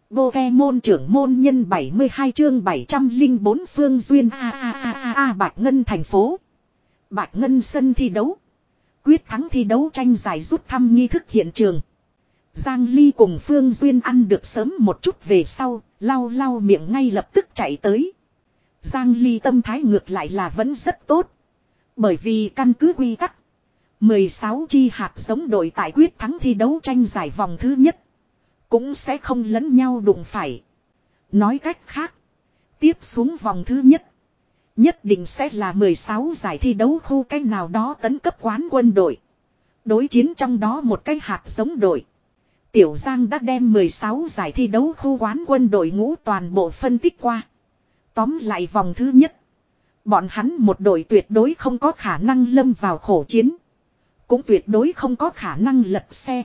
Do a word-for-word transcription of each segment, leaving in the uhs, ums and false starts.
Pokemon trưởng môn nhân bảy mươi hai chương bảy trăm linh bốn Phương Duyên a a a a a Bạch Ngân thành phố. Bạch Ngân sân thi đấu. Quyết thắng thi đấu tranh giải rút thăm nghi thức hiện trường. Giang Ly cùng Phương Duyên ăn được sớm một chút về sau, lau lau miệng ngay lập tức chạy tới. Giang Ly tâm thái ngược lại là vẫn rất tốt. Bởi vì căn cứ quy tắc, mười sáu chi hạt giống đội tại quyết thắng thi đấu tranh giải vòng thứ nhất cũng sẽ không lẫn nhau đụng phải. Nói cách khác, tiếp xuống vòng thứ nhất nhất định sẽ là mười sáu giải thi đấu khu cách nào đó tấn cấp quán quân đội đối chiến trong đó một cái hạt giống đội. Tiểu Giang đã đem mười sáu giải thi đấu khu quán quân đội ngũ toàn bộ phân tích qua. Tóm lại vòng thứ nhất, bọn hắn một đội tuyệt đối không có khả năng lâm vào khổ chiến, cũng tuyệt đối không có khả năng lật xe.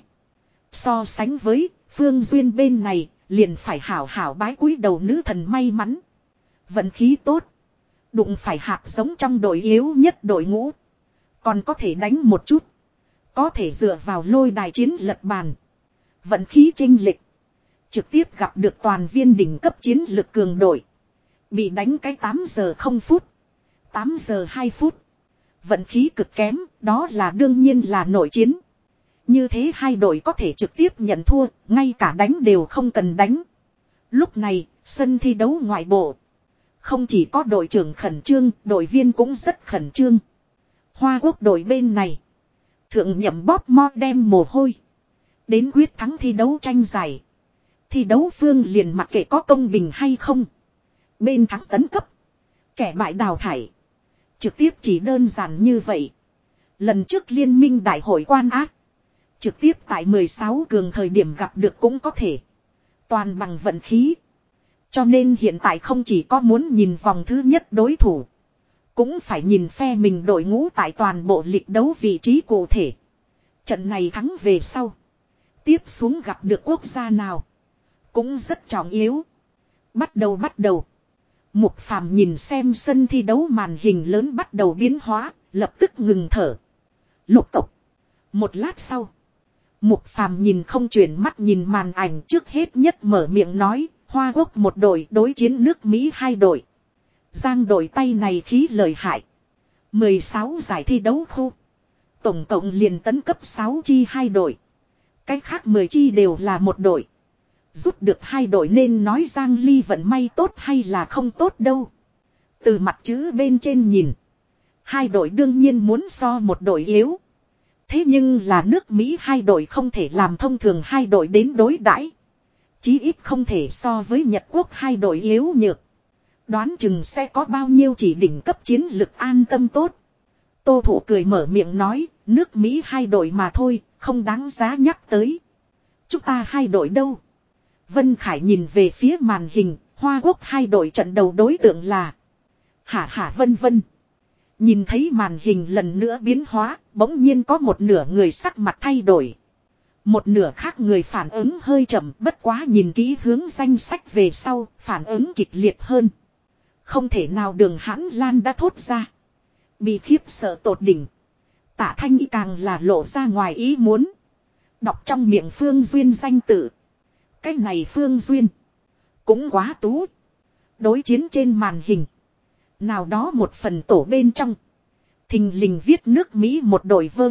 So sánh với Phương Duyên bên này, liền phải hảo hảo bái cúi đầu nữ thần may mắn. Vận khí tốt, đụng phải hạt giống trong đội yếu nhất đội ngũ, còn có thể đánh một chút, có thể dựa vào lôi đài chiến lật bàn. Vận khí chênh lệch, trực tiếp gặp được toàn viên đỉnh cấp chiến lực cường đội, bị đánh cái tám giờ không phút, tám giờ hai phút. Vận khí cực kém, đó là đương nhiên là nội chiến. Như thế hai đội có thể trực tiếp nhận thua, ngay cả đánh đều không cần đánh. Lúc này, sân thi đấu ngoại bộ, không chỉ có đội trưởng khẩn trương, đội viên cũng rất khẩn trương. Hoa Quốc đội bên này, thượng nhậm bóp mo đem mồ hôi đến quyết thắng thi đấu tranh giải. Thi đấu phương liền mặc kệ có công bình hay không, bên thắng tấn cấp, kẻ bại đào thải. Trực tiếp chỉ đơn giản như vậy. Lần trước liên minh đại hội quan ác, trực tiếp tại mười sáu cường thời điểm gặp được cũng có thể. Toàn bằng vận khí. Cho nên hiện tại không chỉ có muốn nhìn vòng thứ nhất đối thủ, cũng phải nhìn phe mình đội ngũ tại toàn bộ lịch đấu vị trí cụ thể. Trận này thắng về sau, tiếp xuống gặp được quốc gia nào, cũng rất trọng yếu. Bắt đầu bắt đầu. Mục Phàm nhìn xem sân thi đấu màn hình lớn bắt đầu biến hóa, lập tức ngừng thở. Lục cộc. Một lát sau, Mục Phàm nhìn không chuyển mắt nhìn màn ảnh, trước hết nhất mở miệng nói, Hoa Quốc một đội đối chiến nước Mỹ hai đội. Giang đội tay này khí lợi hại. mười sáu giải thi đấu khu, tổng cộng liền tấn cấp sáu chi hai đội. Cái khác mười chi đều là một đội. Rút được hai đội nên nói Giang Ly vận may tốt hay là không tốt đâu. Từ mặt chữ bên trên nhìn, hai đội đương nhiên muốn so một đội yếu. Thế nhưng là nước Mỹ hai đội không thể làm thông thường hai đội đến đối đãi, chí ít không thể so với Nhật Quốc hai đội yếu nhược. Đoán chừng sẽ có bao nhiêu chỉ đỉnh cấp chiến lực an tâm tốt. Tô Thủ cười mở miệng nói, nước Mỹ hai đội mà thôi, không đáng giá nhắc tới. Chúng ta hai đội đâu? Vân Khải nhìn về phía màn hình, Hoa Quốc hai đội trận đầu đối tượng là Hả hả vân vân. Nhìn thấy màn hình lần nữa biến hóa, bỗng nhiên có một nửa người sắc mặt thay đổi. Một nửa khác người phản ứng hơi chậm, bất quá nhìn kỹ hướng danh sách về sau, phản ứng kịch liệt hơn. Không thể nào Đường Hãn Lan đã thốt ra. Bị khiếp sợ tột đỉnh. Tạ Thanh Y càng là lộ ra ngoài ý muốn. Đọc trong miệng Phương Duyên danh tự. Cái này Phương Duyên cũng quá tú. Đối chiến trên màn hình, nào đó một phần tổ bên trong, thình lình viết nước Mỹ một đội vơ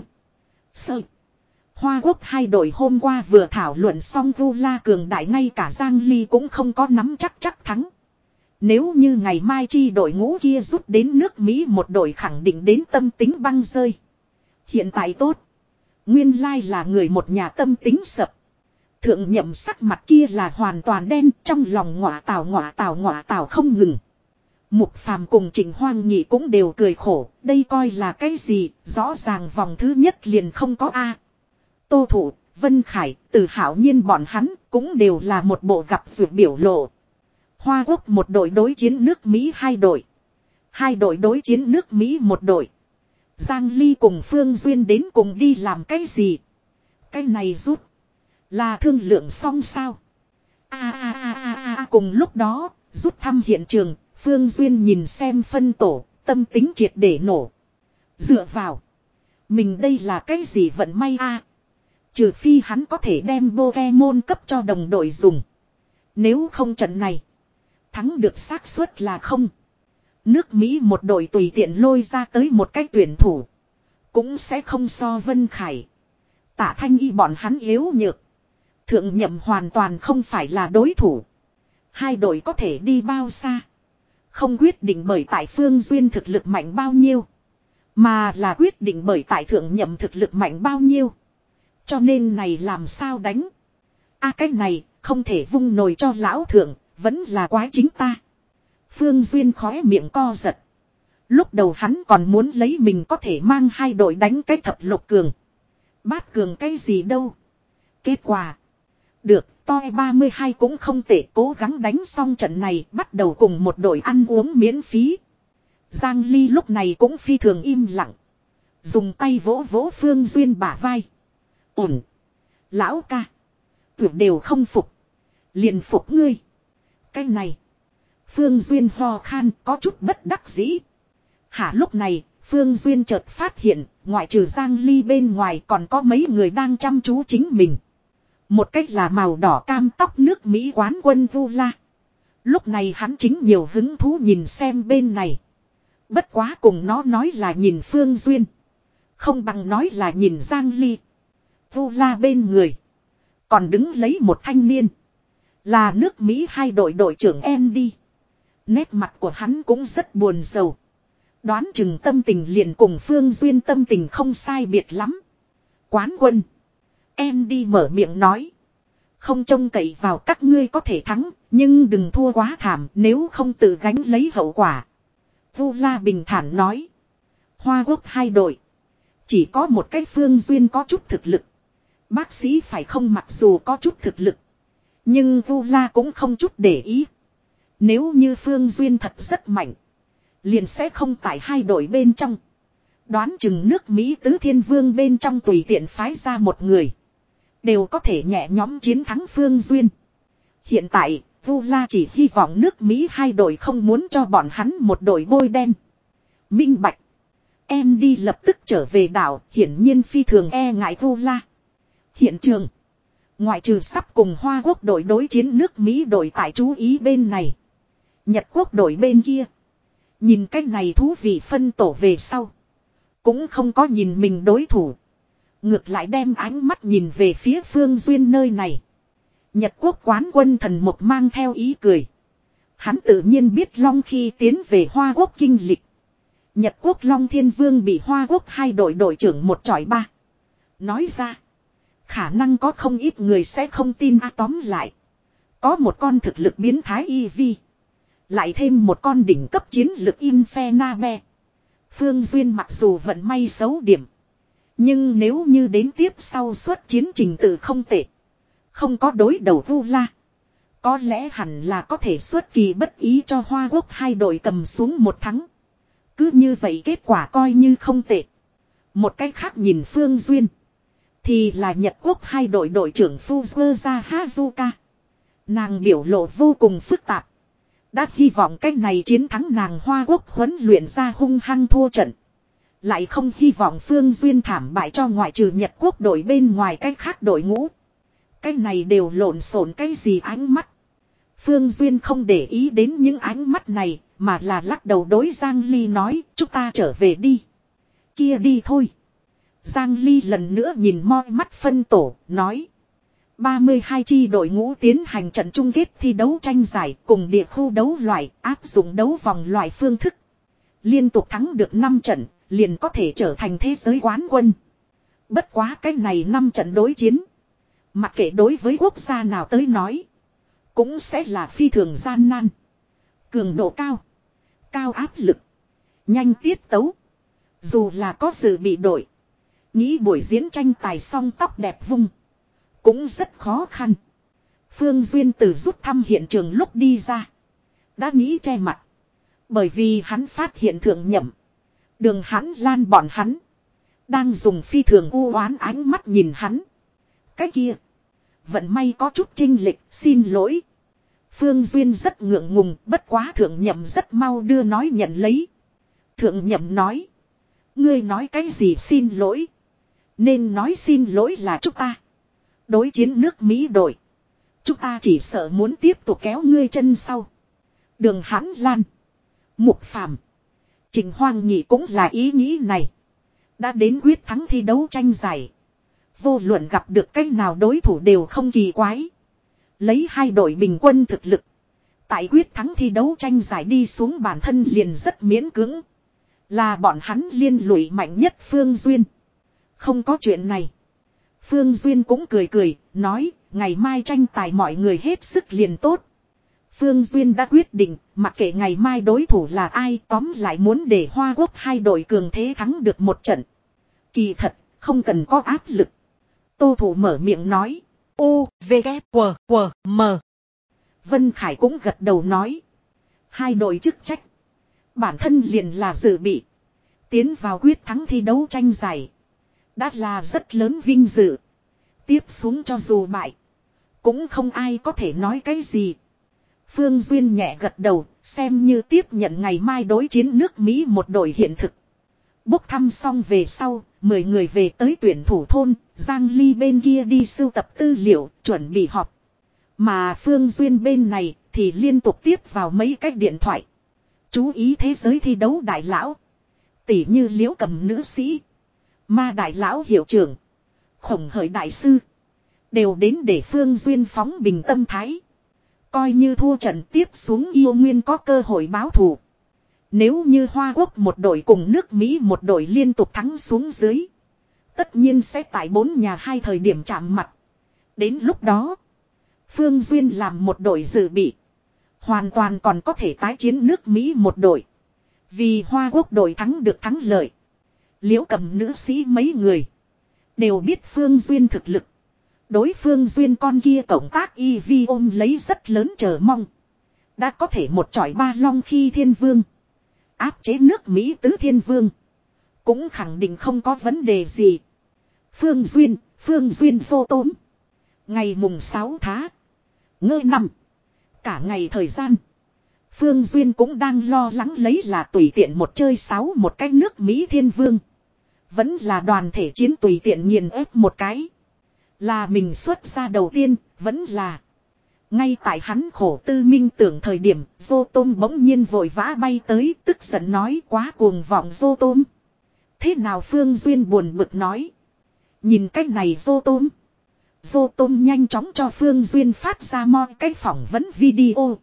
sơ. Hoa Quốc hai đội hôm qua vừa thảo luận xong Vu La cường đại, ngay cả Giang Ly cũng không có nắm chắc chắc thắng. Nếu như ngày mai chi đội ngũ kia rút đến nước Mỹ một đội khẳng định đến tâm tính băng rơi. Hiện tại tốt, nguyên lai là người một nhà tâm tính sập. Thượng nhậm sắc mặt kia là hoàn toàn đen, trong lòng ngọa tào ngọa tào ngọa tào không ngừng. Mục Phàm cùng Trịnh Hoang Nhị cũng đều cười khổ, đây coi là cái gì, rõ ràng vòng thứ nhất liền không có A. Tô Thủ, Vân Khải, Từ Hạo Nhiên bọn hắn cũng đều là một bộ gặp dược biểu lộ. Hoa Quốc một đội đối chiến nước Mỹ hai đội. Hai đội đối chiến nước Mỹ một đội. Giang Ly cùng Phương Duyên đến cùng đi làm cái gì? Cái này rút là thương lượng xong sao? A a a a a cùng lúc đó, rút thăm hiện trường, Phương Duyên nhìn xem phân tổ, tâm tính triệt để nổ. Dựa vào, mình đây là cái gì vận may a? Trừ phi hắn có thể đem Pokemon cấp cho đồng đội dùng. Nếu không trận này. Thắng được xác suất là không. Nước Mỹ một đội tùy tiện lôi ra tới một cái tuyển thủ. Cũng sẽ không so Vân Khải. Tạ Thanh Y bọn hắn yếu nhược. Thượng Nhậm hoàn toàn không phải là đối thủ. Hai đội có thể đi bao xa. Không quyết định bởi tại Phương Duyên thực lực mạnh bao nhiêu. Mà là quyết định bởi tại Thượng Nhậm thực lực mạnh bao nhiêu. Cho nên này làm sao đánh. A à, cái này không thể vung nồi cho lão thượng. Vẫn là quái chính ta. Phương Duyên khóe miệng co giật. Lúc đầu hắn còn muốn lấy mình có thể mang hai đội đánh cái thập lục cường. Bát cường cái gì đâu. Kết quả. Được, toi ba mươi hai cũng không tệ, cố gắng đánh xong trận này, bắt đầu cùng một đội ăn uống miễn phí. Giang Ly lúc này cũng phi thường im lặng. Dùng tay vỗ vỗ Phương Duyên bả vai. Ổn. Lão ca. Tuyệt đều không phục. Liền phục ngươi. Cái này. Phương Duyên ho khan có chút bất đắc dĩ. Hả lúc này, Phương Duyên chợt phát hiện, ngoại trừ Giang Ly bên ngoài còn có mấy người đang chăm chú chính mình. Một cách là màu đỏ cam tóc nước Mỹ quán quân Vu La. Lúc này hắn chính nhiều hứng thú nhìn xem bên này. Bất quá cùng nó nói là nhìn Phương Duyên. Không bằng nói là nhìn Giang Ly. Vu La bên người. Còn đứng lấy một thanh niên. Là nước Mỹ hai đội đội trưởng Andy. Nét mặt của hắn cũng rất buồn rầu. Đoán chừng tâm tình liền cùng Phương Duyên tâm tình không sai biệt lắm. Quán quân. Andy mở miệng nói. Không trông cậy vào các ngươi có thể thắng. Nhưng đừng thua quá thảm nếu không tự gánh lấy hậu quả. Vu La bình thản nói. Hoa Quốc hai đội. Chỉ có một cái Phương Duyên có chút thực lực. Bác sĩ phải không mặc dù có chút thực lực. Nhưng Vu La cũng không chút để ý. Nếu như Phương Duyên thật rất mạnh. Liền sẽ không tại hai đội bên trong. Đoán chừng nước Mỹ tứ thiên vương bên trong tùy tiện phái ra một người. Đều có thể nhẹ nhõm chiến thắng Phương Duyên. Hiện tại, Vu La chỉ hy vọng nước Mỹ hai đội không muốn cho bọn hắn một đội bôi đen. Minh bạch. Andy lập tức trở về đảo, hiển nhiên phi thường e ngại Vu La. Hiện trường. Ngoại trừ sắp cùng Hoa Quốc đội đối chiến nước Mỹ đội tại chú ý bên này. Nhật Quốc đội bên kia. Nhìn cách này thú vị phân tổ về sau. Cũng không có nhìn mình đối thủ. Ngược lại đem ánh mắt nhìn về phía Phương Duyên nơi này. Nhật Quốc quán quân thần một mang theo ý cười. Hắn tự nhiên biết Long khi tiến về Hoa Quốc kinh lịch. Nhật Quốc Long Thiên Vương bị Hoa Quốc hai đội đội trưởng một chọi ba. Nói ra. Khả năng có không ít người sẽ không tin a tóm lại. Có một con thực lực biến thái y vi. Lại thêm một con đỉnh cấp chiến lực Infernabe. Phương Duyên mặc dù vận may xấu điểm. Nhưng nếu như đến tiếp sau suốt chiến trình tự không tệ. Không có đối đầu Vu La. Có lẽ hẳn là có thể xuất kỳ bất ý cho Hoa Quốc hai đội cầm xuống một thắng. Cứ như vậy kết quả coi như không tệ. Một cách khác nhìn Phương Duyên. Thì là Nhật Quốc hai đội đội trưởng Fuzua Hazuka. Nàng biểu lộ vô cùng phức tạp. Đã hy vọng cách này chiến thắng nàng Hoa Quốc huấn luyện ra hung hăng thua trận. Lại không hy vọng Phương Duyên thảm bại cho ngoại trừ Nhật Quốc đội bên ngoài cách khác đội ngũ. Cái này đều lộn xộn cái gì ánh mắt. Phương Duyên không để ý đến những ánh mắt này, mà là lắc đầu đối Giang Ly nói, chúng ta trở về đi. Kia đi thôi. Giang Ly lần nữa nhìn moi mắt phân tổ, nói. ba mươi hai chi đội ngũ tiến hành trận chung kết thi đấu tranh giải cùng địa khu đấu loại, áp dụng đấu vòng loại phương thức. Liên tục thắng được năm trận, liền có thể trở thành thế giới quán quân. Bất quá cái này năm trận đối chiến. Mặc kệ đối với quốc gia nào tới nói. Cũng sẽ là phi thường gian nan. Cường độ cao. Cao áp lực. Nhanh tiết tấu. Dù là có dự bị đội. Nghĩ buổi diễn tranh tài song tóc đẹp vung. Cũng rất khó khăn. Phương Duyên từ rút thăm hiện trường lúc đi ra. Đã nghĩ che mặt. Bởi vì hắn phát hiện Thượng Nhậm. Đường hắn lan bọn hắn. Đang dùng phi thường u oán ánh mắt nhìn hắn. Cái kia. Vận may có chút chênh lệch, xin lỗi. Phương Duyên rất ngượng ngùng, bất quá Thượng Nhậm rất mau đưa nói nhận lấy. Thượng Nhậm nói. Ngươi nói cái gì xin lỗi. Nên nói xin lỗi là chúng ta. Đối chiến nước Mỹ đội. Chúng ta chỉ sợ muốn tiếp tục kéo ngươi chân sau. Đường Hãn Lan, Mục Phàm, Trình Hoang Nhị cũng là ý nghĩ này. Đã đến quyết thắng thi đấu tranh giải. Vô luận gặp được cách nào đối thủ đều không kỳ quái. Lấy hai đội bình quân thực lực. Tại quyết thắng thi đấu tranh giải đi xuống bản thân liền rất miễn cưỡng. Là bọn hắn liên lụy mạnh nhất Phương Duyên. Không có chuyện này. Phương Duyên cũng cười cười, nói, ngày mai tranh tài mọi người hết sức liền tốt. Phương Duyên đã quyết định, mặc kệ ngày mai đối thủ là ai, tóm lại muốn để Hoa Quốc hai đội cường thế thắng được một trận. Kỳ thật, không cần có áp lực. Tô Thủ mở miệng nói. U, V, K, W, W, M. Vân Khải cũng gật đầu nói. Hai đội chức trách. Bản thân liền là dự bị. Tiến vào quyết thắng thi đấu tranh giải. Đã là rất lớn vinh dự. Tiếp xuống cho dù bại. Cũng không ai có thể nói cái gì. Phương Duyên nhẹ gật đầu. Xem như tiếp nhận ngày mai đối chiến nước Mỹ một đội hiện thực. Bốc thăm xong về sau. Mười người về tới tuyển thủ thôn. Giang Ly bên kia đi sưu tập tư liệu. Chuẩn bị họp. Mà Phương Duyên bên này thì liên tục tiếp vào mấy cái điện thoại. Chú ý thế giới thi đấu đại lão. Tỷ như Liễu Cầm nữ sĩ. Ma đại lão hiệu trưởng. Khổng Hởi đại sư. Đều đến để Phương Duyên phóng bình tâm thái. Coi như thua trận tiếp xuống yêu nguyên có cơ hội báo thù. Nếu như Hoa Quốc một đội cùng nước Mỹ một đội liên tục thắng xuống dưới. Tất nhiên sẽ tại bốn nhà hai thời điểm chạm mặt. Đến lúc đó. Phương Duyên làm một đội dự bị. Hoàn toàn còn có thể tái chiến nước Mỹ một đội. Vì Hoa Quốc đội thắng được thắng lợi. Liễu Cầm nữ sĩ mấy người. Đều biết Phương Duyên thực lực. Đối Phương Duyên con kia cộng tác y vi ôm lấy rất lớn chờ mong. Đã có thể một chọi ba long khi thiên vương. Áp chế nước Mỹ tứ thiên vương. Cũng khẳng định không có vấn đề gì. Phương Duyên, Phương Duyên vô tốm. Ngày mùng sáu tháng. Ngơ năm. Cả ngày thời gian. Phương Duyên cũng đang lo lắng lấy là tùy tiện một chơi sáu một cái nước Mỹ thiên vương. Vẫn là đoàn thể chiến tùy tiện nghiền ép một cái. Là mình xuất ra đầu tiên, vẫn là. Ngay tại hắn khổ tư minh tưởng thời điểm, Dô Tôm bỗng nhiên vội vã bay tới, tức giận nói quá cuồng vọng Dô Tôm. Thế nào Phương Duyên buồn bực nói. Nhìn cách này Dô Tôm. Dô Tôm nhanh chóng cho Phương Duyên phát ra mo cái phỏng vấn video.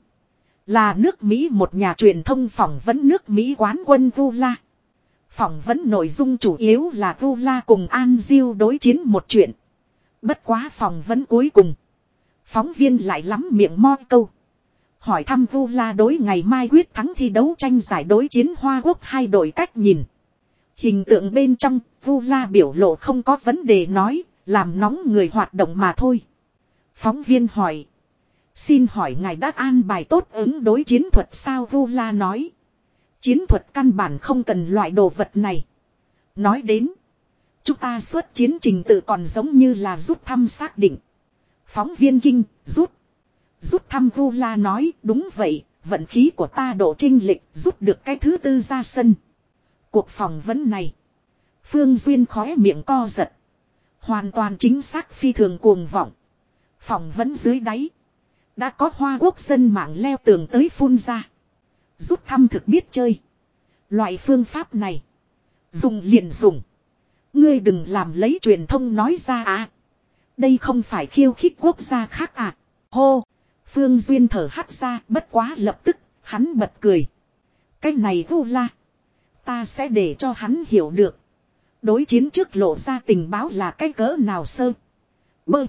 Là nước Mỹ một nhà truyền thông phỏng vấn nước Mỹ quán quân Vula. Phỏng vấn nội dung chủ yếu là Vula cùng An Diêu đối chiến một chuyện. Bất quá phỏng vấn cuối cùng. Phóng viên lại lắm miệng mo câu. Hỏi thăm Vula đối ngày mai quyết thắng thi đấu tranh giải đối chiến Hoa Quốc hai đội cách nhìn. Hình tượng bên trong, Vula biểu lộ không có vấn đề nói, làm nóng người hoạt động mà thôi. Phóng viên hỏi. Xin hỏi ngài đã an bài tốt ứng đối chiến thuật sao Vula nói. Chiến thuật căn bản không cần loại đồ vật này. Nói đến. Chúng ta xuất chiến trình tự còn giống như là rút thăm xác định. Phóng viên kinh, rút. Rút thăm Vula nói đúng vậy, vận khí của ta độ trinh lịch rút được cái thứ tư ra sân. Cuộc phỏng vấn này. Phương Duyên khóe miệng co giật. Hoàn toàn chính xác phi thường cuồng vọng. Phỏng vấn dưới đáy. Đã có Hoa Quốc dân mạng leo tường tới phun ra. Rút thăm thực biết chơi. Loại phương pháp này. Dùng liền dùng. Ngươi đừng làm lấy truyền thông nói ra à. Đây không phải khiêu khích quốc gia khác à. Hô. Phương Duyên thở hắt ra bất quá lập tức. Hắn bật cười. Cái này Vula. Ta sẽ để cho hắn hiểu được. Đối chiến trước lộ ra tình báo là cái cỡ nào sơ. Bơ.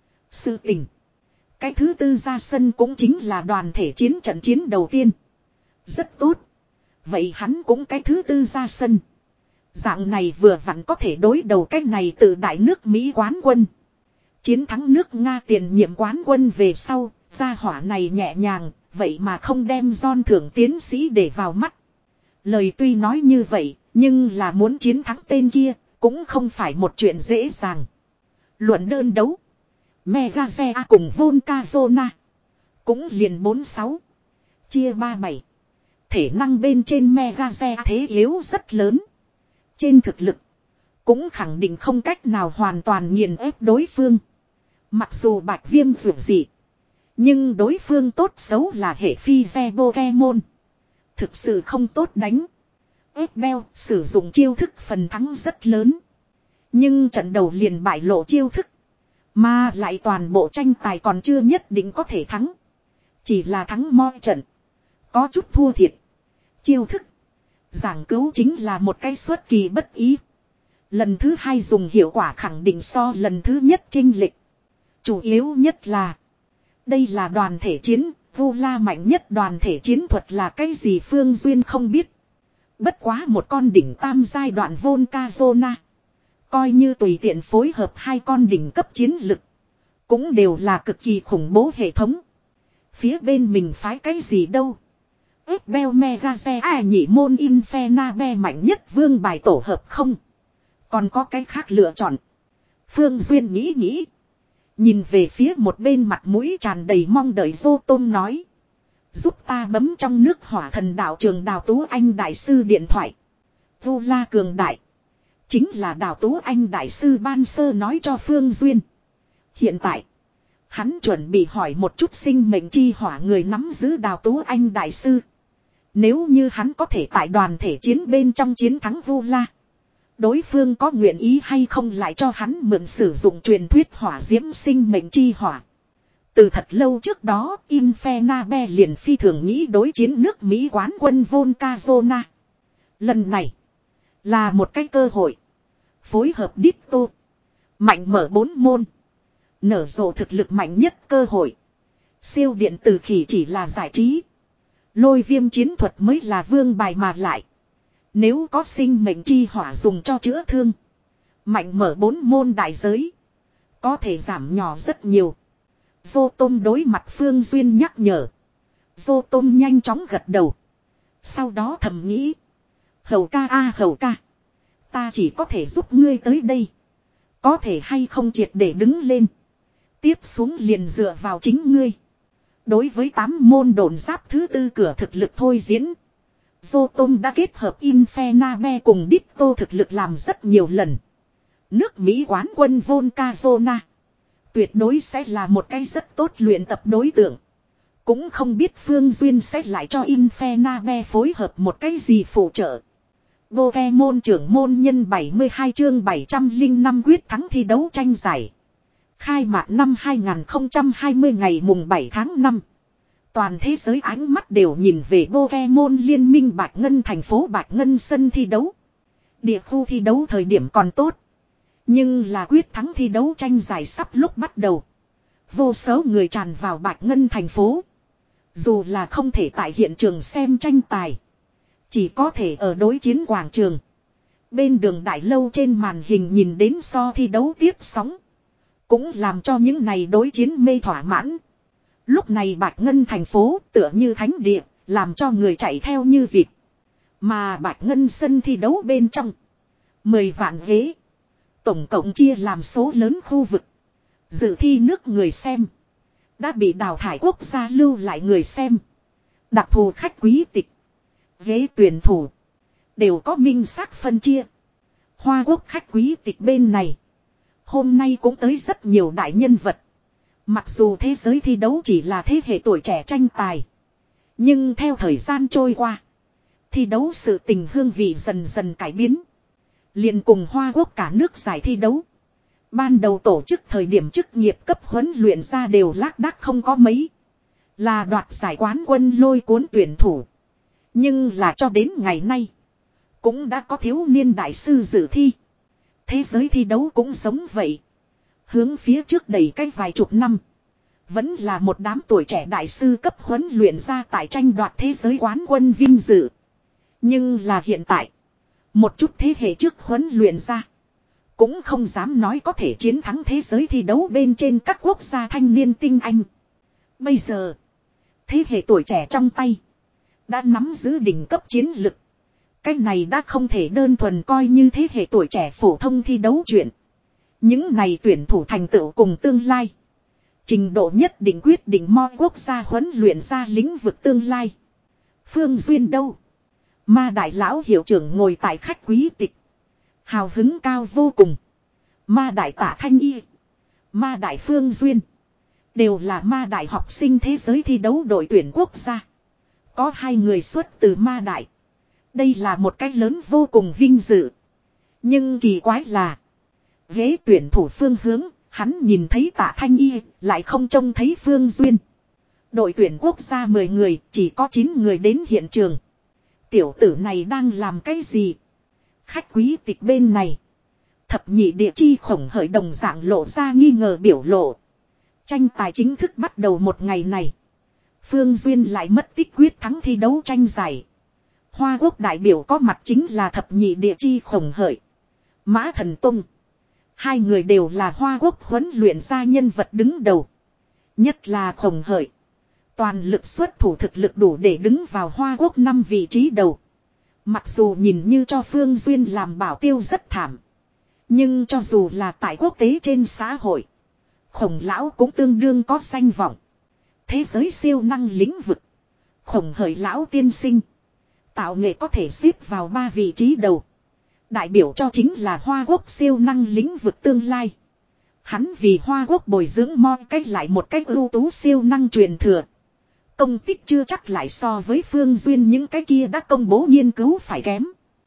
Sự tình. Cái thứ tư ra sân cũng chính là đoàn thể chiến trận chiến đầu tiên. Rất tốt. Vậy hắn cũng cái thứ tư ra sân. Dạng này vừa vặn có thể đối đầu cái này từ đại nước Mỹ quán quân. Chiến thắng nước Nga tiền nhiệm quán quân về sau, gia hỏa này nhẹ nhàng, vậy mà không đem John thưởng tiến sĩ để vào mắt. Lời tuy nói như vậy, nhưng là muốn chiến thắng tên kia, cũng không phải một chuyện dễ dàng. Luận đơn đấu. Megazea cùng Volcazona. Cũng liền bốn sáu. Chia ba bảy. Thể năng bên trên Megazea thế yếu rất lớn. Trên thực lực. Cũng khẳng định không cách nào hoàn toàn nghiền ép đối phương. Mặc dù bạch viêm dù gì. Nhưng đối phương tốt xấu là hệ phi xe Pokemon. Thực sự không tốt đánh. Eggbell sử dụng chiêu thức phần thắng rất lớn. Nhưng trận đầu liền bại lộ chiêu thức. Mà lại toàn bộ tranh tài còn chưa nhất định có thể thắng. Chỉ là thắng moi trận. Có chút thua thiệt. Chiêu thức. Giảng cứu chính là một cái xuất kỳ bất ý. Lần thứ hai dùng hiệu quả khẳng định so lần thứ nhất chênh lệch. Chủ yếu nhất là. Đây là đoàn thể chiến. Vu La mạnh nhất đoàn thể chiến thuật là cái gì Phương Duyên không biết. Bất quá một con đỉnh tam giai đoạn Volcazona. Coi như tùy tiện phối hợp hai con đỉnh cấp chiến lực. Cũng đều là cực kỳ khủng bố hệ thống. Phía bên mình phái cái gì đâu. Eggbell Megaze A nhị môn Infernabe mạnh nhất vương bài tổ hợp không. Còn có cái khác lựa chọn. Phương Duyên nghĩ nghĩ. Nhìn về phía một bên mặt mũi tràn đầy mong đợi Dô Tôn nói. Giúp ta bấm trong nước hỏa thần đạo trường Đào Tú Anh đại sư điện thoại. Vu La cường đại. Chính là Đào Tú Anh đại sư ban sơ nói cho Phương Duyên. Hiện tại. Hắn chuẩn bị hỏi một chút sinh mệnh chi hỏa người nắm giữ Đào Tú Anh đại sư. Nếu như hắn có thể tại đoàn thể chiến bên trong chiến thắng Vu La. Đối phương có nguyện ý hay không lại cho hắn mượn sử dụng truyền thuyết hỏa diễm sinh mệnh chi hỏa. Từ thật lâu trước đó, Infernabe liền phi thường nghĩ đối chiến nước Mỹ quán quân Volcazona. Lần này, là một cái cơ hội. Phối hợp Ditto. Mạnh mở bốn môn. Nở rộ thực lực mạnh nhất cơ hội. Siêu điện tử khỉ chỉ là giải trí. Lôi viêm chiến thuật mới là vương bài mà lại. Nếu có sinh mệnh chi hỏa dùng cho chữa thương. Mạnh mở bốn môn đại giới. Có thể giảm nhỏ rất nhiều. Vô Tôm đối mặt Phương Duyên nhắc nhở. Vô Tôm nhanh chóng gật đầu. Sau đó thầm nghĩ. Hầu ca a à, hầu ca. Ta chỉ có thể giúp ngươi tới đây. Có thể hay không triệt để đứng lên. Tiếp xuống liền dựa vào chính ngươi. Đối với tám môn đồn giáp thứ tư cửa thực lực thôi diễn. Vô Tôm đã kết hợp Infernabe cùng Ditto thực lực làm rất nhiều lần. Nước Mỹ quán quân Volcazona. Tuyệt đối sẽ là một cái rất tốt luyện tập đối tượng. Cũng không biết Phương Duyên sẽ lại cho Infernabe phối hợp một cái gì phụ trợ. Pokemon trưởng môn nhân bảy mươi hai chương bảy trăm lẻ năm quyết thắng thi đấu tranh giải. Khai mạc năm hai không hai không ngày mùng bảy tháng năm. Toàn thế giới ánh mắt đều nhìn về Pokemon liên minh Bạch Ngân thành phố Bạch Ngân sân thi đấu. Địa khu thi đấu thời điểm còn tốt. Nhưng là quyết thắng thi đấu tranh giải sắp lúc bắt đầu. Vô số người tràn vào Bạch Ngân thành phố. Dù là không thể tại hiện trường xem tranh tài. Chỉ có thể ở đối chiến quảng trường. Bên đường đại lâu trên màn hình nhìn đến so thi đấu tiếp sóng. Cũng làm cho những này đối chiến mê thỏa mãn. Lúc này Bạch Ngân thành phố tựa như thánh địa. Làm cho người chạy theo như vịt. Mà Bạch Ngân sân thi đấu bên trong. Mười vạn ghế. Tổng cộng chia làm số lớn khu vực. Dự thi nước người xem. Đã bị đào thải quốc gia lưu lại người xem. Đặc thù khách quý tịch. Ghế tuyển thủ. Đều có minh xác phân chia. Hoa quốc khách quý tịch bên này. Hôm nay cũng tới rất nhiều đại nhân vật. Mặc dù thế giới thi đấu chỉ là thế hệ tuổi trẻ tranh tài. Nhưng theo thời gian trôi qua. Thi đấu sự tình hương vị dần dần cải biến. Liền cùng Hoa quốc cả nước giải thi đấu. Ban đầu tổ chức thời điểm chức nghiệp cấp huấn luyện ra đều lác đác không có mấy. Là đoạt giải quán quân lôi cuốn tuyển thủ. Nhưng là cho đến ngày nay. Cũng đã có thiếu niên đại sư dự thi. Thế giới thi đấu cũng giống vậy. Hướng phía trước đầy cái vài chục năm. Vẫn là một đám tuổi trẻ đại sư cấp huấn luyện ra tại tranh đoạt thế giới quán quân vinh dự. Nhưng là hiện tại. Một chút thế hệ trước huấn luyện ra. Cũng không dám nói có thể chiến thắng thế giới thi đấu bên trên các quốc gia thanh niên tinh anh. Bây giờ. Thế hệ tuổi trẻ trong tay. Đã nắm giữ đỉnh cấp chiến lực. Cái này đã không thể đơn thuần coi như thế hệ tuổi trẻ phổ thông thi đấu chuyện. Những này tuyển thủ thành tựu cùng tương lai. Trình độ nhất định quyết định mọi quốc gia huấn luyện ra lĩnh vực tương lai. Phương Duyên đâu? Ma đại lão hiệu trưởng ngồi tại khách quý tịch. Hào hứng cao vô cùng. Ma đại tả thanh y. Ma đại Phương Duyên. Đều là ma đại học sinh thế giới thi đấu đội tuyển quốc gia. Có hai người xuất từ ma đại. Đây là một cái lớn vô cùng vinh dự. Nhưng kỳ quái là. Ghế tuyển thủ phương hướng, hắn nhìn thấy Tạ Thanh Y, lại không trông thấy Phương Duyên. Đội tuyển quốc gia mười người, chỉ có chín người đến hiện trường. Tiểu tử này đang làm cái gì? Khách quý tịch bên này. Thập nhị địa chi khổng hởi đồng dạng lộ ra nghi ngờ biểu lộ. Tranh tài chính thức bắt đầu một ngày này. Phương Duyên lại mất tích quyết thắng thi đấu tranh giải. Hoa Quốc đại biểu có mặt chính là thập nhị địa chi khổng hởi. Mã Thần Tông. Hai người đều là Hoa Quốc huấn luyện ra nhân vật đứng đầu. Nhất là khổng hởi. Toàn lực xuất thủ thực lực đủ để đứng vào Hoa Quốc năm vị trí đầu. Mặc dù nhìn như cho Phương Duyên làm bảo tiêu rất thảm. Nhưng cho dù là tại quốc tế trên xã hội. Khổng lão cũng tương đương có danh vọng. Thế giới siêu năng lĩnh vực. Khổng hởi lão tiên sinh. Tạo nghệ có thể xếp vào ba vị trí đầu. Đại biểu cho chính là Hoa Quốc siêu năng lĩnh vực tương lai. Hắn vì Hoa Quốc bồi dưỡng moi cách lại một cách ưu tú siêu năng truyền thừa. Công tích chưa chắc lại so với Phương Duyên những cái kia đã công bố nghiên cứu phải kém.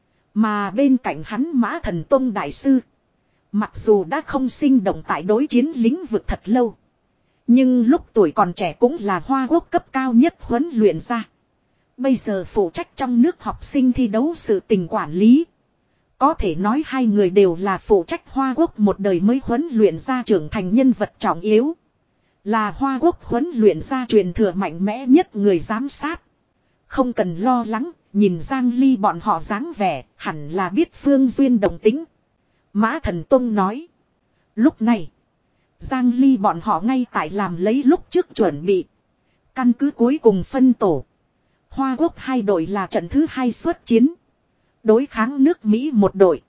Mà bên cạnh hắn Mã Thần Tông đại sư. Mặc dù đã không sinh động tại đối chiến lĩnh vực thật lâu. Nhưng lúc tuổi còn trẻ cũng là Hoa Quốc cấp cao nhất huấn luyện ra. Bây giờ phụ trách trong nước học sinh thi đấu sự tình quản lý. Có thể nói hai người đều là phụ trách Hoa Quốc một đời mới huấn luyện ra trưởng thành nhân vật trọng yếu. Là Hoa Quốc huấn luyện ra truyền thừa mạnh mẽ nhất người giám sát. Không cần lo lắng, nhìn Giang Ly bọn họ dáng vẻ, hẳn là biết Phương Duyên đồng tính. Mã Thần Tông nói. Lúc này, Giang Ly bọn họ ngay tại làm lấy lúc trước chuẩn bị. Căn cứ cuối cùng phân tổ. Hoa Quốc hai đội là trận thứ hai xuất chiến. Đối kháng nước Mỹ một đội.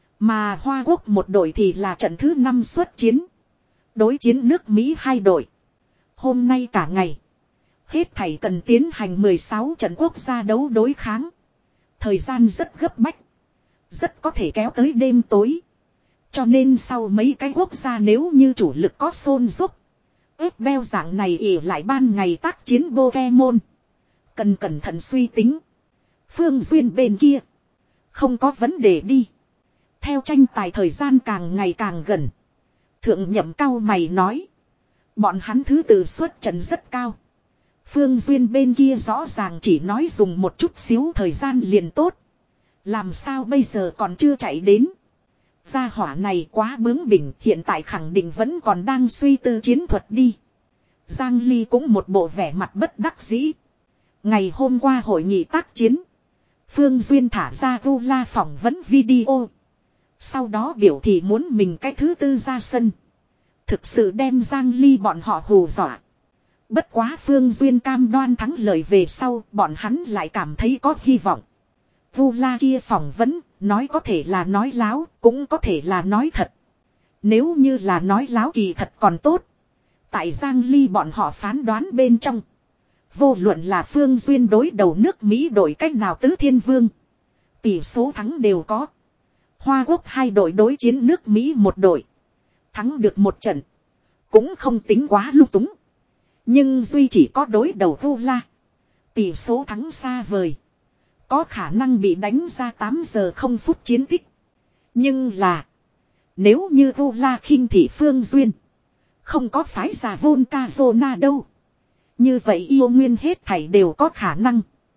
Mà Hoa Quốc một đội thì là trận thứ năm xuất chiến. Đối chiến nước Mỹ hai đội. Hôm nay cả ngày. Hết thảy cần tiến hành mười sáu trận quốc gia đấu đối kháng. Thời gian rất gấp bách. Rất có thể kéo tới đêm tối. Cho nên sau mấy cái quốc gia nếu như chủ lực có xôn xúc. Ép beo dạng này ỉ lại ban ngày tác chiến Pokemon. Cần cẩn thận suy tính. Phương Duyên bên kia. Không có vấn đề đi. Theo tranh tài thời gian càng ngày càng gần. Thượng nhậm cao mày nói. Bọn hắn thứ tự xuất trận rất cao. Phương Duyên bên kia rõ ràng chỉ nói dùng một chút xíu thời gian liền tốt. Làm sao bây giờ còn chưa chạy đến. Gia hỏa này quá bướng bỉnh, hiện tại khẳng định vẫn còn đang suy tư chiến thuật đi. Giang Ly cũng một bộ vẻ mặt bất đắc dĩ. Ngày hôm qua hội nghị tác chiến. Phương Duyên thả ra Vu La phỏng vấn video. Sau đó biểu thị muốn mình cái thứ tư ra sân. Thực sự đem Giang Ly bọn họ hù dọa. Bất quá Phương Duyên cam đoan thắng lợi về sau, bọn hắn lại cảm thấy có hy vọng. Vu La kia phỏng vấn, nói có thể là nói láo, cũng có thể là nói thật. Nếu như là nói láo kỳ thật còn tốt. Tại Giang Ly bọn họ phán đoán bên trong. Vô luận là Phương Duyên đối đầu nước Mỹ đội cách nào tứ thiên vương. Tỷ số thắng đều có. Hoa Quốc hai đội đối chiến nước Mỹ một đội. Thắng được một trận. Cũng không tính quá lung túng. Nhưng duy chỉ có đối đầu Vu La. Tỷ số thắng xa vời. Có khả năng bị đánh ra tám giờ không phút chiến tích. Nhưng là. Nếu như Vu La khinh thị Phương Duyên. Không có phái giả Volcazona đâu. Như vậy yêu nguyên hết thảy đều có khả năng.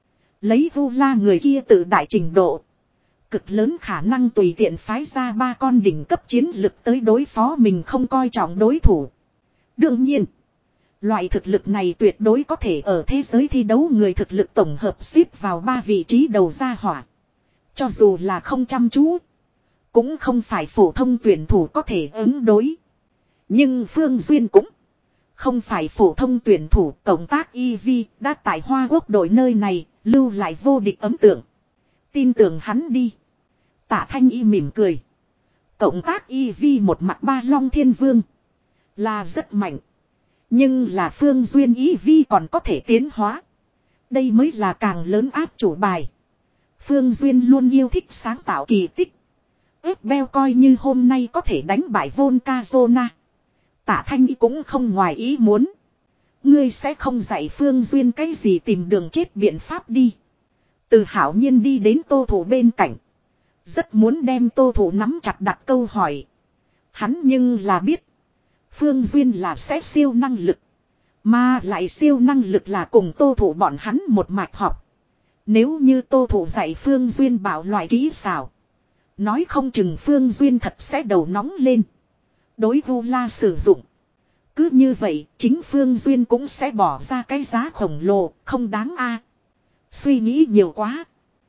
Lấy Vu La người kia tự đại trình độ. Cực lớn khả năng tùy tiện phái ra ba con đỉnh cấp chiến lực tới đối phó mình không coi trọng đối thủ. Đương nhiên. Loại thực lực này tuyệt đối có thể ở thế giới thi đấu người thực lực tổng hợp xếp vào ba vị trí đầu ra hỏa. Cho dù là không chăm chú. Cũng không phải phổ thông tuyển thủ có thể ứng đối. Nhưng Phương Duyên cũng không phải phổ thông tuyển thủ. Cộng tác i vê đã tại Hoa Quốc đội nơi này lưu lại vô địch ấn tượng. Tin tưởng hắn đi. Tạ Thanh Y mỉm cười. Cộng tác i vê một mặt ba long thiên vương. Là rất mạnh. Nhưng là Phương Duyên i vê còn có thể tiến hóa. Đây mới là càng lớn áp chủ bài. Phương Duyên luôn yêu thích sáng tạo kỳ tích. Ếp beo coi như hôm nay có thể đánh bại Volcazona. Tạ Thanh Y cũng không ngoài ý muốn. Ngươi sẽ không dạy Phương Duyên cái gì tìm đường chết biện pháp đi. Từ Hảo Nhiên đi đến Tô Thủ bên cạnh. Rất muốn đem Tô Thủ nắm chặt đặt câu hỏi. Hắn nhưng là biết. Phương Duyên là sẽ siêu năng lực. Mà lại siêu năng lực là cùng Tô Thủ bọn hắn một mạch học. Nếu như Tô Thủ dạy Phương Duyên bảo loại kỹ xảo. Nói không chừng Phương Duyên thật sẽ đầu nóng lên. Đối Vu La sử dụng. Cứ như vậy chính Phương Duyên cũng sẽ bỏ ra cái giá khổng lồ. Không đáng a. Suy nghĩ nhiều quá.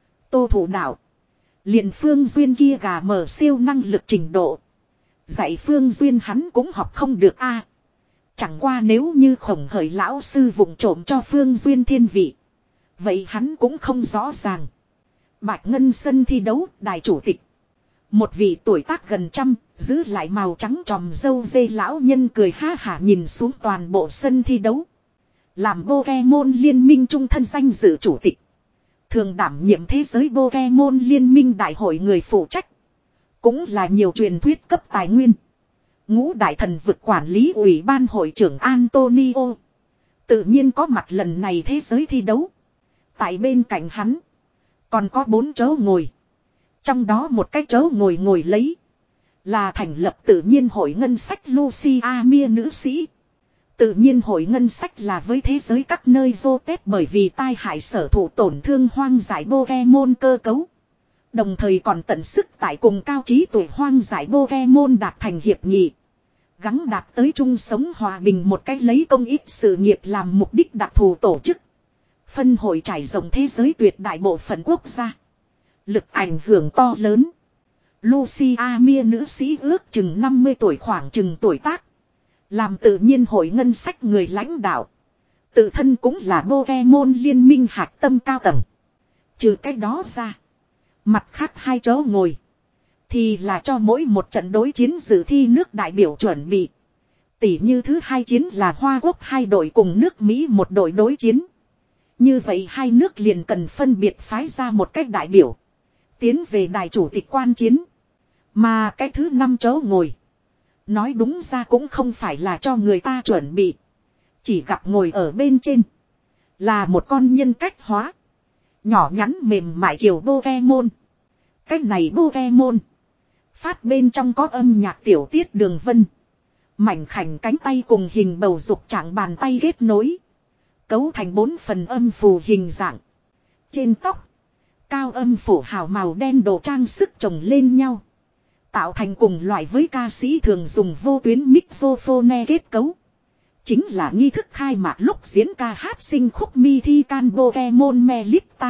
Tô Thủ đạo. Liền Phương Duyên kia gà mở siêu năng lực trình độ. Dạy Phương Duyên hắn cũng học không được a. Chẳng qua nếu như khổng hởi lão sư vụng trộm cho Phương Duyên thiên vị. Vậy hắn cũng không rõ ràng. Bạch Ngân sân thi đấu đài chủ tịch. Một vị tuổi tác gần trăm, giữ lại màu trắng tròm râu dê lão nhân cười ha hả nhìn xuống toàn bộ sân thi đấu. Làm Pokemon liên minh trung thân danh dự chủ tịch. Thường đảm nhiệm thế giới Pokemon liên minh đại hội người phụ trách. Cũng là nhiều truyền thuyết cấp tài nguyên. Ngũ đại thần vực quản lý ủy ban hội trưởng Antonio. Tự nhiên có mặt lần này thế giới thi đấu. Tại bên cạnh hắn. Còn có bốn chỗ ngồi. Trong đó một cái chỗ ngồi ngồi lấy. Là thành lập tự nhiên hội ngân sách Lucia Mia nữ sĩ. Tự nhiên hội ngân sách là với thế giới các nơi vô tết bởi vì tai hại sở thụ tổn thương hoang dại Pokemon cơ cấu. Đồng thời còn tận sức tại cùng cao trí tuổi hoang dại Pokemon đạt thành hiệp nghị. Gắng đạt tới chung sống hòa bình một cách lấy công ích sự nghiệp làm mục đích đặc thù tổ chức. Phân hội trải rộng thế giới tuyệt đại bộ phận quốc gia. Lực ảnh hưởng to lớn. Lucia Mia nữ sĩ ước chừng năm mươi tuổi khoảng chừng tuổi tác. Làm tự nhiên hội ngân sách người lãnh đạo. Tự thân cũng là Pokemon liên minh hạch tâm cao tầng. Trừ cái đó ra. Mặt khác hai chỗ ngồi. Thì là cho mỗi một trận đối chiến dự thi nước đại biểu chuẩn bị. Tỷ như thứ hai chiến là Hoa Quốc hai đội cùng nước Mỹ một đội đối chiến. Như vậy hai nước liền cần phân biệt phái ra một cách đại biểu. Tiến về đài chủ tịch quan chiến. Mà cái thứ năm chỗ ngồi. Nói đúng ra cũng không phải là cho người ta chuẩn bị. Chỉ gặp ngồi ở bên trên. Là một con nhân cách hóa. Nhỏ nhắn mềm mại kiểu Pokemon. Cách này Pokemon. Phát bên trong có âm nhạc tiểu tiết đường vân. Mảnh khảnh cánh tay cùng hình bầu dục trạng bàn tay kết nối. Cấu thành bốn phần âm phù hình dạng. Trên tóc. Cao âm phủ hào màu đen đồ trang sức chồng lên nhau. Tạo thành cùng loại với ca sĩ thường dùng vô tuyến microphone kết cấu. Chính là nghi thức khai mạc lúc diễn ca hát sinh khúc mi thi can Pokemon Melita.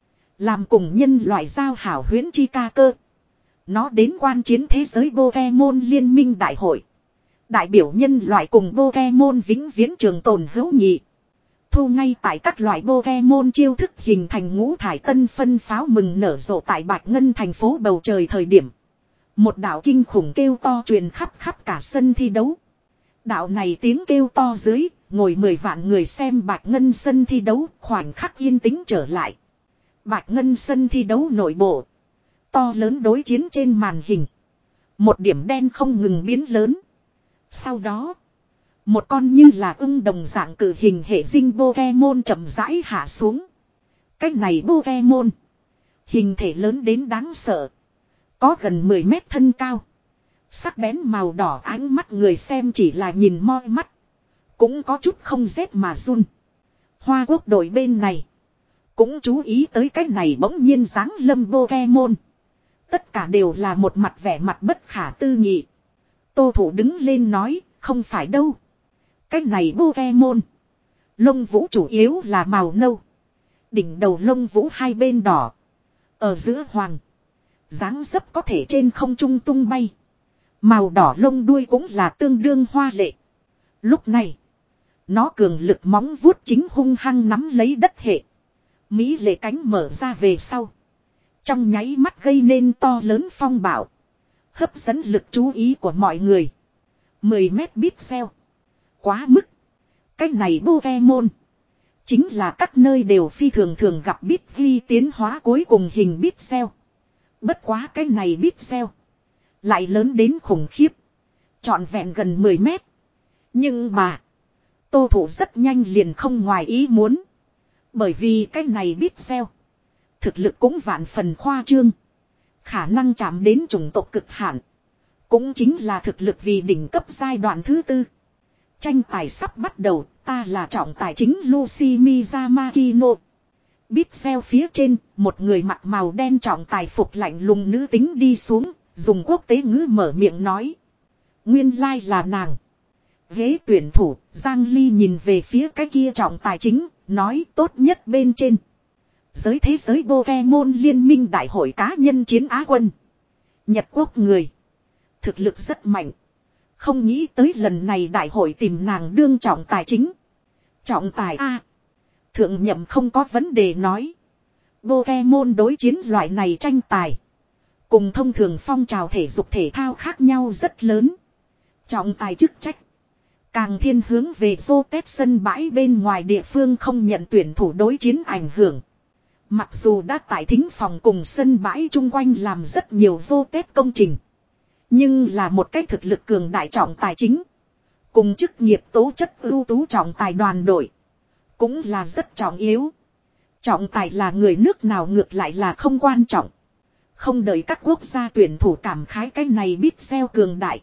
Làm cùng nhân loại giao hảo huyễn chi ca cơ. Nó đến quan chiến thế giới Pokemon liên minh đại hội. Đại biểu nhân loại cùng Pokemon vĩnh viễn trường tồn hữu nghị. Thu ngay tại các loại Pokemon chiêu thức hình thành ngũ thải tân phân pháo mừng nở rộ tại Bạch Ngân thành phố bầu trời thời điểm. Một đạo kinh khủng kêu to truyền khắp khắp cả sân thi đấu. Đạo này tiếng kêu to dưới, ngồi mười vạn người xem Bạch Ngân sân thi đấu khoảnh khắc yên tĩnh trở lại. Bạch Ngân sân thi đấu nội bộ. To lớn đối chiến trên màn hình. Một điểm đen không ngừng biến lớn. Sau đó, một con như là ưng đồng dạng cử hình hệ dinh Pokemon chậm rãi hạ xuống. Cái này Pokemon. Hình thể lớn đến đáng sợ. Có gần mười mét thân cao. Sắc bén màu đỏ ánh mắt người xem chỉ là nhìn moi mắt. Cũng có chút không rét mà run. Hoa Quốc đội bên này. Cũng chú ý tới cái này bỗng nhiên giáng lâm Pokemon. Tất cả đều là một mặt vẻ mặt bất khả tư nghị. Tô Thủ đứng lên nói, không phải đâu. Cái này Pokemon. Lông vũ chủ yếu là màu nâu. Đỉnh đầu lông vũ hai bên đỏ. Ở giữa hoàng. Dáng dấp có thể trên không trung tung bay. Màu đỏ lông đuôi cũng là tương đương hoa lệ. Lúc này. Nó cường lực móng vuốt chính hung hăng nắm lấy đất hệ. Mỹ lệ cánh mở ra về sau. Trong nháy mắt gây nên to lớn phong bạo. Hấp dẫn lực chú ý của mọi người. mười mét pixel. Quá mức. Cái này Pokemon. Chính là các nơi đều phi thường thường gặp bit ghi tiến hóa cuối cùng hình pixel. Bất quá cái này pixel. Lại lớn đến khủng khiếp. Trọn vẹn gần mười mét. Nhưng mà. Tô Thủ rất nhanh liền không ngoài ý muốn. Bởi vì cái này biết xeo. Thực lực cũng vạn phần khoa trương. Khả năng chạm đến chủng tộc cực hạn. Cũng chính là thực lực vì đỉnh cấp giai đoạn thứ tư. Tranh tài sắp bắt đầu. Ta là trọng tài chính Lucy Miyamakino. Biết xeo phía trên. Một người mặc màu đen trọng tài phục lạnh lùng nữ tính đi xuống. Dùng quốc tế ngữ mở miệng nói. Nguyên lai là nàng. Ghế tuyển thủ, Giang Ly nhìn về phía cái kia trọng tài chính, nói tốt nhất bên trên. Giới thế giới Pokemon liên minh đại hội cá nhân chiến Á quân. Nhật Quốc người. Thực lực rất mạnh. Không nghĩ tới lần này đại hội tìm nàng đương trọng tài chính. Trọng tài A. Thượng nhậm không có vấn đề nói. Pokemon đối chiến loại này tranh tài. Cùng thông thường phong trào thể dục thể thao khác nhau rất lớn. Trọng tài chức trách. Càng thiên hướng về vô tết sân bãi bên ngoài địa phương không nhận tuyển thủ đối chiến ảnh hưởng. Mặc dù đã tại thính phòng cùng sân bãi chung quanh làm rất nhiều vô tết công trình. Nhưng là một cách thực lực cường đại trọng tài chính. Cùng chức nghiệp tố chất ưu tú trọng tài đoàn đội. Cũng là rất trọng yếu. Trọng tài là người nước nào ngược lại là không quan trọng. Không đợi các quốc gia tuyển thủ cảm khái cái này biết xeo cường đại.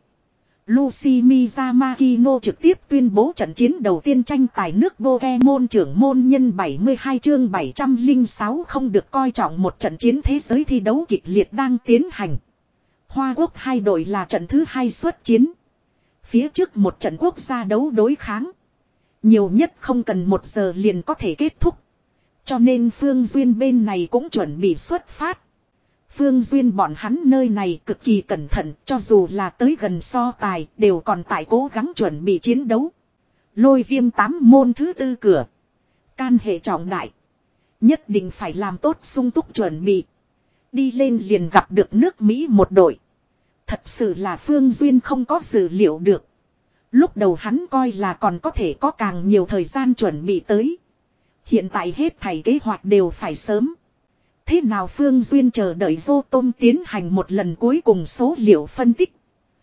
Lucy Miyamakino trực tiếp tuyên bố trận chiến đầu tiên tranh tài nước Pokemon trưởng môn nhân bảy mươi hai chương bảy trăm lẻ sáu không được coi trọng một trận chiến thế giới thi đấu kịch liệt đang tiến hành. Hoa Quốc hai đội là trận thứ hai xuất chiến. Phía trước một trận quốc gia đấu đối kháng. Nhiều nhất không cần một giờ liền có thể kết thúc. Cho nên Phương Duyên bên này cũng chuẩn bị xuất phát. Phương Duyên bọn hắn nơi này cực kỳ cẩn thận, cho dù là tới gần so tài, đều còn tại cố gắng chuẩn bị chiến đấu. Lôi viêm tám môn thứ tư cửa. Can hệ trọng đại. Nhất định phải làm tốt sung túc chuẩn bị. Đi lên liền gặp được nước Mỹ một đội. Thật sự là Phương Duyên không có dự liệu được. Lúc đầu hắn coi là còn có thể có càng nhiều thời gian chuẩn bị tới. Hiện tại hết thảy kế hoạch đều phải sớm. Thế nào Phương Duyên chờ đợi Vô Tôm tiến hành một lần cuối cùng số liệu phân tích.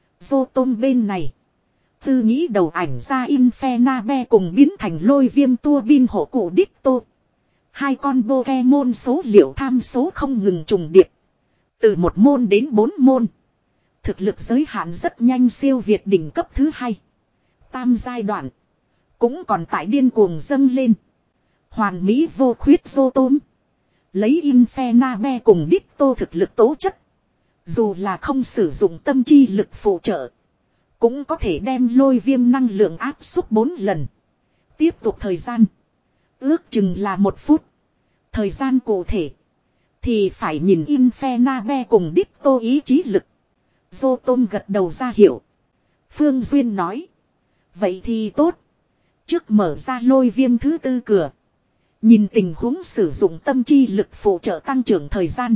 Vô Tôm bên này. Tư nghĩ đầu ảnh ra Infernabe cùng biến thành lôi viêm tua bin hộ cụ Ditto. Hai con Pokemon số liệu tham số không ngừng trùng điệp. Từ một môn đến bốn môn. Thực lực giới hạn rất nhanh siêu việt đỉnh cấp thứ hai. Tam giai đoạn. Cũng còn tại điên cuồng dâng lên. Hoàn mỹ vô khuyết Vô Tôm. Lấy Infernabe cùng Ditto thực lực tố chất. Dù là không sử dụng tâm chi lực phụ trợ. Cũng có thể đem lôi viêm năng lượng áp suất bốn lần. Tiếp tục thời gian. Ước chừng là một phút. Thời gian cụ thể. Thì phải nhìn Infernabe cùng Ditto ý chí lực. Vô Tôm gật đầu ra hiểu. Phương Duyên nói. Vậy thì tốt. Trước mở ra lôi viêm thứ tư cửa. Nhìn tình huống sử dụng tâm chi lực phụ trợ tăng trưởng thời gian.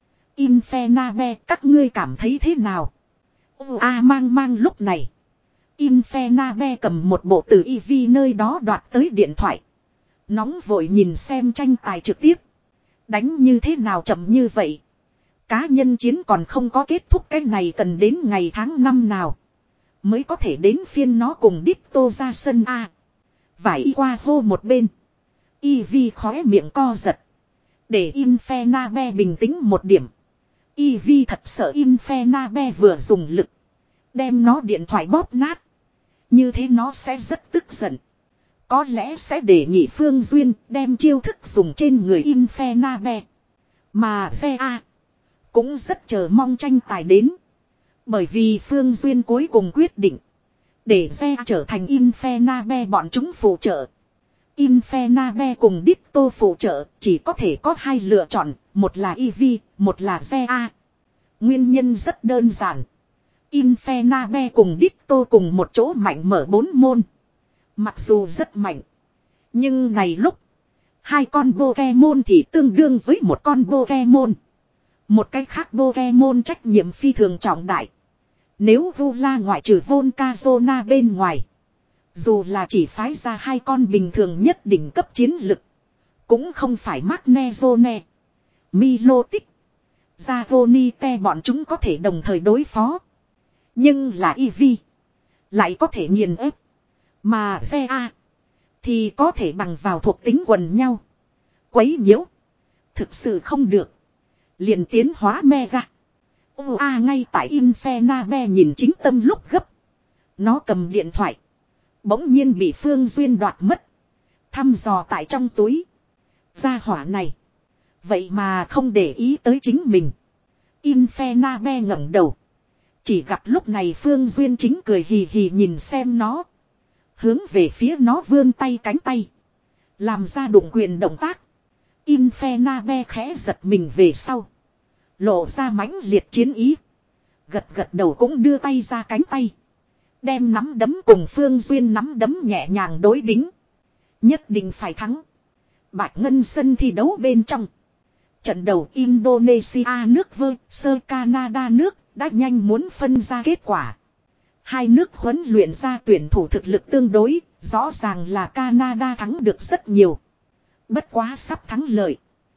Infernabe các ngươi cảm thấy thế nào? A à, mang mang lúc này. Infernabe cầm một bộ từ Eevee nơi đó đoạt tới điện thoại. Nóng vội nhìn xem tranh tài trực tiếp. Đánh như thế nào chậm như vậy? Cá nhân chiến còn không có kết thúc, cái này cần đến ngày tháng năm nào. Mới có thể đến phiên nó cùng Ditto ra sân A. Vải qua hô một bên. Eevee khóe miệng co giật. Để Infernabe bình tĩnh một điểm. Eevee thật sợ Infernabe vừa dùng lực. Đem nó điện thoại bóp nát. Như thế nó sẽ rất tức giận. Có lẽ sẽ để nhị Phương Duyên đem chiêu thức dùng trên người Infernabe. Mà xe A. Cũng rất chờ mong tranh tài đến. Bởi vì Phương Duyên cuối cùng quyết định. Để xe trở thành Infernabe bọn chúng phụ trợ. Infernabe cùng Ditto phụ trợ chỉ có thể có hai lựa chọn. Một là Eevee, một là xe A. Nguyên nhân rất đơn giản. Infernabe cùng Ditto cùng một chỗ mạnh mở bốn môn. Mặc dù rất mạnh. Nhưng này lúc. Hai con Pokemon thì tương đương với một con Pokemon. Một cách khác Pokemon trách nhiệm phi thường trọng đại. Nếu Vula ngoại trừ Volcazona bên ngoài. Dù là chỉ phái ra hai con bình thường nhất đỉnh cấp chiến lực. Cũng không phải Magnezone. Milotic. Zagonite bọn chúng có thể đồng thời đối phó. Nhưng là Eevee. Lại có thể nghiền ép. Mà xe A thì có thể bằng vào thuộc tính quần nhau. Quấy nhiễu. Thực sự không được. Liền tiến hóa me ra. Ô A ngay tại Infernabe nhìn chính tâm lúc gấp. Nó cầm điện thoại. Bỗng nhiên bị Phương Duyên đoạt mất. Thăm dò tại trong túi. Gia hỏa này. Vậy mà không để ý tới chính mình. Infernabe ngẩng đầu. Chỉ gặp lúc này Phương Duyên chính cười hì hì nhìn xem nó. Hướng về phía nó vươn tay cánh tay. Làm ra đụng quyền động tác. Infernabe khẽ giật mình về sau. Lộ ra mãnh liệt chiến ý. Gật gật đầu cũng đưa tay ra cánh tay. Đem nắm đấm cùng Phương Duyên nắm đấm nhẹ nhàng đối đính. Nhất định phải thắng. Bạch Ngân sân thi đấu bên trong. Trận đầu Indonesia nước vơ sơ Canada nước đã nhanh muốn phân ra kết quả. Hai nước huấn luyện ra tuyển thủ thực lực tương đối, rõ ràng là Canada thắng được rất nhiều. Bất quá sắp thắng lợi.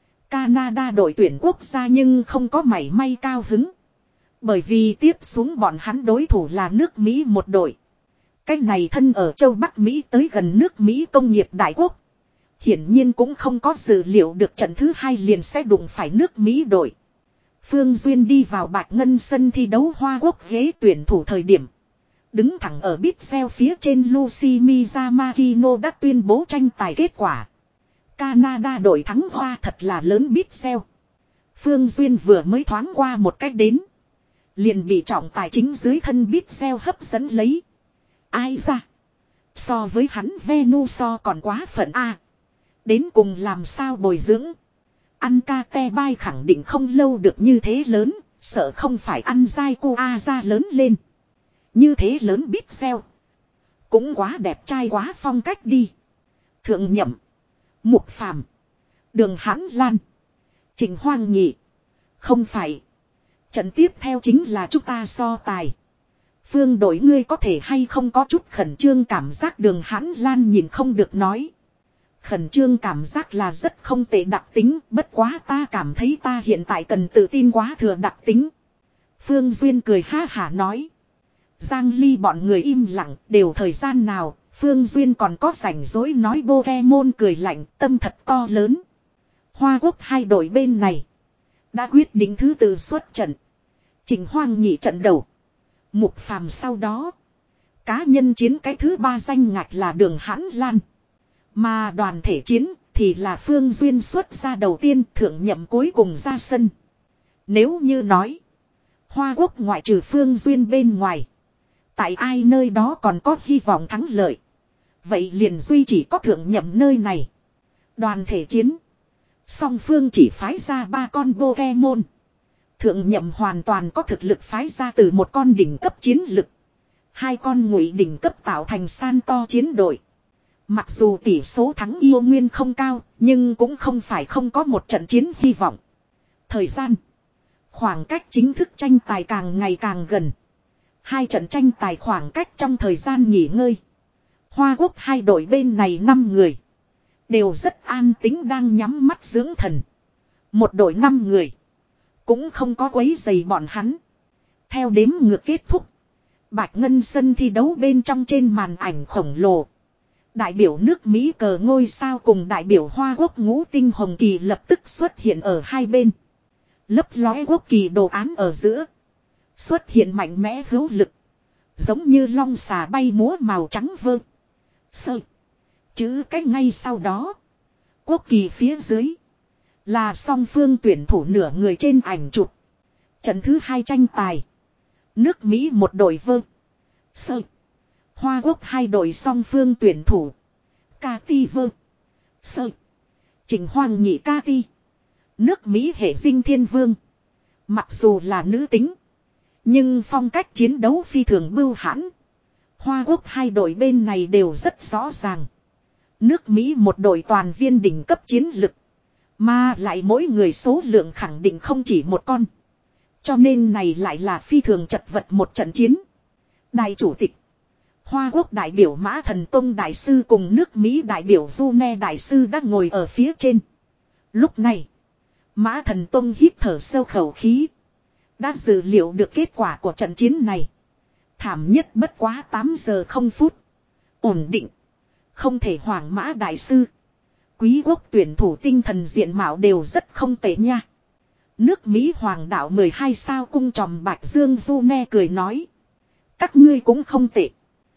Canada đội tuyển quốc gia nhưng không có mảy may cao hứng. Bởi vì tiếp xuống bọn hắn đối thủ là nước Mỹ một đội. Cách này thân ở châu Bắc Mỹ tới gần nước Mỹ công nghiệp đại quốc. Hiển nhiên cũng không có dự liệu được trận thứ hai liền sẽ đụng phải nước Mỹ đội. Phương Duyên đi vào Bạch Ngân sân thi đấu Hoa Quốc ghế tuyển thủ thời điểm. Đứng thẳng ở Pixel phía trên Lucy Miyamakino đã tuyên bố tranh tài kết quả. Canada đội thắng Hoa thật là lớn Pixel. Phương Duyên vừa mới thoáng qua một cách đến. Liền bị trọng tài chính dưới thân Pixel hấp dẫn lấy. Ai ra? So với hắn Venuso còn quá phận A. Đến cùng làm sao bồi dưỡng. Ăn ca te bai khẳng định không lâu được như thế lớn. Sợ không phải ăn dai cô A ra lớn lên. Như thế lớn Pixel. Cũng quá đẹp trai quá phong cách đi. Thượng Nhậm. Mục Phàm. Đường Hãn Lan. Trịnh Hoang Nhị. Không phải. Trận tiếp theo chính là chúng ta so tài. Phương đội ngươi có thể hay không có chút khẩn trương cảm giác Đường Hãn Lan nhìn không được nói. Khẩn trương cảm giác là rất không tệ đặc tính. Bất quá ta cảm thấy ta hiện tại cần tự tin quá thừa đặc tính. Phương Duyên cười ha hả nói. Giang Ly bọn người im lặng đều thời gian nào. Phương Duyên còn có rảnh rỗi nói Pokemon cười lạnh tâm thật to lớn. Hoa Quốc hai đội bên này. Đã quyết định thứ tự xuất trận. Trịnh Hoang Nhị trận đầu. Mục Phàm sau đó. Cá nhân chiến cái thứ ba danh ngạch là Đường Hãn Lan. Mà đoàn thể chiến thì là Phương Duyên xuất ra đầu tiên Thượng Nhậm cuối cùng ra sân. Nếu như nói. Hoa Quốc ngoại trừ Phương Duyên bên ngoài. Tại ai nơi đó còn có hy vọng thắng lợi. Vậy liền duy chỉ có Thượng Nhậm nơi này. Đoàn thể chiến. Song phương chỉ phái ra ba con Pokemon. Thượng Nhậm hoàn toàn có thực lực phái ra từ một con đỉnh cấp chiến lực. Hai con ngụy đỉnh cấp tạo thành san to chiến đội. Mặc dù tỷ số thắng yêu nguyên không cao. Nhưng cũng không phải không có một trận chiến hy vọng. Thời gian. Khoảng cách chính thức tranh tài càng ngày càng gần. Hai trận tranh tài khoảng cách trong thời gian nghỉ ngơi. Hoa Quốc hai đội bên này năm người. Đều rất an tĩnh đang nhắm mắt dưỡng thần. Một đội năm người. Cũng không có quấy rầy bọn hắn. Theo đếm ngược kết thúc. Bạch Ngân sân thi đấu bên trong trên màn ảnh khổng lồ. Đại biểu nước Mỹ cờ ngôi sao cùng đại biểu Hoa Quốc ngũ tinh hồng kỳ lập tức xuất hiện ở hai bên. Lấp lóe quốc kỳ đồ án ở giữa. Xuất hiện mạnh mẽ hữu lực. Giống như long xà bay múa màu trắng vơ. Sơ. Chữ cách ngay sau đó. Quốc kỳ phía dưới. Là song phương tuyển thủ nửa người trên ảnh chụp. Trận thứ hai tranh tài. Nước Mỹ một đội vơ. Sơ. Hoa Quốc hai đội song phương tuyển thủ. Ca ti vơ. Sơ. Trịnh Hoang Nhị ca ti. Nước Mỹ hệ dinh thiên vương. Mặc dù là nữ tính. Nhưng phong cách chiến đấu phi thường bưu hãn. Hoa Quốc hai đội bên này đều rất rõ ràng. Nước Mỹ một đội toàn viên đỉnh cấp chiến lực. Mà lại mỗi người số lượng khẳng định không chỉ một con. Cho nên này lại là phi thường chật vật một trận chiến. Đại chủ tịch. Hoa Quốc đại biểu Mã Thần Tông đại sư cùng nước Mỹ đại biểu Vune đại sư đã ngồi ở phía trên. Lúc này. Mã Thần Tông hít thở sâu khẩu khí. Đã dự liệu được kết quả của trận chiến này. Thảm nhất bất quá tám giờ không phút. Ổn định. Không thể hoàng mã đại sư. Quý quốc tuyển thủ tinh thần diện mạo đều rất không tệ nha. Nước Mỹ hoàng đạo mười hai sao cung tròm Bạch Dương June cười nói. Các ngươi cũng không tệ.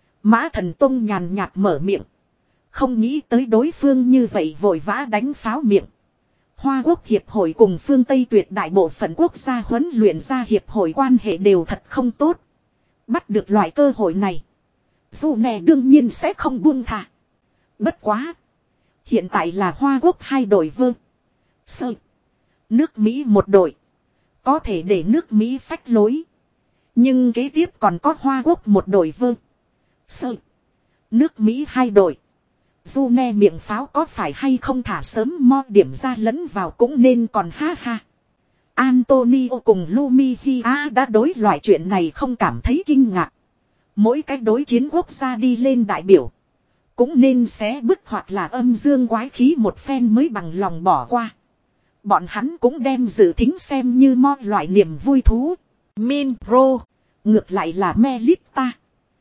Mã Thần Tông nhàn nhạt mở miệng. Không nghĩ tới đối phương như vậy vội vã đánh pháo miệng. Hoa Quốc Hiệp hội cùng phương Tây tuyệt đại bộ phận quốc gia huấn luyện ra hiệp hội quan hệ đều thật không tốt. Bắt được loại cơ hội này. Dù nè đương nhiên sẽ không buông thả. Bất quá. Hiện tại là Hoa Quốc hai đội vơ. Sơ. Nước Mỹ một đội. Có thể để nước Mỹ phách lối. Nhưng kế tiếp còn có Hoa Quốc một đội vơ. Sơ. Nước Mỹ hai đội. Dù ne miệng pháo có phải hay không thả sớm mo điểm ra lẫn vào cũng nên còn ha ha. Antonio cùng Lumihia đã đối loại chuyện này không cảm thấy kinh ngạc. Mỗi cách đối chiến quốc gia đi lên đại biểu. Cũng nên xé bức hoặc là âm dương quái khí một phen mới bằng lòng bỏ qua. Bọn hắn cũng đem dự thính xem như mo loại niềm vui thú. Min Pro. Ngược lại là Melita.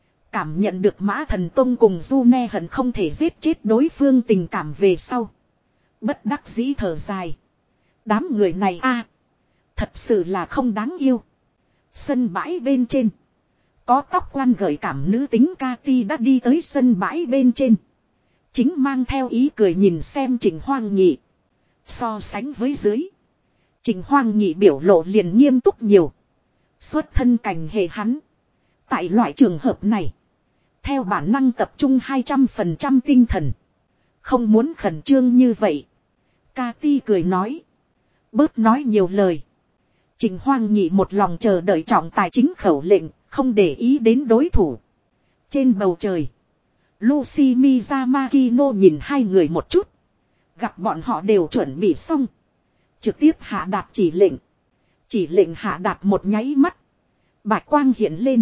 Cảm nhận được Mã Thần Tông cùng June hận không thể giết chết đối phương tình cảm về sau. Bất đắc dĩ thở dài. Đám người này a thật sự là không đáng yêu. Sân bãi bên trên. Có tóc quan gợi cảm nữ tính Cathy đã đi tới sân bãi bên trên. Chính mang theo ý cười nhìn xem Trịnh Hoang Nhị. So sánh với dưới. Trịnh Hoang Nhị biểu lộ liền nghiêm túc nhiều. Xuất thân cảnh hệ hắn. Tại loại trường hợp này. Theo bản năng tập trung hai trăm phần trăm tinh thần. Không muốn khẩn trương như vậy. Cathy cười nói. Bớt nói nhiều lời. Trịnh Hoang Nhị một lòng chờ đợi trọng tài chính khẩu lệnh. Không để ý đến đối thủ. Trên bầu trời. Lucy Miyamakino nhìn hai người một chút. Gặp bọn họ đều chuẩn bị xong. Trực tiếp hạ đạt chỉ lệnh. Chỉ lệnh hạ đạt một nháy mắt. Bạch quang hiện lên.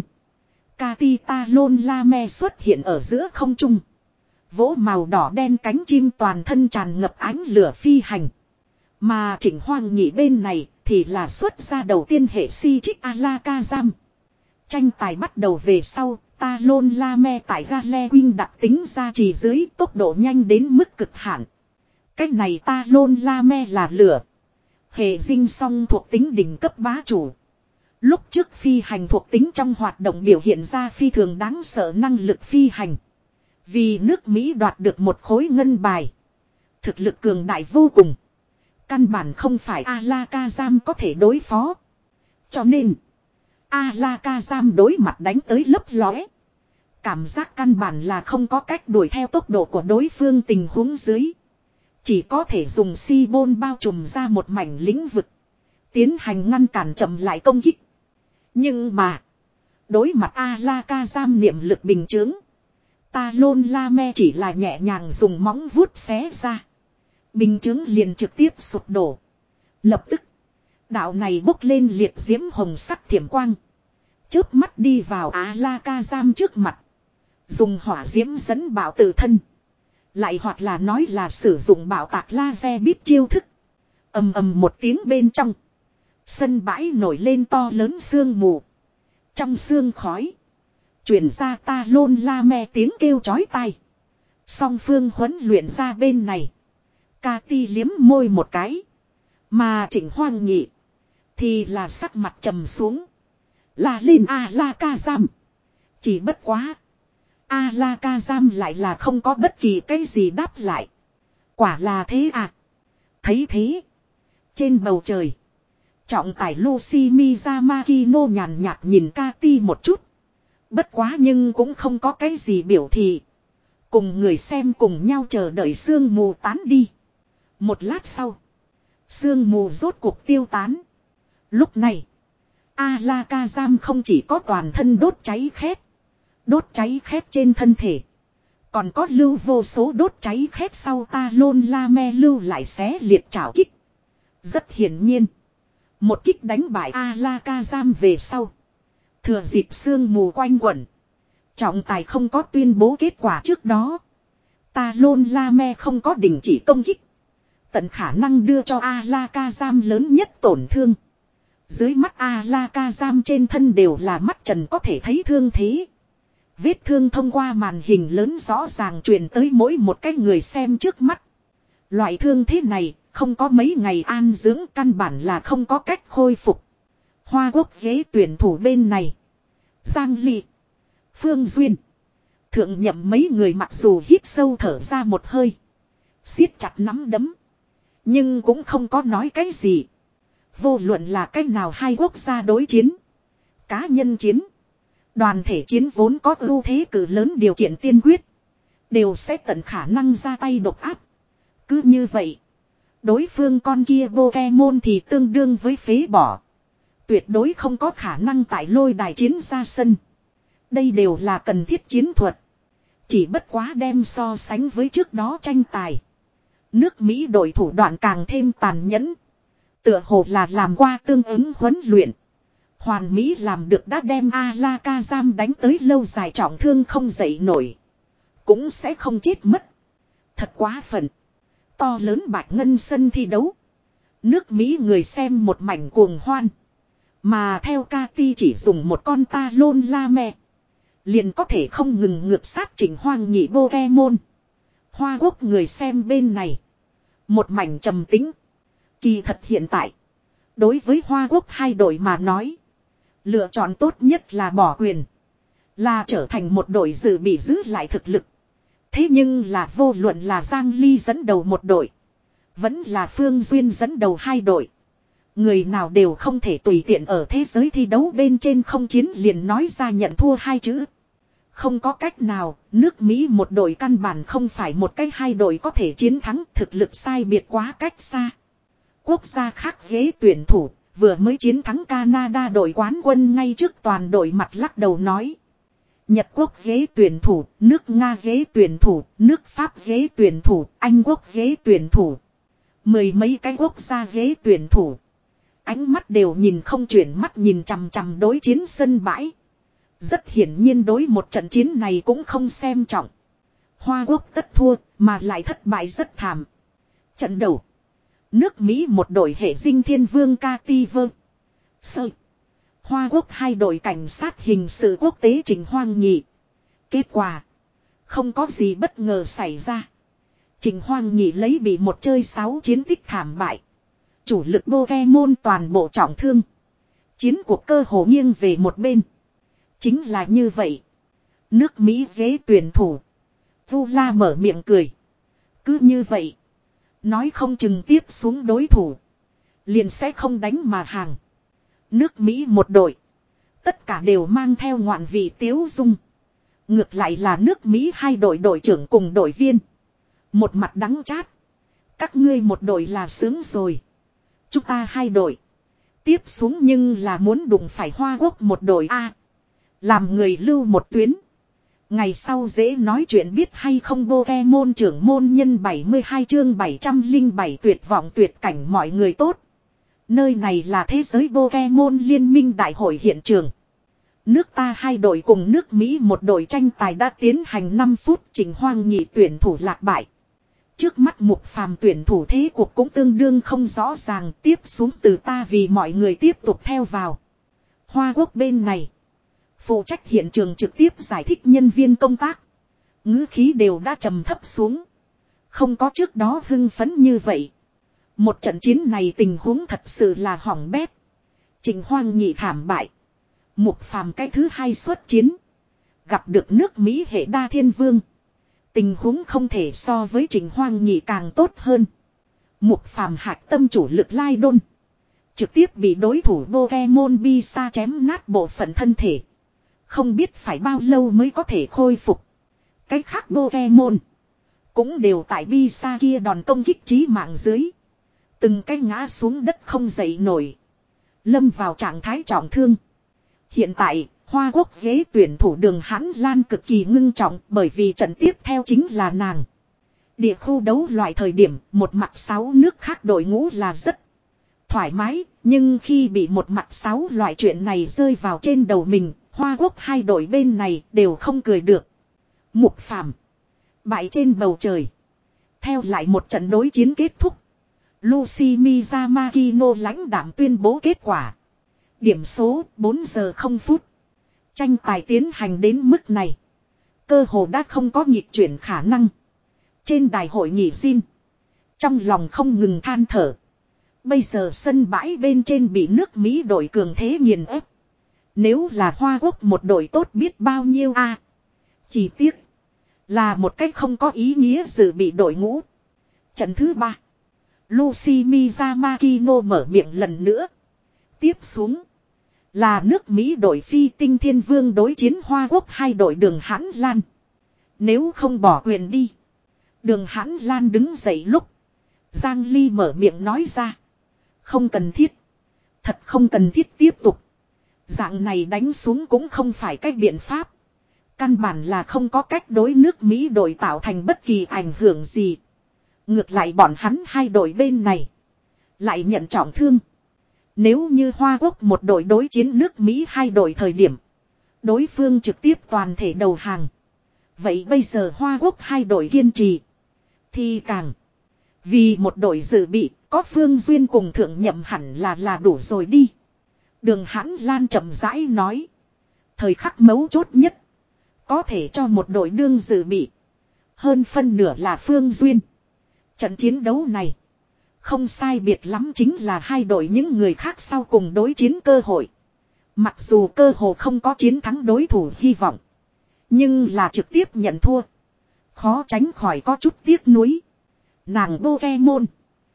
Catita Lôn La Me xuất hiện ở giữa không trung. Vỗ màu đỏ đen cánh chim toàn thân tràn ngập ánh lửa phi hành. Mà Trịnh Hoang Nhị bên này thì là xuất ra đầu tiên hệ si trích Alakazam. Tranh tài bắt đầu về sau, ta Lôn La Me tại Gale Wing đặc tính ra chỉ dưới tốc độ nhanh đến mức cực hạn. Cách này ta Lôn La Me là lửa. Hệ dinh song thuộc tính đỉnh cấp bá chủ. Lúc trước phi hành thuộc tính trong hoạt động biểu hiện ra phi thường đáng sợ năng lực phi hành. Vì nước Mỹ đoạt được một khối ngân bài. Thực lực cường đại vô cùng. Căn bản không phải Alakazam có thể đối phó. Cho nên, Alakazam đối mặt đánh tới lấp lóe. Cảm giác căn bản là không có cách đuổi theo tốc độ của đối phương tình huống dưới. Chỉ có thể dùng si bôn bao trùm ra một mảnh lĩnh vực. Tiến hành ngăn cản chậm lại công kích. Nhưng mà, đối mặt Alakazam niệm lực bình chướng. Ta Lôn La Me chỉ là nhẹ nhàng dùng móng vuốt xé ra. Bình chướng liền trực tiếp sụp đổ. Lập tức, đạo này bốc lên liệt diễm hồng sắc thiểm quang. Chớp mắt đi vào Alakazam trước mặt. Dùng hỏa diễm dẫn bạo tự thân. Lại hoặc là nói là sử dụng bạo tạc laser bíp chiêu thức. Ầm ầm một tiếng bên trong. Sân bãi nổi lên to lớn sương mù. Trong sương khói. Chuyển ra ta Lôn La Me tiếng kêu chói tai. Song phương huấn luyện ra bên này. Cathy liếm môi một cái. Mà Trịnh Hoang Nhị. Thì là sắc mặt trầm xuống. Là lên Alakazam. Chỉ bất quá. Alakazam lại là không có bất kỳ cái gì đáp lại. Quả là thế à. Thấy thế. Trên bầu trời. Trọng tài Lucy Miyamakino nhàn nhạt nhìn Cathy một chút. Bất quá nhưng cũng không có cái gì biểu thị. Cùng người xem cùng nhau chờ đợi sương mù tán đi. Một lát sau. Sương mù rốt cuộc tiêu tán. Lúc này. Alakazam không chỉ có toàn thân đốt cháy khét. Đốt cháy khét trên thân thể. Còn có lưu vô số đốt cháy khét sau ta Lôn La Me lưu lại xé liệt trảo kích. Rất hiển nhiên. Một kích đánh bại Alakazam về sau. Thừa dịp sương mù quanh quẩn. Trọng tài không có tuyên bố kết quả trước đó. Ta Lôn La Me không có đình chỉ công kích. Tận khả năng đưa cho Alakazam lớn nhất tổn thương. Dưới mắt Alakazam trên thân đều là mắt trần có thể thấy thương thế. Vết thương thông qua màn hình lớn rõ ràng truyền tới mỗi một cái người xem trước mắt. Loại thương thế này, không có mấy ngày an dưỡng căn bản là không có cách khôi phục. Hoa Quốc ghế tuyển thủ bên này. Giang Ly, Phương Duyên, Thượng Nhậm mấy người mặc dù hít sâu thở ra một hơi. Siết chặt nắm đấm. Nhưng cũng không có nói cái gì. Vô luận là cách nào hai quốc gia đối chiến. Cá nhân chiến. Đoàn thể chiến vốn có ưu thế cử lớn điều kiện tiên quyết. Đều sẽ tận khả năng ra tay độc áp. Cứ như vậy. Đối phương con kia Pokemon thì tương đương với phế bỏ. Tuyệt đối không có khả năng tại lôi đài chiến ra sân. Đây đều là cần thiết chiến thuật. Chỉ bất quá đem so sánh với trước đó tranh tài. Nước Mỹ đội thủ đoạn càng thêm tàn nhẫn. Tựa hồ là làm qua tương ứng huấn luyện. Hoàn Mỹ làm được đã đem Alakazam đánh tới lâu dài trọng thương không dậy nổi. Cũng sẽ không chết mất. Thật quá phận. To lớn bạch ngân sân thi đấu. Nước Mỹ người xem một mảnh cuồng hoan. Mà theo Cathy chỉ dùng một con ta lôn la me. Liền có thể không ngừng ngược sát Trịnh Hoang nhị Pokemon. Hoa Quốc người xem bên này. Một mảnh trầm tĩnh. Kỳ thật hiện tại. Đối với Hoa Quốc hai đội mà nói. Lựa chọn tốt nhất là bỏ quyền. Là trở thành một đội dự bị giữ lại thực lực. Thế nhưng là vô luận là Giang Ly dẫn đầu một đội. Vẫn là Phương Duyên dẫn đầu hai đội. Người nào đều không thể tùy tiện ở thế giới thi đấu bên trên không chiến liền nói ra nhận thua hai chữ. Không có cách nào, nước Mỹ một đội căn bản không phải một cái hai đội có thể chiến thắng, thực lực sai biệt quá cách xa. Quốc gia khác ghế tuyển thủ, vừa mới chiến thắng Canada đội quán quân ngay trước toàn đội mặt lắc đầu nói. Nhật Quốc ghế tuyển thủ, nước Nga ghế tuyển thủ, nước Pháp ghế tuyển thủ, Anh Quốc ghế tuyển thủ. Mười mấy cái quốc gia ghế tuyển thủ. Ánh mắt đều nhìn không chuyển mắt nhìn chằm chằm đối chiến sân bãi. Rất hiển nhiên đối một trận chiến này cũng không xem trọng. Hoa Quốc tất thua mà lại thất bại rất thảm. Trận đầu. Nước Mỹ một đội hệ dinh thiên vương Cathy Vơ. Sơ. Hoa Quốc hai đội cảnh sát hình sự quốc tế Trịnh Hoang nhị. Kết quả. Không có gì bất ngờ xảy ra. Trịnh Hoang nhị lấy bị một chơi sáu chiến tích thảm bại. Chủ lực Pokemon toàn bộ trọng thương. Chiến cuộc cơ hồ nghiêng về một bên. Chính là như vậy. Nước Mỹ ghế tuyển thủ. Vu La mở miệng cười. Cứ như vậy. Nói không chừng tiếp xuống đối thủ. Liền sẽ không đánh mà hàng. Nước Mỹ một đội. Tất cả đều mang theo ngoạn vị tiếu dung. Ngược lại là nước Mỹ hai đội đội trưởng cùng đội viên. Một mặt đắng chát. Các ngươi một đội là sướng rồi. Chúng ta hai đội. Tiếp xuống nhưng là muốn đụng phải Hoa Quốc một đội A. Làm người lưu một tuyến. Ngày sau dễ nói chuyện biết hay không Pokemon trưởng môn nhân bảy mươi hai chương bảy trăm lẻ bảy tuyệt vọng tuyệt cảnh mọi người tốt. Nơi này là thế giới Pokemon liên minh đại hội hiện trường. Nước ta hai đội cùng nước Mỹ một đội tranh tài đã tiến hành năm phút Trịnh Hoang nhị tuyển thủ lạc bại. Trước mắt Mục Phàm tuyển thủ thế cuộc cũng tương đương không rõ ràng tiếp xuống từ ta vì mọi người tiếp tục theo vào. Hoa Quốc bên này. Phụ trách hiện trường trực tiếp giải thích nhân viên công tác. Ngữ khí đều đã trầm thấp xuống. Không có trước đó hưng phấn như vậy. Một trận chiến này tình huống thật sự là hỏng bét. Trịnh Hoang nhị thảm bại. Mục Phàm cái thứ hai xuất chiến. Gặp được nước Mỹ hệ đa thiên vương. Tình huống không thể so với Trịnh Hoang nhị càng tốt hơn. Mục Phàm hạch tâm chủ lực lai đôn. Trực tiếp bị đối thủ Pokemon Bisa chém nát bộ phận thân thể. Không biết phải bao lâu mới có thể khôi phục. Cái khác Pokemon. Cũng đều tại Bisa kia đòn công kích chí mạng dưới. Từng cái ngã xuống đất không dậy nổi. Lâm vào trạng thái trọng thương. Hiện tại, Hoa Quốc ghế tuyển thủ Đường Hãn Lan cực kỳ ngưng trọng bởi vì trận tiếp theo chính là nàng. Địa khu đấu loại thời điểm, một mặt sáu nước khác đội ngũ là rất thoải mái, nhưng khi bị một mặt sáu loại chuyện này rơi vào trên đầu mình, Hoa Quốc hai đội bên này đều không cười được. Mục Phàm bại trên bầu trời. Theo lại một trận đối chiến kết thúc. Lucy Miyamakino lãnh đạm tuyên bố kết quả. Điểm số bốn giờ không phút. Tranh tài tiến hành đến mức này. Cơ hồ đã không có nhịp chuyển khả năng. Trên đài hội nghị xin. Trong lòng không ngừng than thở. Bây giờ sân bãi bên trên bị nước Mỹ đội cường thế nghiền ép. Nếu là Hoa Quốc một đội tốt biết bao nhiêu a à, chỉ tiếc. Là một cách không có ý nghĩa dự bị đội ngũ. Trận thứ ba. Lucy Miyamakino mở miệng lần nữa. Tiếp xuống. Là nước Mỹ đội phi tinh thiên vương đối chiến Hoa Quốc hai đội Đường Hãn Lan. Nếu không bỏ quyền đi. Đường Hãn Lan đứng dậy lúc. Giang Ly mở miệng nói ra. Không cần thiết. Thật không cần thiết tiếp tục. Dạng này đánh xuống cũng không phải cách biện pháp. Căn bản là không có cách đối nước Mỹ đội tạo thành bất kỳ ảnh hưởng gì. Ngược lại bọn hắn hai đội bên này. Lại nhận trọng thương. Nếu như Hoa Quốc một đội đối chiến nước Mỹ hai đội thời điểm. Đối phương trực tiếp toàn thể đầu hàng. Vậy bây giờ Hoa Quốc hai đội kiên trì. Thì càng. Vì một đội dự bị có Phương Duyên cùng thượng nhậm hẳn là là đủ rồi đi. Đường Hãn Lan chậm rãi nói. Thời khắc mấu chốt nhất. Có thể cho một đội đương dự bị. Hơn phân nửa là Phương Duyên. Trận chiến đấu này. Không sai biệt lắm chính là hai đội những người khác sau cùng đối chiến cơ hội. Mặc dù cơ hồ không có chiến thắng đối thủ hy vọng. Nhưng là trực tiếp nhận thua. Khó tránh khỏi có chút tiếc nuối. Nàng Pokemon.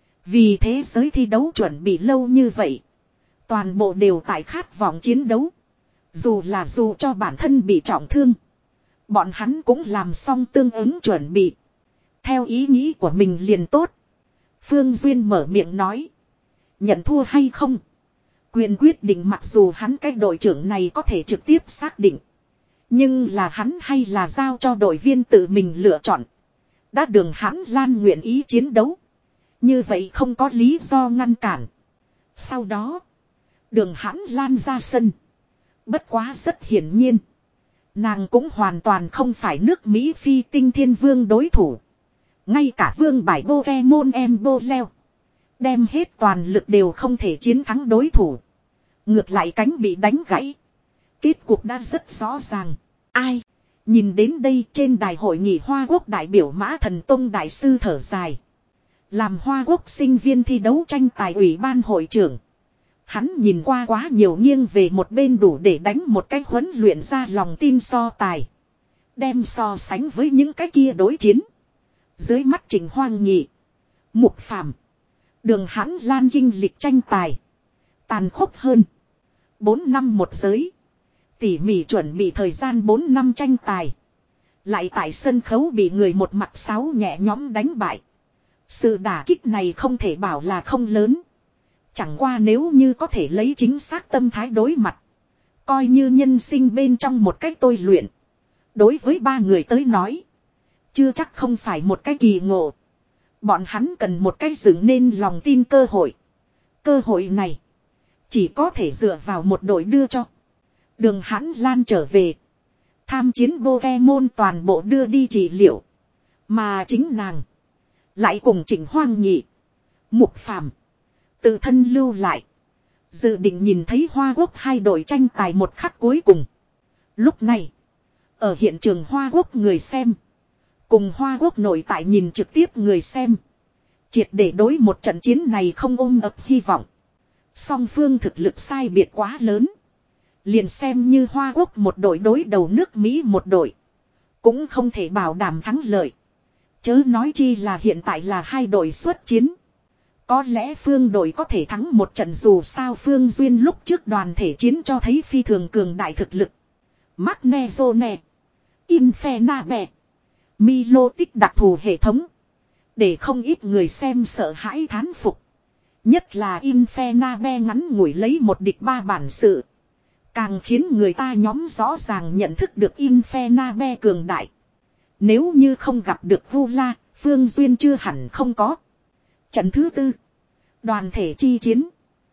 Vì thế giới thi đấu chuẩn bị lâu như vậy. Toàn bộ đều tại khát vọng chiến đấu. Dù là dù cho bản thân bị trọng thương. Bọn hắn cũng làm xong tương ứng chuẩn bị. Theo ý nghĩ của mình liền tốt. Phương Duyên mở miệng nói. Nhận thua hay không? Quyền quyết định mặc dù hắn cái đội trưởng này có thể trực tiếp xác định. Nhưng là hắn hay là giao cho đội viên tự mình lựa chọn. Đã Đường Hãn Lan nguyện ý chiến đấu. Như vậy không có lý do ngăn cản. Sau đó. Đường Hãn Lan ra sân. Bất quá rất hiển nhiên. Nàng cũng hoàn toàn không phải nước Mỹ phi tinh thiên vương đối thủ. Ngay cả vương bài Pokemon Emboleo. Đem hết toàn lực đều không thể chiến thắng đối thủ. Ngược lại cánh bị đánh gãy. Kết cục đã rất rõ ràng. Ai? Nhìn đến đây trên đài hội nghị Hoa Quốc đại biểu Mã Thần Tông đại sư thở dài. Làm Hoa Quốc sinh viên thi đấu tranh tài ủy ban hội trưởng. Hắn nhìn qua quá nhiều nghiêng về một bên đủ để đánh một cách huấn luyện ra lòng tin so tài. Đem so sánh với những cái kia đối chiến. Dưới mắt Trình Hoang Nhị. Mục Phàm. Đường Hãn Lan kinh lịch tranh tài. Tàn khốc hơn. Bốn năm một giới. Tỉ mỉ chuẩn bị thời gian bốn năm tranh tài. Lại tại sân khấu bị người một mặt sáo nhẹ nhõm đánh bại. Sự đả kích này không thể bảo là không lớn. Chẳng qua nếu như có thể lấy chính xác tâm thái đối mặt. Coi như nhân sinh bên trong một cách tôi luyện. Đối với ba người tới nói. Chưa chắc không phải một cái kỳ ngộ. Bọn hắn cần một cái dựng nên lòng tin cơ hội. Cơ hội này. Chỉ có thể dựa vào một đội đưa cho. Đường Hãn Lan trở về. Tham chiến Pokemon toàn bộ đưa đi trị liệu. Mà chính nàng. Lại cùng Trịnh Hoang Nhị. Mục Phàm tự thân lưu lại. Dự định nhìn thấy Hoa Quốc hai đội tranh tài một khắc cuối cùng. Lúc này. Ở hiện trường Hoa Quốc người xem. Cùng Hoa Quốc nội tại nhìn trực tiếp người xem. Triệt để đối một trận chiến này không ôm ấp hy vọng. Song phương thực lực sai biệt quá lớn. Liền xem như Hoa Quốc một đội đối đầu nước Mỹ một đội. Cũng không thể bảo đảm thắng lợi. Chớ nói chi là hiện tại là hai đội xuất chiến. Có lẽ Phương đội có thể thắng một trận dù sao Phương Duyên lúc trước đoàn thể chiến cho thấy phi thường cường đại thực lực. Magnezone. Infenabe. Milo tích đặc thù hệ thống. Để không ít người xem sợ hãi thán phục. Nhất là Infenabe ngắn ngủi lấy một địch ba bản sự. Càng khiến người ta nhóm rõ ràng nhận thức được Infenabe cường đại. Nếu như không gặp được Vula, Phương Duyên chưa hẳn không có. Trận thứ tư. Đoàn thể chi chiến.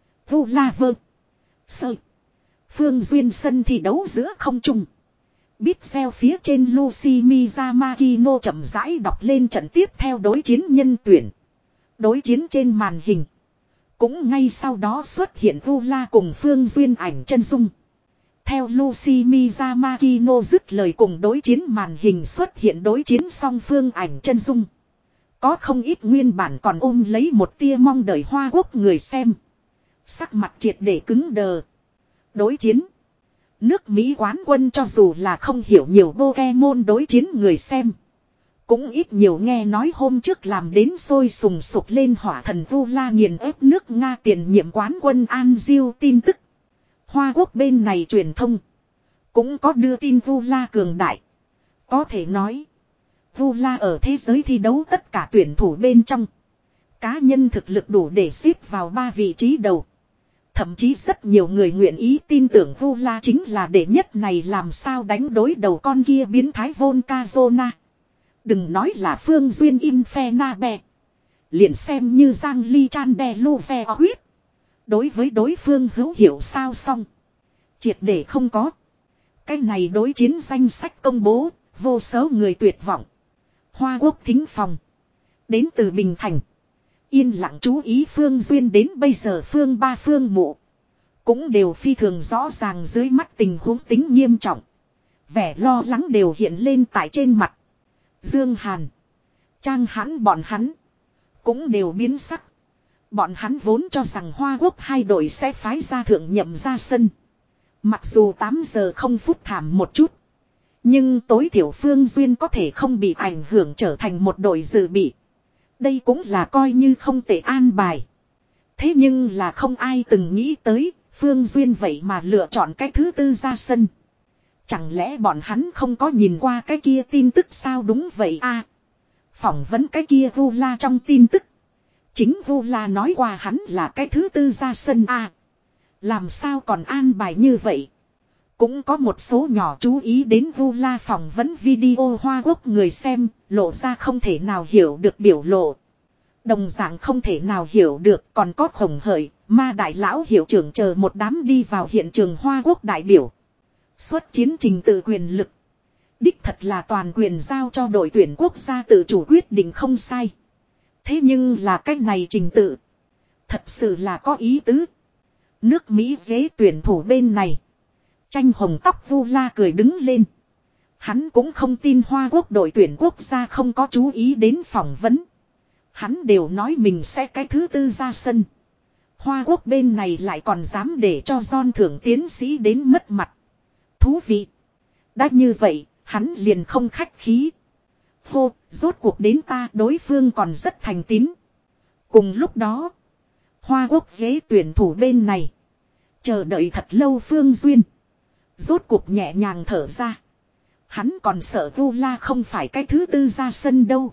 Vula vơ. Sơ. Phương Duyên sân thi đấu giữa không trung. Bít xeo phía trên Lucy Miyamakino chậm rãi đọc lên trận tiếp theo đối chiến nhân tuyển. Đối chiến trên màn hình. Cũng ngay sau đó xuất hiện Vula cùng Phương Duyên ảnh chân dung. Theo Lucy Miyamakino dứt lời cùng đối chiến màn hình xuất hiện đối chiến song phương ảnh chân dung. Có không ít nguyên bản còn ôm lấy một tia mong đợi Hoa Quốc người xem. Sắc mặt triệt để cứng đờ. Đối chiến. Nước Mỹ quán quân cho dù là không hiểu nhiều Pokemon đối chiến người xem. Cũng ít nhiều nghe nói hôm trước làm đến sôi sùng sục lên hỏa thần Vu La nghiền ép nước Nga tiền nhiệm quán quân An Diêu tin tức. Hoa Quốc bên này truyền thông. Cũng có đưa tin Vu La cường đại. Có thể nói. Vu La ở thế giới thi đấu tất cả tuyển thủ bên trong. Cá nhân thực lực đủ để xếp vào ba vị trí đầu. Thậm chí rất nhiều người nguyện ý tin tưởng Vu La chính là đệ nhất này làm sao đánh đối đầu con kia biến thái Volcazona. Đừng nói là Phương Duyên Infernabe. Liền xem như Giang Ly Chan Đe Lu Ve huyết. Đối với đối phương hữu hiểu sao xong. Triệt để không có. Cái này đối chiến danh sách công bố, vô số người tuyệt vọng. Hoa Quốc thính phòng. Đến từ Bình Thành. Yên lặng chú ý Phương Duyên đến bây giờ Phương ba Phương mụ. Cũng đều phi thường rõ ràng dưới mắt tình huống tính nghiêm trọng. Vẻ lo lắng đều hiện lên tại trên mặt. Dương Hàn. Trang Hãn bọn hắn. Cũng đều biến sắc. Bọn hắn vốn cho rằng Hoa Quốc hai đội sẽ phái ra thượng nhậm ra sân. Mặc dù tám giờ không phút thảm một chút. Nhưng tối thiểu Phương Duyên có thể không bị ảnh hưởng trở thành một đội dự bị. Đây cũng là coi như không tệ an bài. Thế nhưng là không ai từng nghĩ tới Phương Duyên vậy mà lựa chọn cái thứ tư ra sân. Chẳng lẽ bọn hắn không có nhìn qua cái kia tin tức sao đúng vậy a? Phỏng vấn cái kia Vu La trong tin tức. Chính Vu La nói qua hắn là cái thứ tư ra sân a. Làm sao còn an bài như vậy? Cũng có một số nhỏ chú ý đến Vu La phỏng vấn video Hoa Quốc người xem, lộ ra không thể nào hiểu được biểu lộ. Đồng dạng không thể nào hiểu được còn có Khổng Hợi, Ma Đại Lão hiệu trưởng chờ một đám đi vào hiện trường Hoa Quốc đại biểu. Xuất chiến trình tự quyền lực. Đích thật là toàn quyền giao cho đội tuyển quốc gia tự chủ quyết định không sai. Thế nhưng là cách này trình tự. Thật sự là có ý tứ. Nước Mỹ dế tuyển thủ bên này. Tranh hồng tóc Vu La cười đứng lên. Hắn cũng không tin Hoa Quốc đội tuyển quốc gia không có chú ý đến phỏng vấn. Hắn đều nói mình sẽ cái thứ tư ra sân. Hoa Quốc bên này lại còn dám để cho John thưởng tiến sĩ đến mất mặt. Thú vị. Đã như vậy, hắn liền không khách khí. Hô, rốt cuộc đến ta đối phương còn rất thành tín. Cùng lúc đó, Hoa Quốc ghế tuyển thủ bên này. Chờ đợi thật lâu Phương Duyên. Rốt cuộc nhẹ nhàng thở ra. Hắn còn sợ Vu La không phải cái thứ tư ra sân đâu.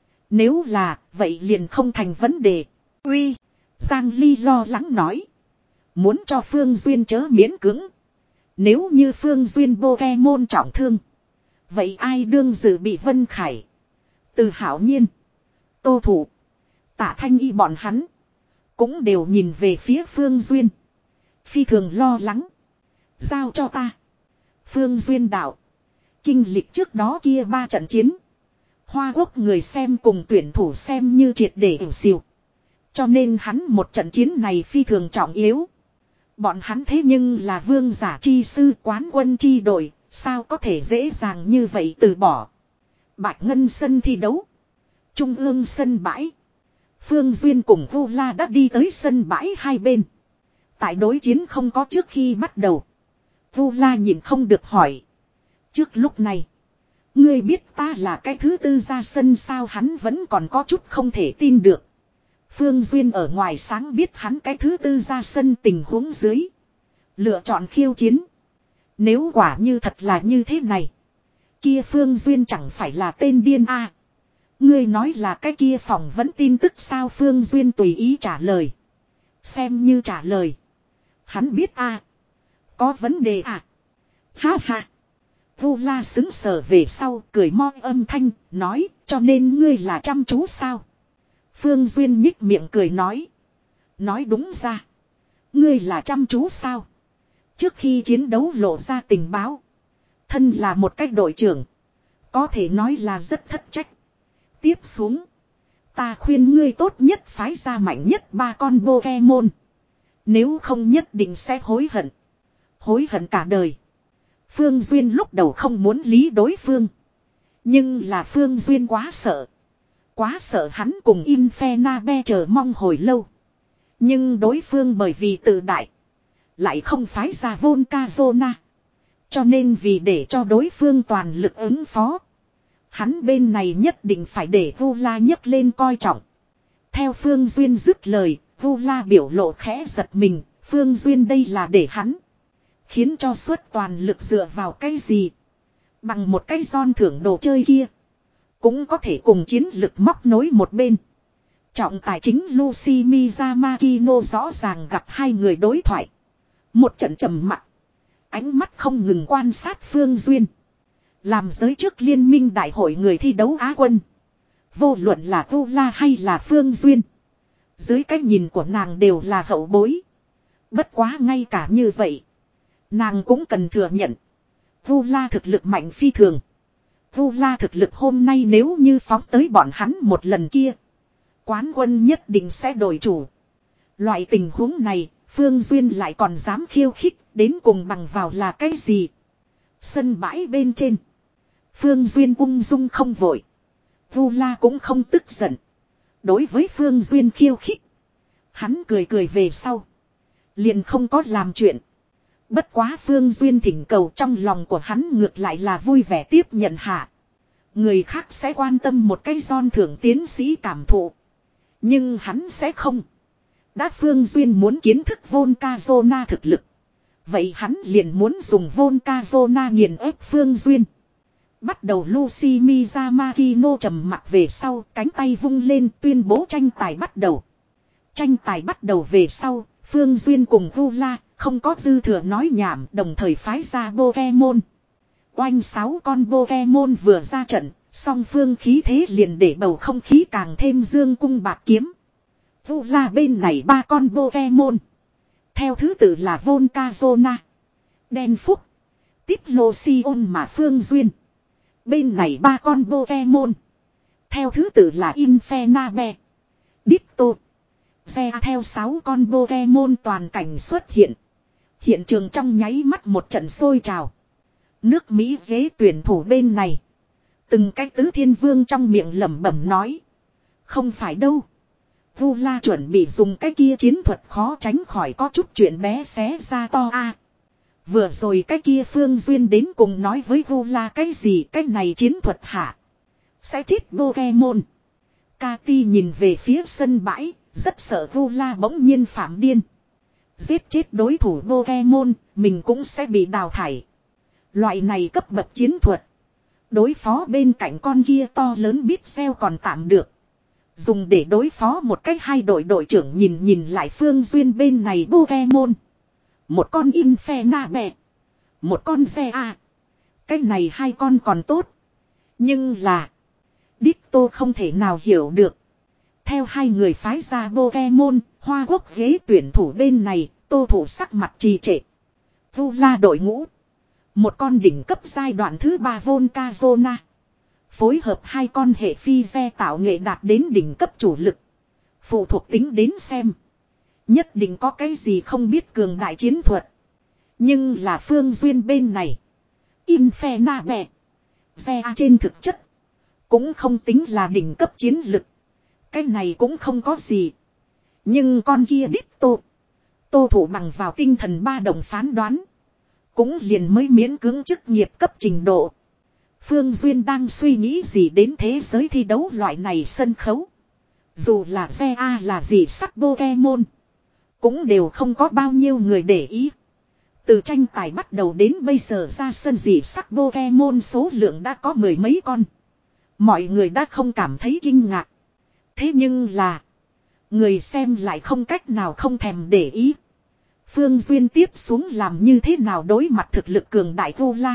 Nếu là, vậy liền không thành vấn đề. Uy, Giang Ly lo lắng nói. Muốn cho Phương Duyên chớ miễn cưỡng. Nếu như Phương Duyên Pokemon trọng thương. Vậy ai đương dự bị Vân Khải? Từ Hảo Nhiên, Tô Thủ, Tạ Thanh Y bọn hắn. Cũng đều nhìn về phía Phương Duyên. Phi thường lo lắng. Giao cho ta. Phương Duyên đạo. Kinh lịch trước đó kia ba trận chiến. Hoa Quốc người xem cùng tuyển thủ xem như triệt để hiểu xìu. Cho nên hắn một trận chiến này phi thường trọng yếu. Bọn hắn thế nhưng là vương giả chi sư quán quân chi đội. Sao có thể dễ dàng như vậy từ bỏ. Bạch Ngân sân thi đấu. Trung ương sân bãi. Phương Duyên cùng Vu La đã đi tới sân bãi hai bên. Tại đối chiến không có trước khi bắt đầu. Vu La nhìn không được hỏi. Trước lúc này. Ngươi biết ta là cái thứ tư ra sân sao hắn vẫn còn có chút không thể tin được. Phương Duyên ở ngoài sáng biết hắn cái thứ tư ra sân tình huống dưới. Lựa chọn khiêu chiến. Nếu quả như thật là như thế này. Kia Phương Duyên chẳng phải là tên điên a? À, ngươi nói là cái kia phỏng vấn tin tức sao Phương Duyên tùy ý trả lời. Xem như trả lời. Hắn biết a, à, có vấn đề à? Ha ha. Vu La xứng sở về sau cười mo âm thanh nói cho nên ngươi là chăm chú sao? Phương Duyên nhích miệng cười nói. Nói đúng ra. Ngươi là chăm chú sao? Trước khi chiến đấu lộ ra tình báo. Thân là một cách đội trưởng. Có thể nói là rất thất trách. Tiếp xuống. Ta khuyên ngươi tốt nhất phái ra mạnh nhất ba con Pokemon. Nếu không nhất định sẽ hối hận. Hối hận cả đời. Phương Duyên lúc đầu không muốn lý đối phương. Nhưng là Phương Duyên quá sợ. Quá sợ hắn cùng Infernabe chờ mong hồi lâu. Nhưng đối phương bởi vì tự đại. Lại không phái ra Volcazona. Cho nên vì để cho đối phương toàn lực ứng phó. Hắn bên này nhất định phải để Vula nhấc lên coi trọng. Theo Phương Duyên dứt lời, Vula biểu lộ khẽ giật mình. Phương Duyên đây là để hắn. Khiến cho suốt toàn lực dựa vào cái gì. Bằng một cái giòn thưởng đồ chơi kia. Cũng có thể cùng chiến lực móc nối một bên. Trọng tài chính Lucy Miyamakino rõ ràng gặp hai người đối thoại. Một trận trầm mặc. Ánh mắt không ngừng quan sát Phương Duyên. Làm giới trước liên minh đại hội người thi đấu Á quân. Vô luận là Vula hay là Phương Duyên. Dưới cái nhìn của nàng đều là hậu bối. Bất quá ngay cả như vậy. Nàng cũng cần thừa nhận. Vula thực lực mạnh phi thường. Vula thực lực hôm nay nếu như phóng tới bọn hắn một lần kia. Quán quân nhất định sẽ đổi chủ. Loại tình huống này, Phương Duyên lại còn dám khiêu khích, đến cùng bằng vào là cái gì? Sân bãi bên trên. Phương Duyên ung dung không vội. Vula cũng không tức giận. Đối với Phương Duyên khiêu khích. Hắn cười cười về sau. Liền không có làm chuyện. Bất quá Phương Duyên thỉnh cầu trong lòng của hắn ngược lại là vui vẻ tiếp nhận hạ. Người khác sẽ quan tâm một cái giòn thưởng tiến sĩ cảm thụ. Nhưng hắn sẽ không. Đã Phương Duyên muốn kiến thức Volcazona thực lực. Vậy hắn liền muốn dùng Volcazona nghiền ép Phương Duyên. Bắt đầu Lucy Miyamakino trầm mặt về sau, cánh tay vung lên tuyên bố tranh tài bắt đầu. Tranh tài bắt đầu về sau, Phương Duyên cùng Vula không có dư thừa nói nhảm, đồng thời phái ra Pokemon. Oanh sáu con Pokemon vừa ra trận, song phương khí thế liền để bầu không khí càng thêm dương cung bạc kiếm. Vula bên này ba con Pokemon. Theo thứ tự là Volcazona, Đen Phúc, Typhlosion mà Phương Duyên. Bên này ba con Pokemon. Theo thứ tự là Infernabe, Ditto, Xe theo sáu con Pokemon toàn cảnh xuất hiện. Hiện trường trong nháy mắt một trận sôi trào. Nước Mỹ ghế tuyển thủ bên này. Từng cái tứ thiên vương trong miệng lẩm bẩm nói. Không phải đâu. Vula chuẩn bị dùng cái kia chiến thuật khó tránh khỏi có chút chuyện bé xé ra to a. Vừa rồi cái kia Phương Duyên đến cùng nói với Vula cái gì cái này chiến thuật hả? Sẽ chết Pokemon. Cathy nhìn về phía sân bãi, rất sợ Vula bỗng nhiên phạm điên. Giết chết đối thủ Pokemon, mình cũng sẽ bị đào thải. Loại này cấp bậc chiến thuật. Đối phó bên cạnh con kia to lớn biết xeo còn tạm được. Dùng để đối phó một cách hai đội đội trưởng nhìn nhìn lại Phương Duyên bên này Pokemon. Một con Infernabe. Một con Zea. Cái này hai con còn tốt. Nhưng là. Ditto không thể nào hiểu được. Theo hai người phái ra Pokemon, Hoa Quốc ghế tuyển thủ bên này, Tô thủ sắc mặt trì trệ. Vula đội ngũ. Một con đỉnh cấp giai đoạn thứ ba Volcazona. Phối hợp hai con hệ phi xe tạo nghệ đạt đến đỉnh cấp chủ lực. Phụ thuộc tính đến xem. Nhất định có cái gì không biết cường đại chiến thuật. Nhưng là Phương Duyên bên này. Infernabe. Xe trên thực chất. Cũng không tính là đỉnh cấp chiến lực. Cái này cũng không có gì. Nhưng con kia Ditto. Tô thủ bằng vào tinh thần ba đồng phán đoán. Cũng liền mới miễn cưỡng chức nghiệp cấp trình độ. Phương Duyên đang suy nghĩ gì đến thế giới thi đấu loại này sân khấu. Dù là xe A là gì sắc Pokemon. Cũng đều không có bao nhiêu người để ý. Từ tranh tài bắt đầu đến bây giờ ra sân gì sắc Pokemon số lượng đã có mười mấy con. Mọi người đã không cảm thấy kinh ngạc. Thế nhưng là. Người xem lại không cách nào không thèm để ý. Phương Duyên tiếp xuống làm như thế nào đối mặt thực lực cường đại Vula.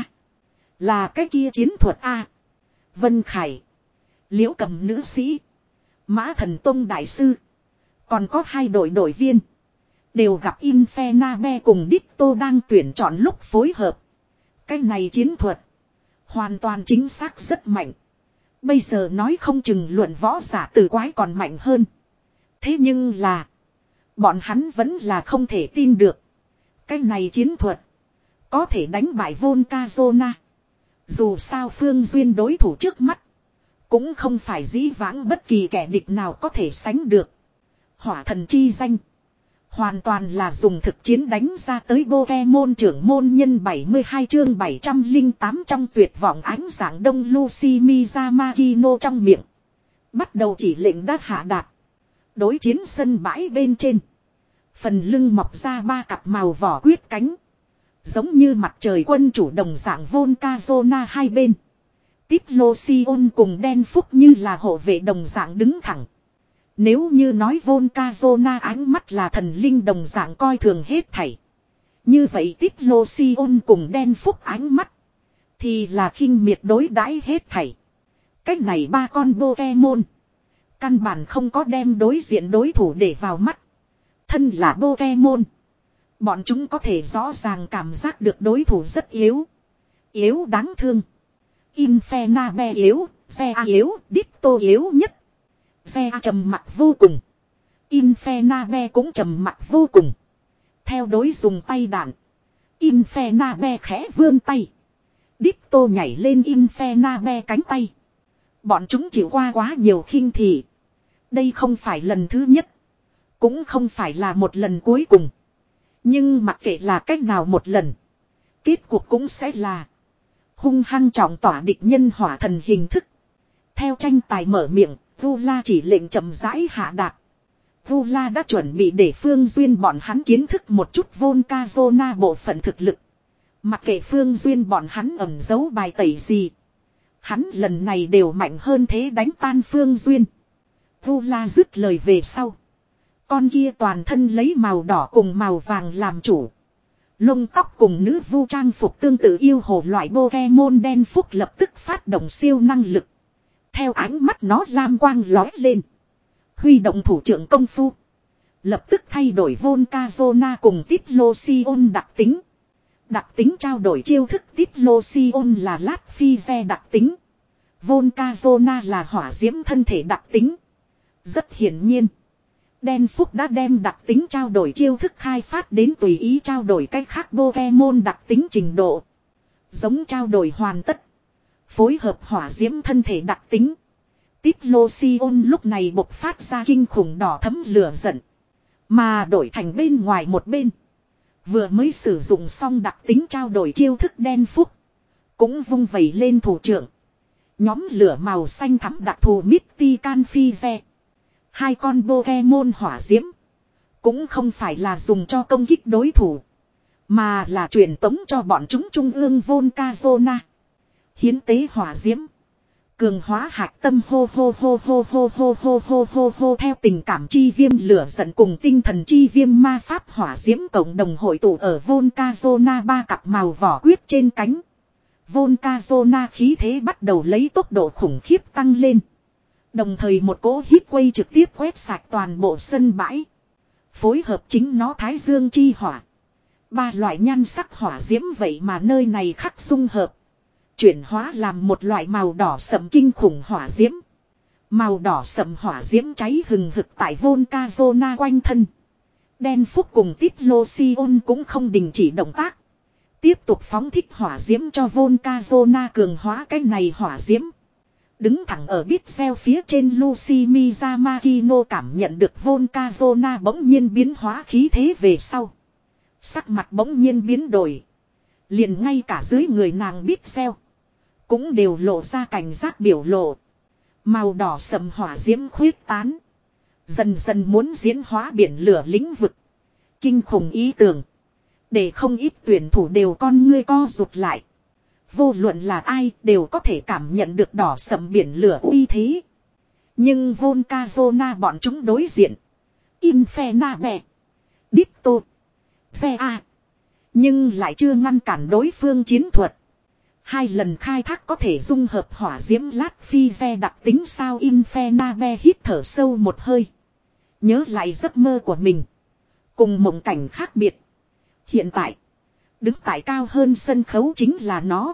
Là cái kia chiến thuật A. Vân Khải. Liễu Cầm nữ sĩ. Mã Thần Tông đại sư. Còn có hai đội đội viên. Đều gặp Infernabe cùng Ditto đang tuyển chọn lúc phối hợp. Cái này chiến thuật. Hoàn toàn chính xác rất mạnh. Bây giờ nói không chừng luận võ giả tử quái còn mạnh hơn. Thế nhưng là. Bọn hắn vẫn là không thể tin được. Cái này chiến thuật. Có thể đánh bại Volcazona. Dù sao Phương Duyên đối thủ trước mắt. Cũng không phải dĩ vãng bất kỳ kẻ địch nào có thể sánh được. Hỏa thần chi danh. Hoàn toàn là dùng thực chiến đánh ra tới Pokemon trưởng môn nhân bảy mươi hai chương bảy trăm lẻ tám trong tuyệt vọng ánh sáng đông Lucy Miyamakino trong miệng. Bắt đầu chỉ lệnh đã hạ đạt. Đối chiến sân bãi bên trên. Phần lưng mọc ra ba cặp màu vỏ quyết cánh. Giống như mặt trời quân chủ đồng dạng Volcazona hai bên. Typhlosion cùng đen phúc như là hộ vệ đồng dạng đứng thẳng. Nếu như nói Volcazona ánh mắt là thần linh đồng dạng coi thường hết thảy. Như vậy Typhlosion cùng đen phúc ánh mắt. Thì là khinh miệt đối đãi hết thảy. Cách này ba con Pokemon. Căn bản không có đem đối diện đối thủ để vào mắt. Thân là Pokemon. Bọn chúng có thể rõ ràng cảm giác được đối thủ rất yếu. Yếu đáng thương. Infernape yếu, Zea yếu, Ditto yếu nhất. Zea trầm mặc vô cùng. Infernape cũng trầm mặc vô cùng. Theo đối dùng tay đạn. Infernape khẽ vươn tay. Ditto nhảy lên Infernape cánh tay. Bọn chúng chịu qua quá nhiều khinh thị. Đây không phải lần thứ nhất. Cũng không phải là một lần cuối cùng. Nhưng mặc kệ là cách nào một lần. Kết cuộc cũng sẽ là hung hăng trọng tỏa địch nhân hỏa thần hình thức. Theo tranh tài mở miệng, Vula chỉ lệnh chậm rãi hạ đạt. Vula đã chuẩn bị để Phương Duyên bọn hắn kiến thức một chút Volcazona bộ phận thực lực. Mặc kệ Phương Duyên bọn hắn ẩn giấu bài tẩy gì. Hắn lần này đều mạnh hơn thế đánh tan Phương Duyên. Vula dứt lời về sau. Con kia toàn thân lấy màu đỏ cùng màu vàng làm chủ. Lông tóc cùng nữ vu trang phục tương tự yêu hồ loại Pokemon đen phúc lập tức phát động siêu năng lực. Theo ánh mắt nó lam quang lói lên. Huy động thủ trưởng công phu. Lập tức thay đổi Volcazona cùng Typhlosion đặc tính. Đặc tính trao đổi chiêu thức Typhlosion là lát phi xe đặc tính. Volcazona là hỏa diễm thân thể đặc tính. Rất hiển nhiên. Đen phúc đã đem đặc tính trao đổi chiêu thức khai phát đến tùy ý trao đổi cách khác Pokemon đặc tính trình độ. Giống trao đổi hoàn tất. Phối hợp hỏa diễm thân thể đặc tính. Typhlosion lúc này bộc phát ra kinh khủng đỏ thấm lửa giận. Mà đổi thành bên ngoài một bên. Vừa mới sử dụng xong đặc tính trao đổi chiêu thức đen phúc. Cũng vung vẩy lên thủ trưởng. Nhóm lửa màu xanh thắm đặc thù Mystican Physe. Hai con Pokemon hỏa diễm. Cũng không phải là dùng cho công kích đối thủ. Mà là truyền tống cho bọn chúng trung ương Volcazona. Hiến tế hỏa diễm. Cường hóa hạt tâm hô hô hô hô hô hô hô hô hô hô theo tình cảm chi viêm lửa giận cùng tinh thần chi viêm ma pháp hỏa diễm cộng đồng hội tụ ở Volcazona ba cặp màu vỏ quyết trên cánh. Volcazona khí thế bắt đầu lấy tốc độ khủng khiếp tăng lên. Đồng thời một cỗ hít quay trực tiếp quét sạch toàn bộ sân bãi. Phối hợp chính nó thái dương chi hỏa. Ba loại nhan sắc hỏa diễm vậy mà nơi này khắc dung hợp. Chuyển hóa làm một loại màu đỏ sẫm kinh khủng hỏa diễm. Màu đỏ sẫm hỏa diễm cháy hừng hực tại Volcazona quanh thân. Đen phúc cùng Typhlosion cũng không đình chỉ động tác. Tiếp tục phóng thích hỏa diễm cho Volcazona cường hóa cái này hỏa diễm. Đứng thẳng ở Bitzel phía trên Lucy Miyamakino cảm nhận được Volcazona bỗng nhiên biến hóa khí thế về sau. Sắc mặt bỗng nhiên biến đổi. Liền ngay cả dưới người nàng Bitzel cũng đều lộ ra cảnh giác biểu lộ. Màu đỏ sầm hỏa diễm khuyết tán. Dần dần muốn diễn hóa biển lửa lĩnh vực. Kinh khủng ý tưởng. Để không ít tuyển thủ đều con ngươi co rụt lại. Vô luận là ai đều có thể cảm nhận được đỏ sầm biển lửa uy thế. Nhưng Volcazona bọn chúng đối diện. Infernape. Ditto. Zea. Nhưng lại chưa ngăn cản đối phương chiến thuật. Hai lần khai thác có thể dung hợp hỏa diễm lát phi ve đặc tính sao Infernape hít thở sâu một hơi. Nhớ lại giấc mơ của mình. Cùng mộng cảnh khác biệt. Hiện tại. Đứng tại cao hơn sân khấu chính là nó.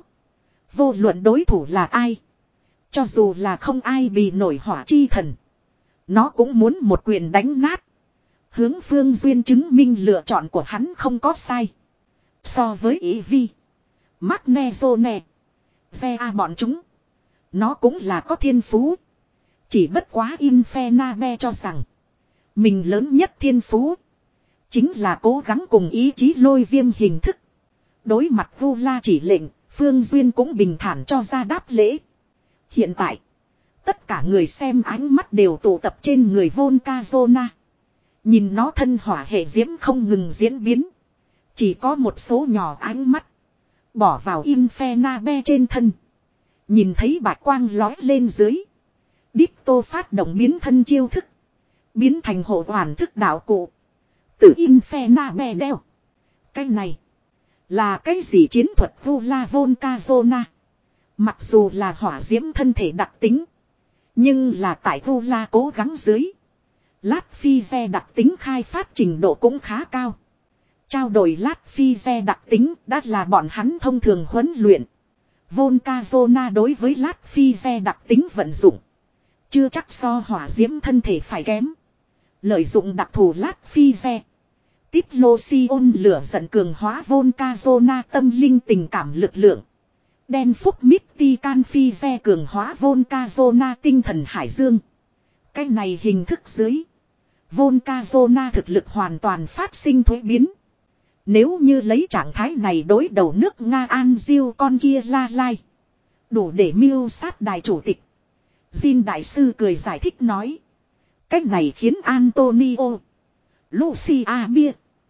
Vô luận đối thủ là ai. Cho dù là không ai bị nổi hỏa chi thần. Nó cũng muốn một quyền đánh nát. Hướng Phương Duyên chứng minh lựa chọn của hắn không có sai. So với ý vi. Magnezone. Ze bọn chúng. Nó cũng là có thiên phú. Chỉ bất quá Infernabe cho rằng. Mình lớn nhất thiên phú. Chính là cố gắng cùng ý chí lôi viêm hình thức. Đối mặt Vu La chỉ lệnh. Phương Duyên cũng bình thản cho ra đáp lễ. Hiện tại. Tất cả người xem ánh mắt đều tụ tập trên người Volcazona. Nhìn nó thân hỏa hệ diễm không ngừng diễn biến. Chỉ có một số nhỏ ánh mắt. Bỏ vào Infernabe trên thân. Nhìn thấy bạch quang lói lên dưới. Ditto phát động biến thân chiêu thức. Biến thành hộ hoàn thức đạo cụ. Từ Infernabe đeo. Cái này. Là cái gì chiến thuật Vula Volcazona. Mặc dù là hỏa diễm thân thể đặc tính. Nhưng là tại Vula cố gắng dưới. Lát phi xe đặc tính khai phát trình độ cũng khá cao. Trao đổi lát phi xe đặc tính đã là bọn hắn thông thường huấn luyện. Volcazona đối với lát phi xe đặc tính vận dụng. Chưa chắc so hỏa diễm thân thể phải kém. Lợi dụng đặc thù lát phi xe. Tiplosion lửa giận cường hóa Volcazona tâm linh tình cảm lực lượng. Đen phúc Mystican phi xe cường hóa Volcazona tinh thần hải dương. Cái này hình thức dưới. Volcazona thực lực hoàn toàn phát sinh thuế biến. Nếu như lấy trạng thái này đối đầu nước Nga An Diêu con kia la lai. Đủ để mưu sát đài chủ tịch. Jin đại sư cười giải thích nói. Cách này khiến Antonio. Lucia Bia.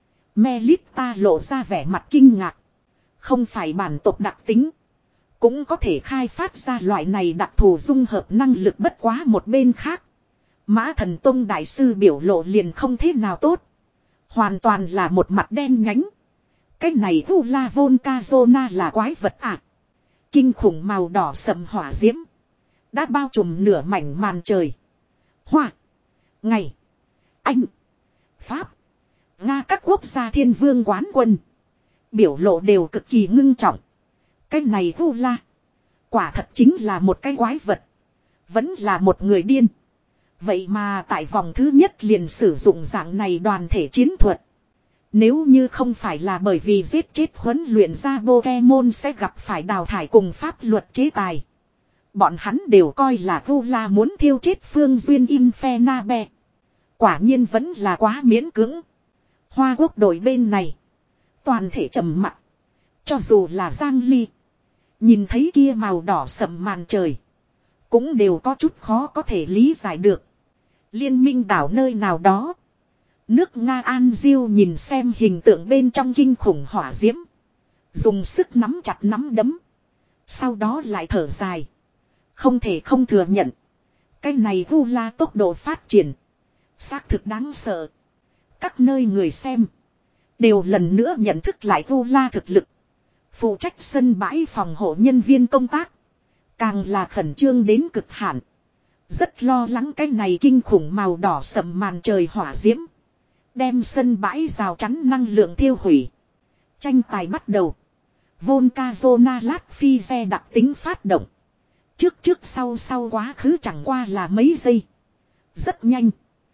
Melita lộ ra vẻ mặt kinh ngạc. Không phải bản tộc đặc tính. Cũng có thể khai phát ra loại này đặc thù dung hợp năng lực bất quá một bên khác. Mã Thần Tông đại sư biểu lộ liền không thế nào tốt. Hoàn toàn là một mặt đen nhánh. Cái này Vula Volcazona là quái vật à. Kinh khủng màu đỏ sậm hỏa diễm. Đã bao trùm nửa mảnh màn trời. Hoa. Ngày. Anh. Pháp. Nga các quốc gia thiên vương quán quân. Biểu lộ đều cực kỳ ngưng trọng. Cái này Vula. Quả thật chính là một cái quái vật. Vẫn là một người điên. Vậy mà tại vòng thứ nhất liền sử dụng dạng này đoàn thể chiến thuật. Nếu như không phải là bởi vì giết chết huấn luyện ra Pokemon sẽ gặp phải đào thải cùng pháp luật chế tài. Bọn hắn đều coi là Vula muốn thiêu chết Phương Duyên Infernabe. Quả nhiên vẫn là quá miễn cưỡng. Hoa quốc đội bên này. Toàn thể trầm mặc. Cho dù là Giang Ly. Nhìn thấy kia màu đỏ sậm màn trời. Cũng đều có chút khó có thể lý giải được. Liên minh đảo nơi nào đó. Nước Nga An Diêu nhìn xem hình tượng bên trong kinh khủng hỏa diễm. Dùng sức nắm chặt nắm đấm. Sau đó lại thở dài. Không thể không thừa nhận. Cái này Vula tốc độ phát triển. Xác thực đáng sợ. Các nơi người xem. Đều lần nữa nhận thức lại Vula thực lực. Phụ trách sân bãi phòng hộ nhân viên công tác. Càng là khẩn trương đến cực hạn. Rất lo lắng cái này kinh khủng màu đỏ sậm màn trời hỏa diễm. Đem sân bãi rào chắn năng lượng thiêu hủy. Tranh tài bắt đầu. Volcazona lát phi xe đặc tính phát động. Trước trước sau sau quá khứ chẳng qua là mấy giây. Rất nhanh.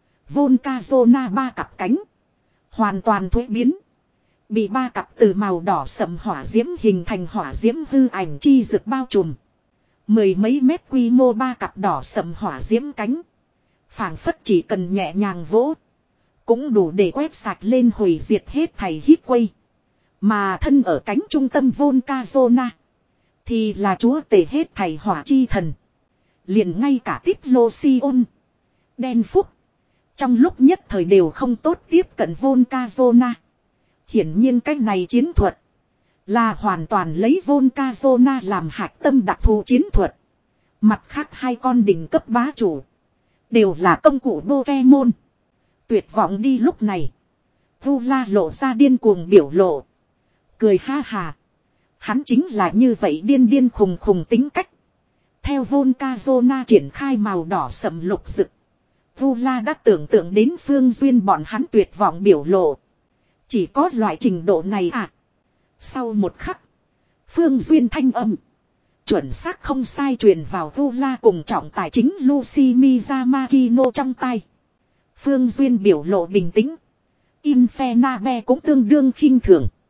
Volcazona ba cặp cánh. Hoàn toàn thuế biến. Bị ba cặp từ màu đỏ sậm hỏa diễm hình thành hỏa diễm hư ảnh chi rực bao trùm. Mười mấy mét quy mô ba cặp đỏ sậm hỏa diễm cánh. Phảng phất chỉ cần nhẹ nhàng vỗ. Cũng đủ để quét sạch lên hủy diệt hết thảy hít quay. Mà thân ở cánh trung tâm Volcazona. Thì là chúa tể hết thảy hỏa chi thần. Liền ngay cả Tiplosion. Đen phúc. Trong lúc nhất thời đều không tốt tiếp cận Volcazona. Hiển nhiên cách này chiến thuật. Là hoàn toàn lấy Volcazona làm hạch tâm đặc thù chiến thuật. Mặt khác hai con đỉnh cấp bá chủ. Đều là công cụ Pokemon. Tuyệt vọng đi lúc này. Vula lộ ra điên cuồng biểu lộ. Cười ha hà. Hắn chính là như vậy điên điên khùng khùng tính cách. Theo Volcazona triển khai màu đỏ sậm lục rực. Vula đã tưởng tượng đến Phương Duyên bọn hắn tuyệt vọng biểu lộ. Chỉ có loại trình độ này à. Sau một khắc. Phương Duyên thanh âm. Chuẩn xác không sai truyền vào Vula cùng trọng tài chính Lucy Miyamakino trong tay. Phương Duyên biểu lộ bình tĩnh. Infernabe cũng tương đương khinh thường.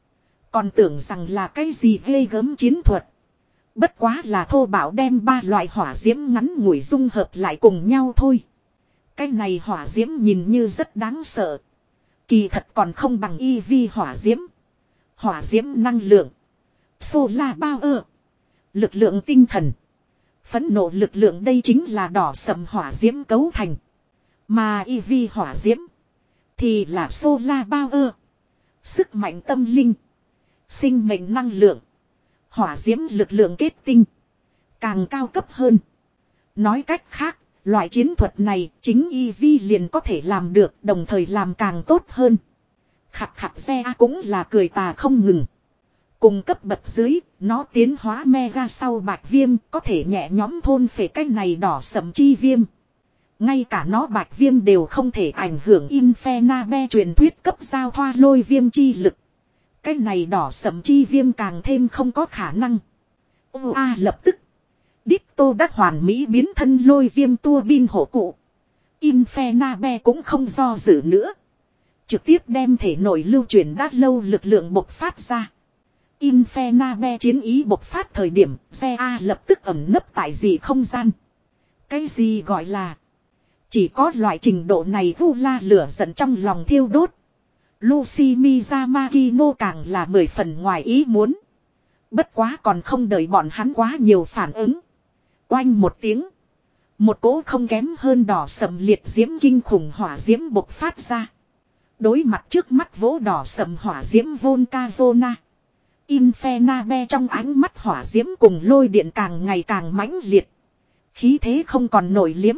Còn tưởng rằng là cái gì ghê gớm chiến thuật. Bất quá là thô bạo đem ba loại hỏa diễm ngắn ngủi dung hợp lại cùng nhau thôi. Cái này hỏa diễm nhìn như rất đáng sợ. Kỳ thật còn không bằng y vi hỏa diễm. Hỏa diễm năng lượng. Solar power. Lực lượng tinh thần. Phẫn nộ lực lượng đây chính là đỏ sầm hỏa diễm cấu thành. Mà y vi hỏa diễm. Thì là solar power. Sức mạnh tâm linh. Sinh mệnh năng lượng. Hỏa diễm lực lượng kết tinh. Càng cao cấp hơn. Nói cách khác. Loại chiến thuật này chính y vi liền có thể làm được. Đồng thời làm càng tốt hơn. Khặt khặt xe cũng là cười tà không ngừng. Cùng cấp bậc dưới, nó tiến hóa mega sau bạch viêm có thể nhẹ nhóm thôn phệ cái này đỏ sầm chi viêm. Ngay cả nó bạch viêm đều không thể ảnh hưởng Infernabe truyền thuyết cấp giao thoa lôi viêm chi lực. Cái này đỏ sầm chi viêm càng thêm không có khả năng. Ô a lập tức. Ditto đã hoàn mỹ biến thân lôi viêm tua bin hộ cụ. Infernabe cũng không do dự nữa. Trực tiếp đem thể nội lưu truyền đã lâu lực lượng bộc phát ra. Infernabe chiến ý bộc phát thời điểm, xe A lập tức ẩn nấp tại gì không gian. Cái gì gọi là chỉ có loại trình độ này vu la lửa giận trong lòng thiêu đốt. Lucy Miyamakino càng là mười phần ngoài ý muốn. Bất quá còn không đợi bọn hắn quá nhiều phản ứng. Oanh một tiếng. Một cỗ không kém hơn đỏ sầm liệt diễm kinh khủng hỏa diễm bộc phát ra. Đối mặt trước mắt vỗ đỏ sầm hỏa diễm Volcazona. Infernabe trong ánh mắt hỏa diễm cùng lôi điện càng ngày càng mãnh liệt. Khí thế không còn nổi liếm.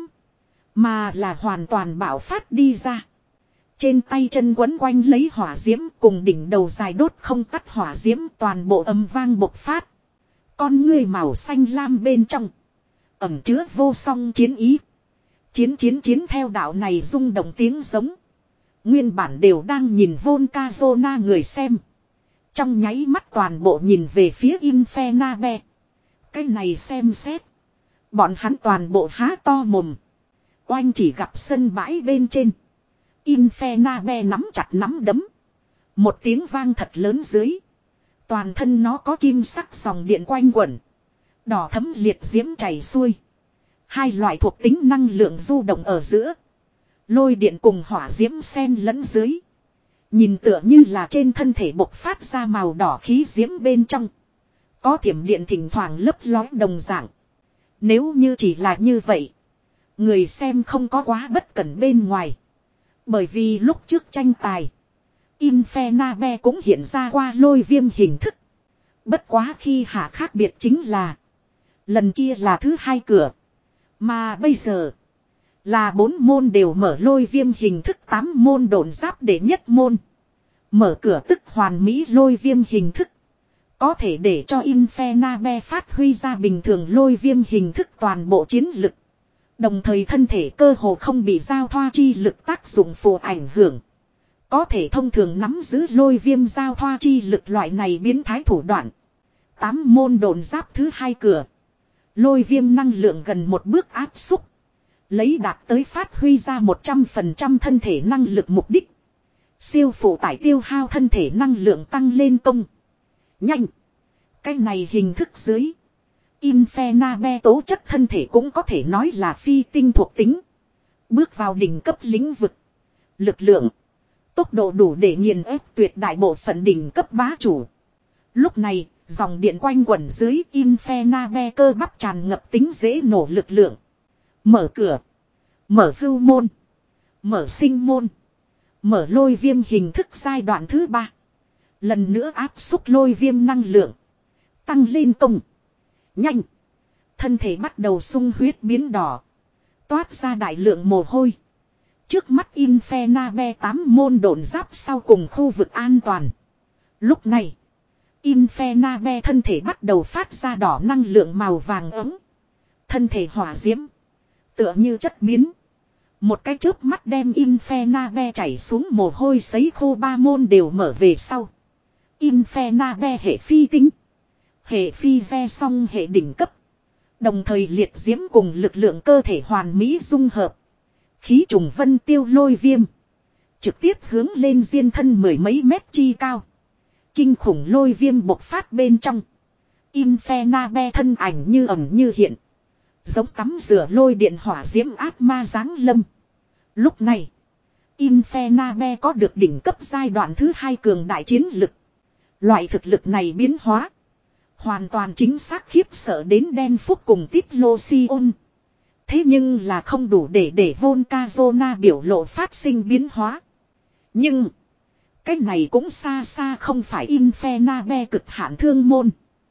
Mà là hoàn toàn bạo phát đi ra. Trên tay chân quấn quanh lấy hỏa diễm cùng đỉnh đầu dài đốt không tắt hỏa diễm toàn bộ âm vang bộc phát. Con ngươi màu xanh lam bên trong. Ẩm chứa vô song chiến ý. Chiến chiến chiến theo đạo này rung động tiếng giống. Nguyên bản đều đang nhìn Volcazona người xem. Trong nháy mắt toàn bộ nhìn về phía Infernabe. Cái này xem xét. Bọn hắn toàn bộ há to mồm. Oanh chỉ gặp sân bãi bên trên. Infernabe nắm chặt nắm đấm. Một tiếng vang thật lớn dưới. Toàn thân nó có kim sắc dòng điện quanh quẩn. Đỏ thấm liệt diễm chảy xuôi. Hai loại thuộc tính năng lượng du động ở giữa. Lôi điện cùng hỏa diễm xen lẫn dưới. Nhìn tựa như là trên thân thể bộc phát ra màu đỏ khí diễm bên trong. Có thiểm điện thỉnh thoảng lấp lói đồng dạng. Nếu như chỉ là như vậy. Người xem không có quá bất cẩn bên ngoài. Bởi vì lúc trước tranh tài. Infernabe cũng hiện ra qua lôi viêm hình thức. Bất quá khi hạ khác biệt chính là. Lần kia là thứ hai cửa. Mà bây giờ. Là bốn môn đều mở lôi viêm hình thức tám môn độn giáp để nhất môn. Mở cửa tức hoàn mỹ lôi viêm hình thức. Có thể để cho Infernabe phát huy ra bình thường lôi viêm hình thức toàn bộ chiến lực. Đồng thời thân thể cơ hồ không bị giao thoa chi lực tác dụng phụ ảnh hưởng. Có thể thông thường nắm giữ lôi viêm giao thoa chi lực loại này biến thái thủ đoạn. Tám môn độn giáp thứ hai cửa. Lôi viêm năng lượng gần một bước áp xúc. Lấy đạt tới phát huy ra một trăm phần trăm thân thể năng lực mục đích. Siêu phụ tải tiêu hao thân thể năng lượng tăng lên công. Nhanh. Cái này hình thức dưới. Infernabe tố chất thân thể cũng có thể nói là phi tinh thuộc tính. Bước vào đỉnh cấp lĩnh vực. Lực lượng. Tốc độ đủ để nghiền ép tuyệt đại bộ phận đỉnh cấp bá chủ. Lúc này, dòng điện quanh quẩn dưới Infernabe cơ bắp tràn ngập tính dễ nổ lực lượng. Mở cửa. Mở hưu môn. Mở sinh môn. Mở lôi viêm hình thức giai đoạn thứ ba. Lần nữa áp xúc lôi viêm năng lượng. Tăng lên công. Nhanh. Thân thể bắt đầu sung huyết biến đỏ. Toát ra đại lượng mồ hôi. Trước mắt Infernabe tám môn độn giáp sau cùng khu vực an toàn. Lúc này. Infernabe thân thể bắt đầu phát ra đỏ năng lượng màu vàng ấm. Thân thể hỏa diễm. Tựa như chất biến. Một cái chớp mắt đem Infernabe chảy xuống mồ hôi sấy khô ba môn đều mở về sau. Infernabe hệ phi tinh. Hệ phi ve song hệ đỉnh cấp. Đồng thời liệt diễm cùng lực lượng cơ thể hoàn mỹ dung hợp. Khí trùng vân tiêu lôi viêm. Trực tiếp hướng lên diên thân mười mấy mét chi cao. Kinh khủng lôi viêm bộc phát bên trong. Infernabe thân ảnh như ẩn như hiện. Giống tắm rửa lôi điện hỏa diễm ác ma giáng lâm. Lúc này, Infernabe có được đỉnh cấp giai đoạn thứ hai cường đại chiến lực. Loại thực lực này biến hóa. Hoàn toàn chính xác khiếp sợ đến đen phúc cùng Tiplosion. Thế nhưng là không đủ để để Volcazona biểu lộ phát sinh biến hóa. Nhưng, cái này cũng xa xa không phải Infernabe cực hạn thương môn.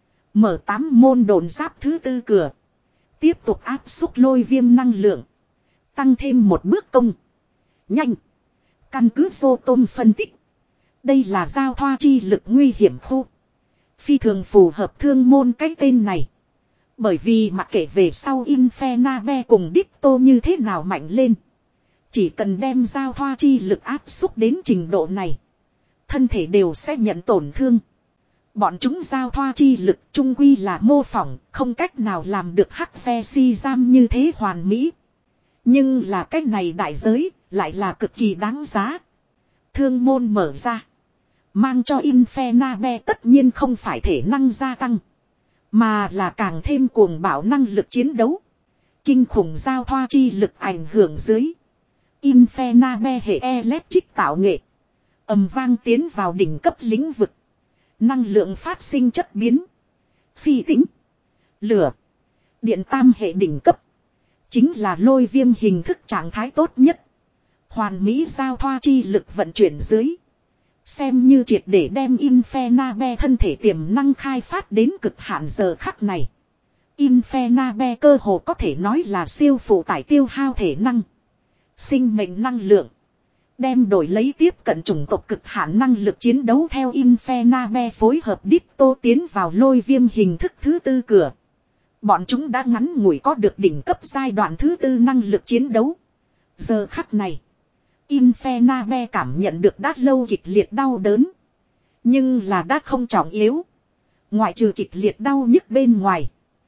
Mở tám môn đồn giáp thứ tư cửa. Tiếp tục áp xúc lôi viêm năng lượng. Tăng thêm một bước công. Nhanh. Căn cứ vô tôm phân tích. Đây là giao thoa chi lực nguy hiểm khu. Phi thường phù hợp thương môn cái tên này. Bởi vì mặc kệ về sau Infernabe cùng Dicto như thế nào mạnh lên. Chỉ cần đem giao thoa chi lực áp xúc đến trình độ này. Thân thể đều sẽ nhận tổn thương. Bọn chúng giao thoa chi lực trung quy là mô phỏng, không cách nào làm được hắc xe si giam như thế hoàn mỹ. Nhưng là cách này đại giới, lại là cực kỳ đáng giá. Thương môn mở ra. Mang cho Infernabe tất nhiên không phải thể năng gia tăng. Mà là càng thêm cuồng bạo năng lực chiến đấu. Kinh khủng giao thoa chi lực ảnh hưởng dưới. Infernabe hệ electric tạo nghệ. Ầm vang tiến vào đỉnh cấp lĩnh vực. Năng lượng phát sinh chất biến. Phi tĩnh. Lửa. Điện tam hệ đỉnh cấp. Chính là lôi viêm hình thức trạng thái tốt nhất. Hoàn mỹ giao thoa chi lực vận chuyển dưới. Xem như triệt để đem Infernabe thân thể tiềm năng khai phát đến cực hạn giờ khắc này. Infernabe cơ hồ có thể nói là siêu phụ tải tiêu hao thể năng. Sinh mệnh năng lượng. Đem đổi lấy tiếp cận chủng tộc cực hạn năng lực chiến đấu theo Infernabe phối hợp Dicto tiến vào lôi viêm hình thức thứ tư cửa. Bọn chúng đã ngắn ngủi có được đỉnh cấp giai đoạn thứ tư năng lực chiến đấu. Giờ khắc này. Infernabe cảm nhận được đã lâu kịch liệt đau đớn. Nhưng là đã không trọng yếu. Ngoại trừ kịch liệt đau nhức bên ngoài.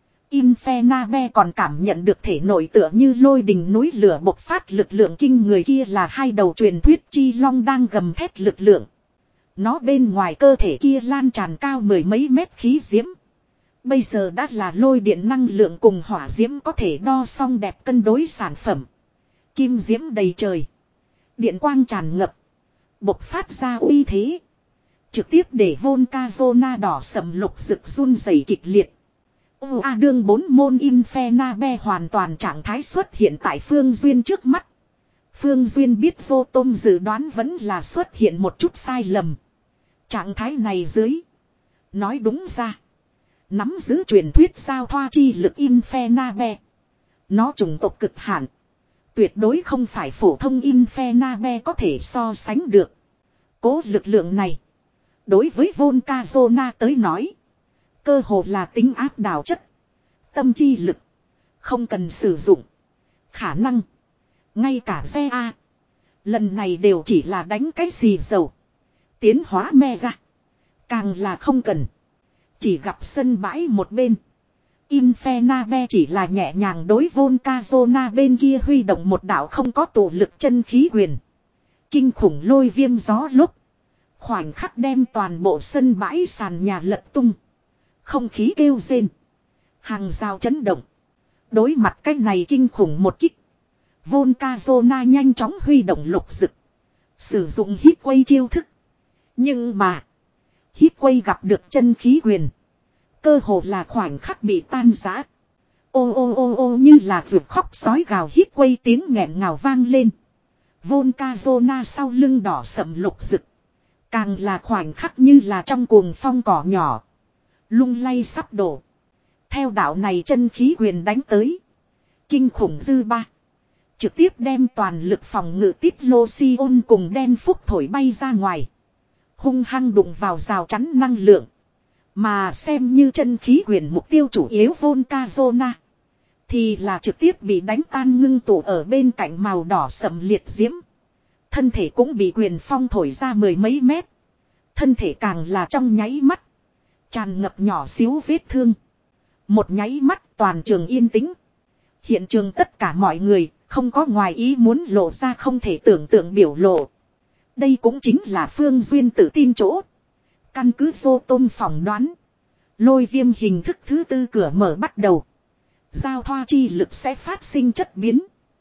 Infernabe còn cảm nhận được thể nội tựa như lôi đình núi lửa bộc phát lực lượng kinh người kia là hai đầu truyền thuyết chi long đang gầm thét lực lượng. Nó bên ngoài cơ thể kia lan tràn cao mười mấy mét khí diễm. Bây giờ đã là lôi điện năng lượng cùng hỏa diễm có thể đo song đẹp cân đối sản phẩm. Kim diễm đầy trời. Điện quang tràn ngập. Bộc phát ra uy thế. Trực tiếp để Volcazona đỏ sầm lục rực run rẩy kịch liệt. Ô a đương bốn môn Infernabe hoàn toàn trạng thái xuất hiện tại Phương Duyên trước mắt. Phương Duyên biết vô tôm dự đoán vẫn là xuất hiện một chút sai lầm. Trạng thái này dưới. Nói đúng ra. Nắm giữ truyền thuyết giao thoa chi lực Infernabe. Nó chủng tộc cực hạn. Tuyệt đối không phải phổ thông Infernabe có thể so sánh được. Cố lực lượng này. Đối với Volcazona tới nói. Cơ hồ là tính áp đảo chất. Tâm chi lực. Không cần sử dụng. Khả năng. Ngay cả xe A. Lần này đều chỉ là đánh cái xì dầu. Tiến hóa me ra. Càng là không cần. Chỉ gặp sân bãi một bên. Infernabe chỉ là nhẹ nhàng đối Volcazona bên kia huy động một đạo không có tổ lực chân khí quyền. Kinh khủng lôi viêm gió lúc. Khoảnh khắc đem toàn bộ sân bãi sàn nhà lật tung. Không khí kêu rên. Hàng rào chấn động. Đối mặt cái này kinh khủng một kích. Volcazona nhanh chóng huy động lục dực. Sử dụng hít quay chiêu thức. Nhưng mà. Hít quay gặp được chân khí quyền. Cơ hồ là khoảnh khắc bị tan rã. Ô ô ô ô như là vượt khóc sói gào hít quay tiếng nghẹn ngào vang lên. Volcazona sau lưng đỏ sậm lục rực. Càng là khoảnh khắc như là trong cuồng phong cỏ nhỏ. Lung lay sắp đổ. Theo đạo này chân khí quyền đánh tới. Kinh khủng dư ba. Trực tiếp đem toàn lực phòng ngự Tiplosion cùng đen phúc thổi bay ra ngoài. Hung hăng đụng vào rào chắn năng lượng. Mà xem như chân khí quyền mục tiêu chủ yếu Volcazona. Thì là trực tiếp bị đánh tan ngưng tụ ở bên cạnh màu đỏ sậm liệt diễm. Thân thể cũng bị quyền phong thổi ra mười mấy mét. Thân thể càng là trong nháy mắt. Tràn ngập nhỏ xíu vết thương. Một nháy mắt toàn trường yên tĩnh. Hiện trường tất cả mọi người không có ngoài ý muốn lộ ra không thể tưởng tượng biểu lộ. Đây cũng chính là Phương Duyên tự tin chỗ. Căn cứ vô tôm phỏng đoán. Lôi viêm hình thức thứ tư cửa mở bắt đầu. Giao thoa chi lực sẽ phát sinh chất biến.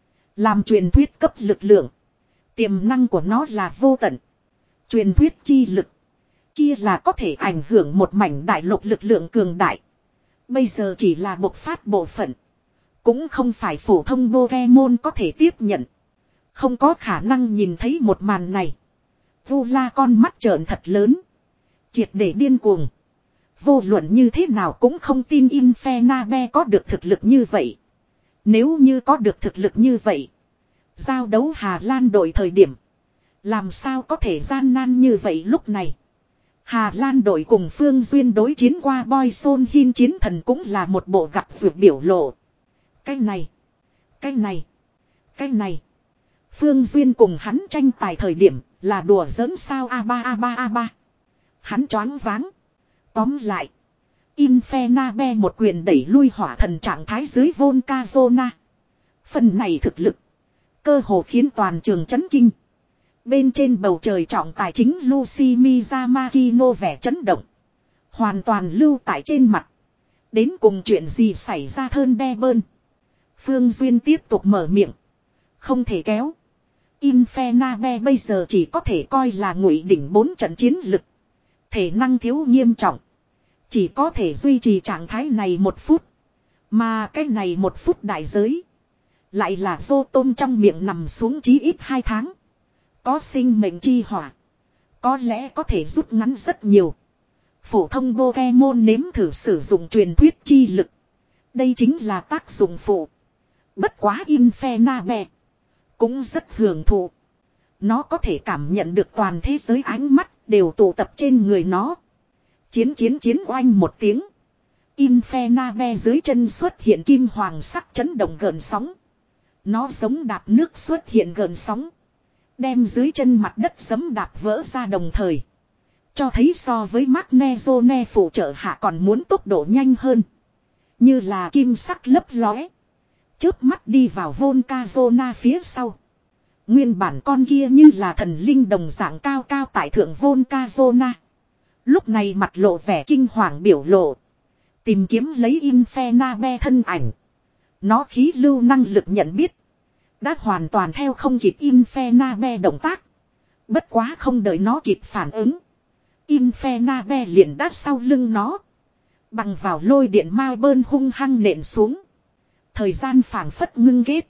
Làm truyền thuyết cấp lực lượng. Tiềm năng của nó là vô tận. Truyền thuyết chi lực. Kia là có thể ảnh hưởng một mảnh đại lục lực lượng cường đại. Bây giờ chỉ là bộc phát bộ phận. Cũng không phải phổ thông Pokemon có thể tiếp nhận. Không có khả năng nhìn thấy một màn này. Vu La con mắt trợn thật lớn. Triệt để điên cuồng. Vô luận như thế nào cũng không tin Infernape có được thực lực như vậy. Nếu như có được thực lực như vậy. Giao đấu Hà Lan đội thời điểm. Làm sao có thể gian nan như vậy lúc này. Hà Lan đội cùng Phương Duyên đối chiến qua Boy Son Hin chiến thần cũng là một bộ gặp vượt biểu lộ. Cái này. Cái này. Cái này. Phương Duyên cùng hắn tranh tài thời điểm là đùa giỡn sao a ba a ba a ba. Hắn choáng váng. Tóm lại. Infernape một quyền đẩy lui hỏa thần trạng thái dưới Volcazona. Phần này thực lực. Cơ hồ khiến toàn trường chấn kinh. Bên trên bầu trời trọng tài chính Lucy Miyamakino vẻ chấn động. Hoàn toàn lưu tại trên mặt. Đến cùng chuyện gì xảy ra thơn đe bơn. Phương Duyên tiếp tục mở miệng. Không thể kéo. Infernape bây giờ chỉ có thể coi là ngụy đỉnh bốn trận chiến lực. Thể năng thiếu nghiêm trọng. Chỉ có thể duy trì trạng thái này một phút. Mà cái này một phút đại giới. Lại là vô tôm trong miệng nằm xuống chí ít hai tháng. Có sinh mệnh chi hỏa. Có lẽ có thể rút ngắn rất nhiều. Phổ thông Pokemon nếm thử sử dụng truyền thuyết chi lực. Đây chính là tác dụng phụ. Bất quá Infernape cũng rất hưởng thụ. Nó có thể cảm nhận được toàn thế giới ánh mắt đều tụ tập trên người nó. Chiến chiến chiến oanh một tiếng. Infernape dưới chân xuất hiện kim hoàng sắc chấn động gợn sóng. Nó giống đạp nước xuất hiện gợn sóng. Đem dưới chân mặt đất sấm đạp vỡ ra đồng thời. Cho thấy so với Magnezone phụ trợ hạ còn muốn tốc độ nhanh hơn. Như là kim sắc lấp lóe. Chớp mắt đi vào Volcazona phía sau. Nguyên bản con kia như là thần linh đồng dạng cao cao tại thượng Volcazona. Lúc này mặt lộ vẻ kinh hoàng biểu lộ. Tìm kiếm lấy Infernape thân ảnh. Nó khí lưu năng lực nhận biết. Đã hoàn toàn theo không kịp Infernape động tác. Bất quá không đợi nó kịp phản ứng. Infernape liền đắt sau lưng nó. Bằng vào lôi điện ma bơn hung hăng nện xuống. Thời gian phảng phất ngưng kết.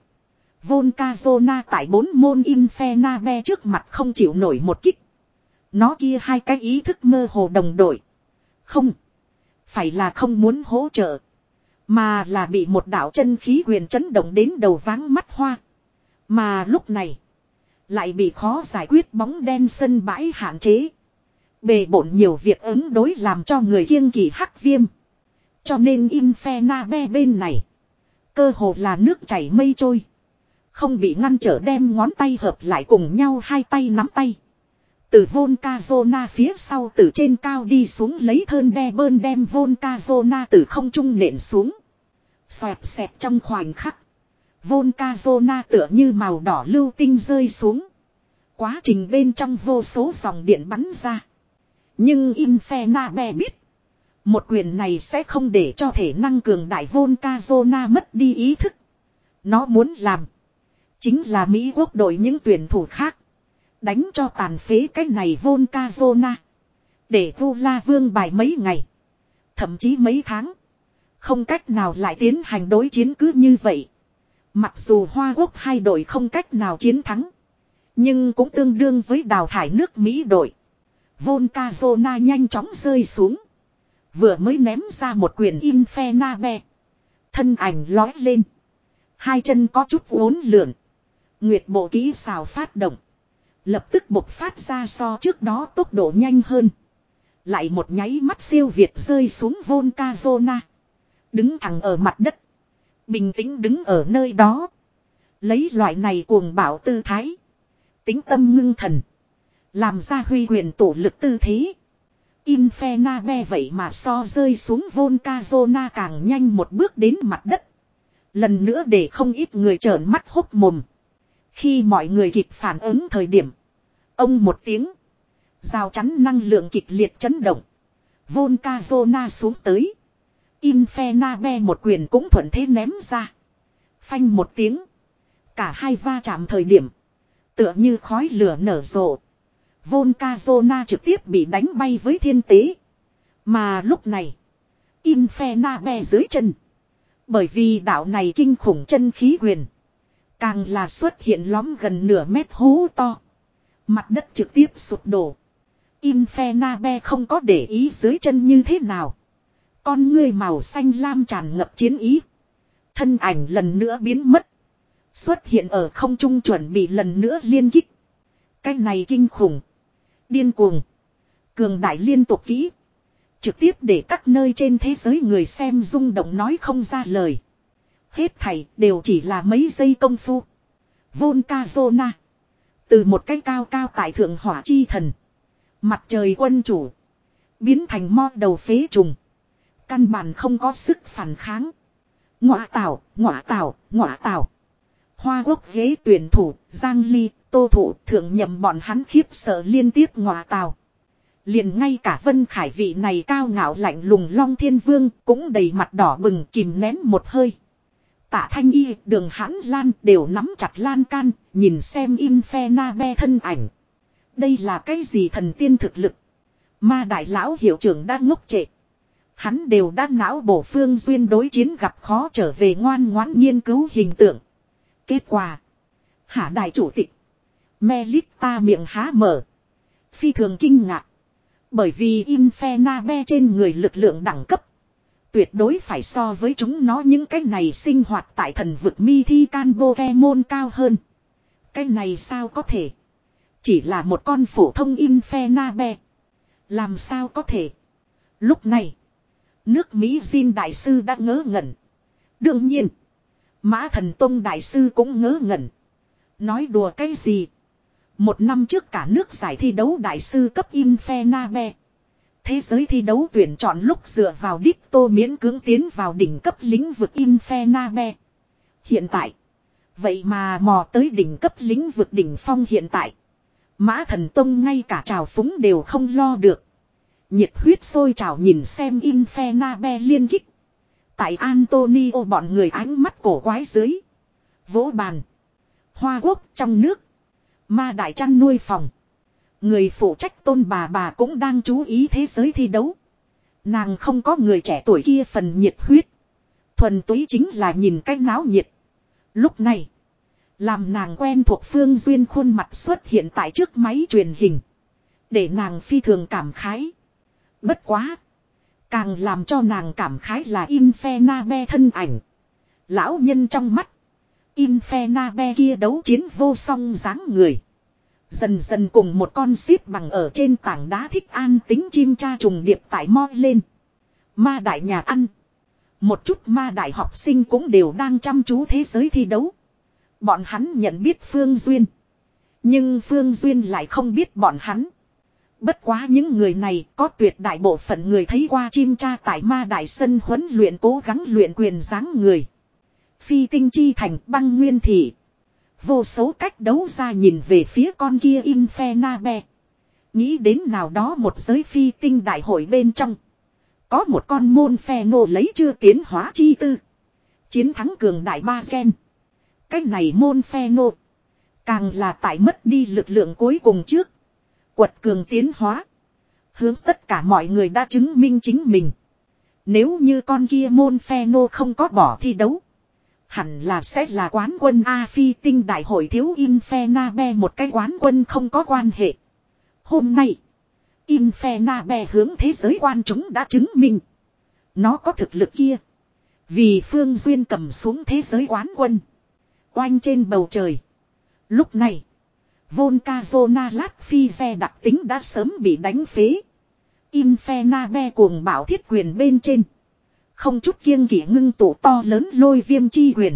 Volcazona tại bốn môn Infernape trước mặt không chịu nổi một kích. Nó kia hai cái ý thức mơ hồ đồng đội. Không. Phải là không muốn hỗ trợ. Mà là bị một đạo chân khí quyền chấn động đến đầu váng mắt hoa. Mà lúc này. Lại bị khó giải quyết bóng đen sân bãi hạn chế. Bề bộn nhiều việc ứng đối làm cho người kiêng kỵ hắc viêm. Cho nên Infernape bên này. Cơ hồ là nước chảy mây trôi. Không bị ngăn trở đem ngón tay hợp lại cùng nhau hai tay nắm tay. Từ Volcazona phía sau từ trên cao đi xuống lấy thơn đe bơn đem Volcazona từ không trung nện xuống. Xoẹt xẹt trong khoảnh khắc. Volcazona tựa như màu đỏ lưu tinh rơi xuống. Quá trình bên trong vô số dòng điện bắn ra. Nhưng Infernape biết. Một quyền này sẽ không để cho thể năng cường đại Volcazona mất đi ý thức. Nó muốn làm. Chính là Mỹ quốc đội những tuyển thủ khác. Đánh cho tàn phế cái này Volcazona. Để Vu La Vương bài mấy ngày. Thậm chí mấy tháng. Không cách nào lại tiến hành đối chiến cứ như vậy. Mặc dù Hoa Quốc hai đội không cách nào chiến thắng. Nhưng cũng tương đương với đào thải nước Mỹ đội. Volcazona nhanh chóng rơi xuống. Vừa mới ném ra một quyền Infernape. Thân ảnh lói lên. Hai chân có chút uốn lượn. Nguyệt bộ kỹ xào phát động. Lập tức bộc phát ra so trước đó tốc độ nhanh hơn. Lại một nháy mắt siêu việt rơi xuống Volcazona. Đứng thẳng ở mặt đất. Bình tĩnh đứng ở nơi đó. Lấy loại này cuồng bạo tư thái. Tính tâm ngưng thần. Làm ra huy quyền tổ lực tư thế. Infernape vậy mà so rơi xuống Volcazona càng nhanh một bước đến mặt đất. Lần nữa để không ít người trợn mắt hốc mồm. Khi mọi người kịp phản ứng thời điểm. Ông một tiếng. Rào chắn năng lượng kịch liệt chấn động. Volcazona xuống tới. Infernabe một quyền cũng thuận thế ném ra. Phanh một tiếng. Cả hai va chạm thời điểm. Tựa như khói lửa nở rộ. Volcazona trực tiếp bị đánh bay với thiên tế. Mà lúc này. Infernabe dưới chân. Bởi vì đạo này kinh khủng chân khí quyền. Càng là xuất hiện lõm gần nửa mét hố to. Mặt đất trực tiếp sụp đổ. Infernabe không có để ý dưới chân như thế nào. Con ngươi màu xanh lam tràn ngập chiến ý. Thân ảnh lần nữa biến mất. Xuất hiện ở không trung chuẩn bị lần nữa liên kích. Cái này kinh khủng. Điên cuồng. Cường đại liên tục kỹ. Trực tiếp để các nơi trên thế giới người xem rung động nói không ra lời. Hết thảy đều chỉ là mấy giây công phu. Volcazona. Từ một cái cao cao tại thượng hỏa chi thần. Mặt trời quân chủ. Biến thành mo đầu phế trùng. Căn bản không có sức phản kháng. Ngọa tảo, ngọa tảo, ngọa tảo. Hoa quốc ghế tuyển thủ, Giang Ly, Tô Thủ thượng nhầm bọn hắn khiếp sợ liên tiếp ngọa tảo. Liền ngay cả Vân Khải vị này cao ngạo lạnh lùng Long Thiên Vương cũng đầy mặt đỏ bừng kìm nén một hơi. Tạ Thanh Y, Đường Hãn Lan đều nắm chặt lan can, nhìn xem Infernabe thân ảnh. Đây là cái gì thần tiên thực lực? Ma đại lão hiệu trưởng đã ngốc trệ. Hắn đều đã não bổ Phương Duyên đối chiến gặp khó trở về ngoan ngoãn nghiên cứu hình tượng. Kết quả. Hả đại chủ tịch. Melita miệng há mở. Phi thường kinh ngạc. Bởi vì Infernabe trên người lực lượng đẳng cấp. Tuyệt đối phải so với chúng nó những cái này sinh hoạt tại thần vực Mythican Pokemon cao hơn. Cái này sao có thể? Chỉ là một con phổ thông Infernabe. Làm sao có thể? Lúc này. Nước Mỹ Jin đại sư đã ngớ ngẩn. Đương nhiên. Mã Thần Tông đại sư cũng ngớ ngẩn. Nói đùa cái gì? Một năm trước cả nước giải thi đấu đại sư cấp Infernabe. Thế giới thi đấu tuyển chọn lúc dựa vào đích tô miễn cưỡng tiến vào đỉnh cấp lĩnh vực Infernabe. Hiện tại. Vậy mà mò tới đỉnh cấp lĩnh vực đỉnh phong hiện tại. Mã Thần Tông ngay cả trào phúng đều không lo được. Nhiệt huyết sôi trào nhìn xem Infernabe liên kích. Tại Antonio bọn người ánh mắt cổ quái dưới. Vỗ bàn. Hoa quốc trong nước. Ma đại chăn nuôi phòng. Người phụ trách Tôn bà bà cũng đang chú ý thế giới thi đấu. Nàng không có người trẻ tuổi kia phần nhiệt huyết. Thuần túy chính là nhìn cách náo nhiệt. Lúc này. Làm nàng quen thuộc Phương Duyên khuôn mặt xuất hiện tại trước máy truyền hình. Để nàng phi thường cảm khái. Bất quá. Càng làm cho nàng cảm khái là Infernabe thân ảnh. Lão nhân trong mắt. Infernabe kia đấu chiến vô song dáng người. Dần dần cùng một con xíp bằng ở trên tảng đá thích an tính chim cha trùng điệp tại moi lên. Ma đại nhà ăn. Một chút ma đại học sinh cũng đều đang chăm chú thế giới thi đấu. Bọn hắn nhận biết Phương Duyên. Nhưng Phương Duyên lại không biết bọn hắn. Bất quá những người này có tuyệt đại bộ phận người thấy qua chim cha tại ma đại sân huấn luyện cố gắng luyện quyền dáng người. Phi tinh chi thành băng nguyên thị. Vô số cách đấu ra nhìn về phía con kia Infernabe. Nghĩ đến nào đó một giới phi tinh đại hội bên trong. Có một con môn phe nô lấy chưa tiến hóa chi tư. Chiến thắng cường đại ba gen. Cách này môn phe nô. Càng là tại mất đi lực lượng cuối cùng trước. Quật cường tiến hóa. Hướng tất cả mọi người đã chứng minh chính mình. Nếu như con kia môn phe nô không có bỏ thi đấu. Hẳn là sẽ là quán quân A phi tinh đại hội thiếu Infernabe một cái quán quân không có quan hệ. Hôm nay. Infernabe hướng thế giới quan chúng đã chứng minh. Nó có thực lực kia. Vì Phương Duyên cầm xuống thế giới quán quân. Oanh trên bầu trời. Lúc này. Volcazona lát phi xe đặc tính đã sớm bị đánh phế. Infernabe cuồng bảo thiết quyền bên trên. Không chút kiêng kỵ ngưng tụ to lớn lôi viêm chi quyền.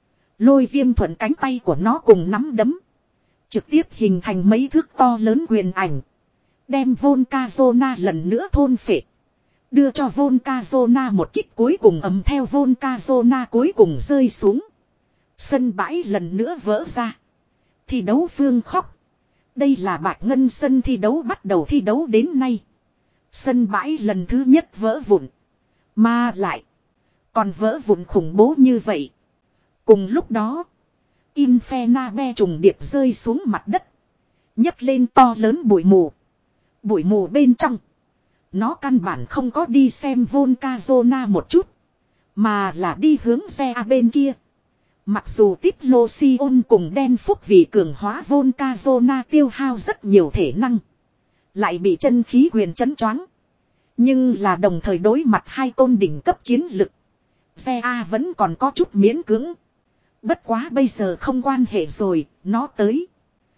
Lôi viêm thuận cánh tay của nó cùng nắm đấm. Trực tiếp hình thành mấy thước to lớn quyền ảnh. Đem Volcazona lần nữa thôn phệ. Đưa cho Volcazona một kích cuối cùng ấm theo Volcazona cuối cùng rơi xuống. Sân bãi lần nữa vỡ ra. Thi đấu phương khóc. Đây là Bạch Ngân sân thi đấu bắt đầu thi đấu đến nay. Sân bãi lần thứ nhất vỡ vụn. Mà lại. Còn vỡ vụn khủng bố như vậy. Cùng lúc đó. Infernabe trùng điệp rơi xuống mặt đất. Nhấc lên to lớn bụi mù. Bụi mù bên trong. Nó căn bản không có đi xem Volcazona một chút. Mà là đi hướng xe bên kia. Mặc dù Tiplosion cùng đen phúc vì cường hóa Volcazona tiêu hao rất nhiều thể năng. Lại bị chân khí quyền chấn choáng. Nhưng là đồng thời đối mặt hai tôn đỉnh cấp chiến lực. Xe A vẫn còn có chút miễn cưỡng. Bất quá bây giờ không quan hệ rồi, nó tới.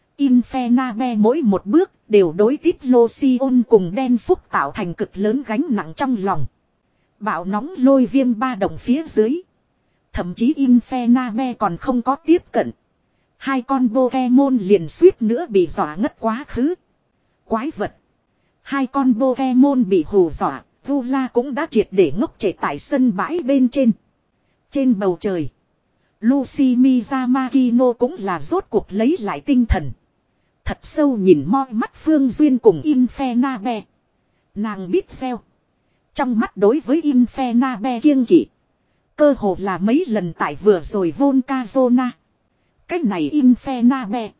Infernabe mỗi một bước đều đối Tiplosion cùng đen phúc tạo thành cực lớn gánh nặng trong lòng. Bạo nóng lôi viêm ba đồng phía dưới. Thậm chí Infernabe còn không có tiếp cận. Hai con Pokemon liền suýt nữa bị dọa ngất quá khứ. Quái vật. Hai con Pokemon bị hù dọa, Vula cũng đã triệt để ngốc trệ tại sân bãi bên trên. Trên bầu trời. Lucy Miyamakino cũng là rốt cuộc lấy lại tinh thần. Thật sâu nhìn moi mắt Phương Duyên cùng Infernabe. Nàng biết xeo. Trong mắt đối với Infernabe kiêng kỵ. Cơ hồ là mấy lần tại vừa rồi Volcazona. Cách này Infernabe.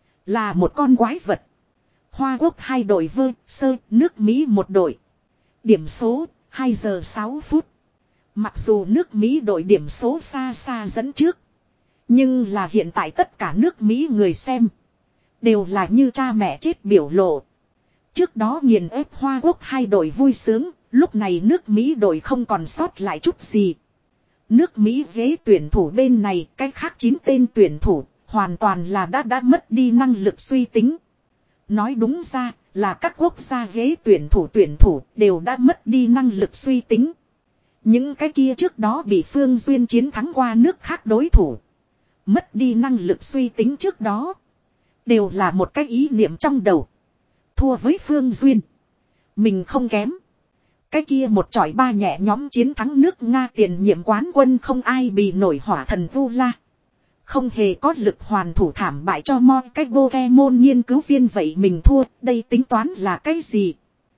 Là một con quái vật. Hoa Quốc hai đội vơ, sơ, nước Mỹ một đội. Điểm số, hai giờ sáu phút. Mặc dù nước Mỹ đội điểm số xa xa dẫn trước. Nhưng là hiện tại tất cả nước Mỹ người xem. Đều là như cha mẹ chết biểu lộ. Trước đó nghiền ép Hoa Quốc hai đội vui sướng. Lúc này nước Mỹ đội không còn sót lại chút gì. Nước Mỹ ghế tuyển thủ bên này, cái khác chín tên tuyển thủ, hoàn toàn là đã đã mất đi năng lực suy tính. Nói đúng ra, là các quốc gia ghế tuyển thủ tuyển thủ đều đã mất đi năng lực suy tính. Những cái kia trước đó bị Phương Duyên chiến thắng qua nước khác đối thủ. Mất đi năng lực suy tính trước đó. Đều là một cái ý niệm trong đầu. Thua với Phương Duyên. Mình không kém. Cái kia một chọi ba nhẹ nhóm chiến thắng nước Nga tiền nhiệm quán quân không ai bị nổi hỏa thần Vula. Không hề có lực hoàn thủ thảm bại cho moi cái Pokemon nghiên cứu viên vậy mình thua, đây tính toán là cái gì?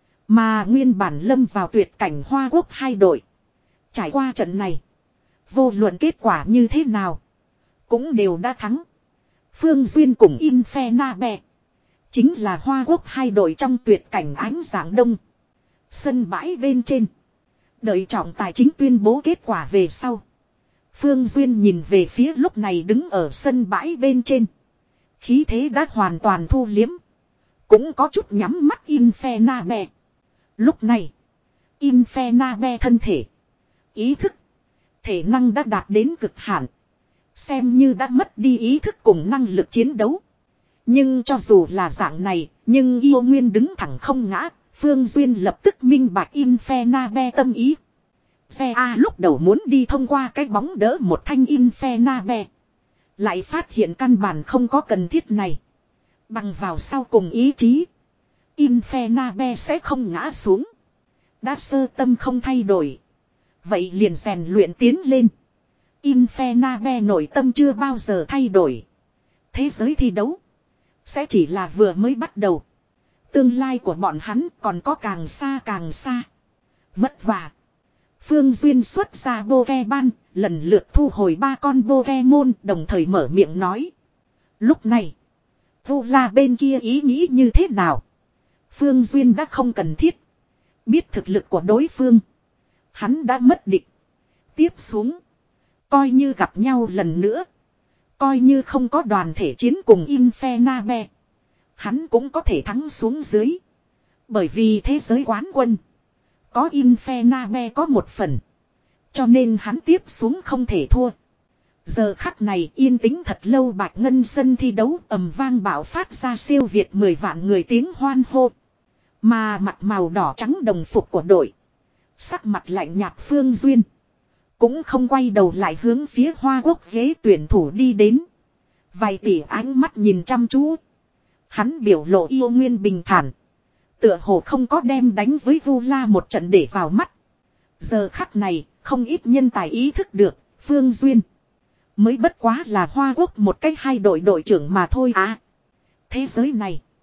Mà nguyên bản lâm vào tuyệt cảnh Hoa Quốc hai đội. Trải qua trận này, vô luận kết quả như thế nào, cũng đều đã thắng. Phương Duyên cùng Infernabe chính là Hoa Quốc hai đội trong tuyệt cảnh ánh sáng đông. Sân bãi bên trên. Đợi trọng tài chính tuyên bố kết quả về sau. Phương Duyên nhìn về phía lúc này đứng ở sân bãi bên trên. Khí thế đã hoàn toàn thu liếm. Cũng có chút nhắm mắt Infernabe. Lúc này. Infernabe thân thể. Ý thức. Thể năng đã đạt đến cực hạn. Xem như đã mất đi ý thức cùng năng lực chiến đấu. Nhưng cho dù là dạng này. Nhưng yêu nguyên đứng thẳng không ngã. Phương Duyên lập tức minh bạch Infernabe tâm ý. Xe A lúc đầu muốn đi thông qua cái bóng đỡ một thanh Infernabe. Lại phát hiện căn bản không có cần thiết này. Bằng vào sau cùng ý chí. Infernabe sẽ không ngã xuống. Đã sơ tâm không thay đổi. Vậy liền rèn luyện tiến lên. Infernabe nội tâm chưa bao giờ thay đổi. Thế giới thi đấu. Sẽ chỉ là vừa mới bắt đầu. Tương lai của bọn hắn còn có càng xa càng xa. Vất vả. Phương Duyên xuất ra Pokemon, lần lượt thu hồi ba con Pokemon đồng thời mở miệng nói. Lúc này, Vula bên kia ý nghĩ như thế nào? Phương Duyên đã không cần thiết. Biết thực lực của đối phương. Hắn đã mất địch. Tiếp xuống. Coi như gặp nhau lần nữa. Coi như không có đoàn thể chiến cùng Infernabe. Hắn cũng có thể thắng xuống dưới. Bởi vì thế giới quán quân. Có Infernabe có một phần. Cho nên hắn tiếp xuống không thể thua. Giờ khắc này yên tĩnh thật lâu Bạch Ngân sân thi đấu ầm vang bạo phát ra siêu việt mười vạn người tiếng hoan hô. Mà mặt màu đỏ trắng đồng phục của đội. Sắc mặt lạnh nhạt Phương Duyên. Cũng không quay đầu lại hướng phía Hoa Quốc ghế tuyển thủ đi đến. Vài tỷ ánh mắt nhìn chăm chú. Hắn biểu lộ yêu nguyên bình thản. Tựa hồ không có đem đánh với Vula một trận để vào mắt. Giờ khắc này, không ít nhân tài ý thức được, Phương Duyên. Mới bất quá là Hoa Quốc một cách hai đội đội trưởng mà thôi à. Thế giới này,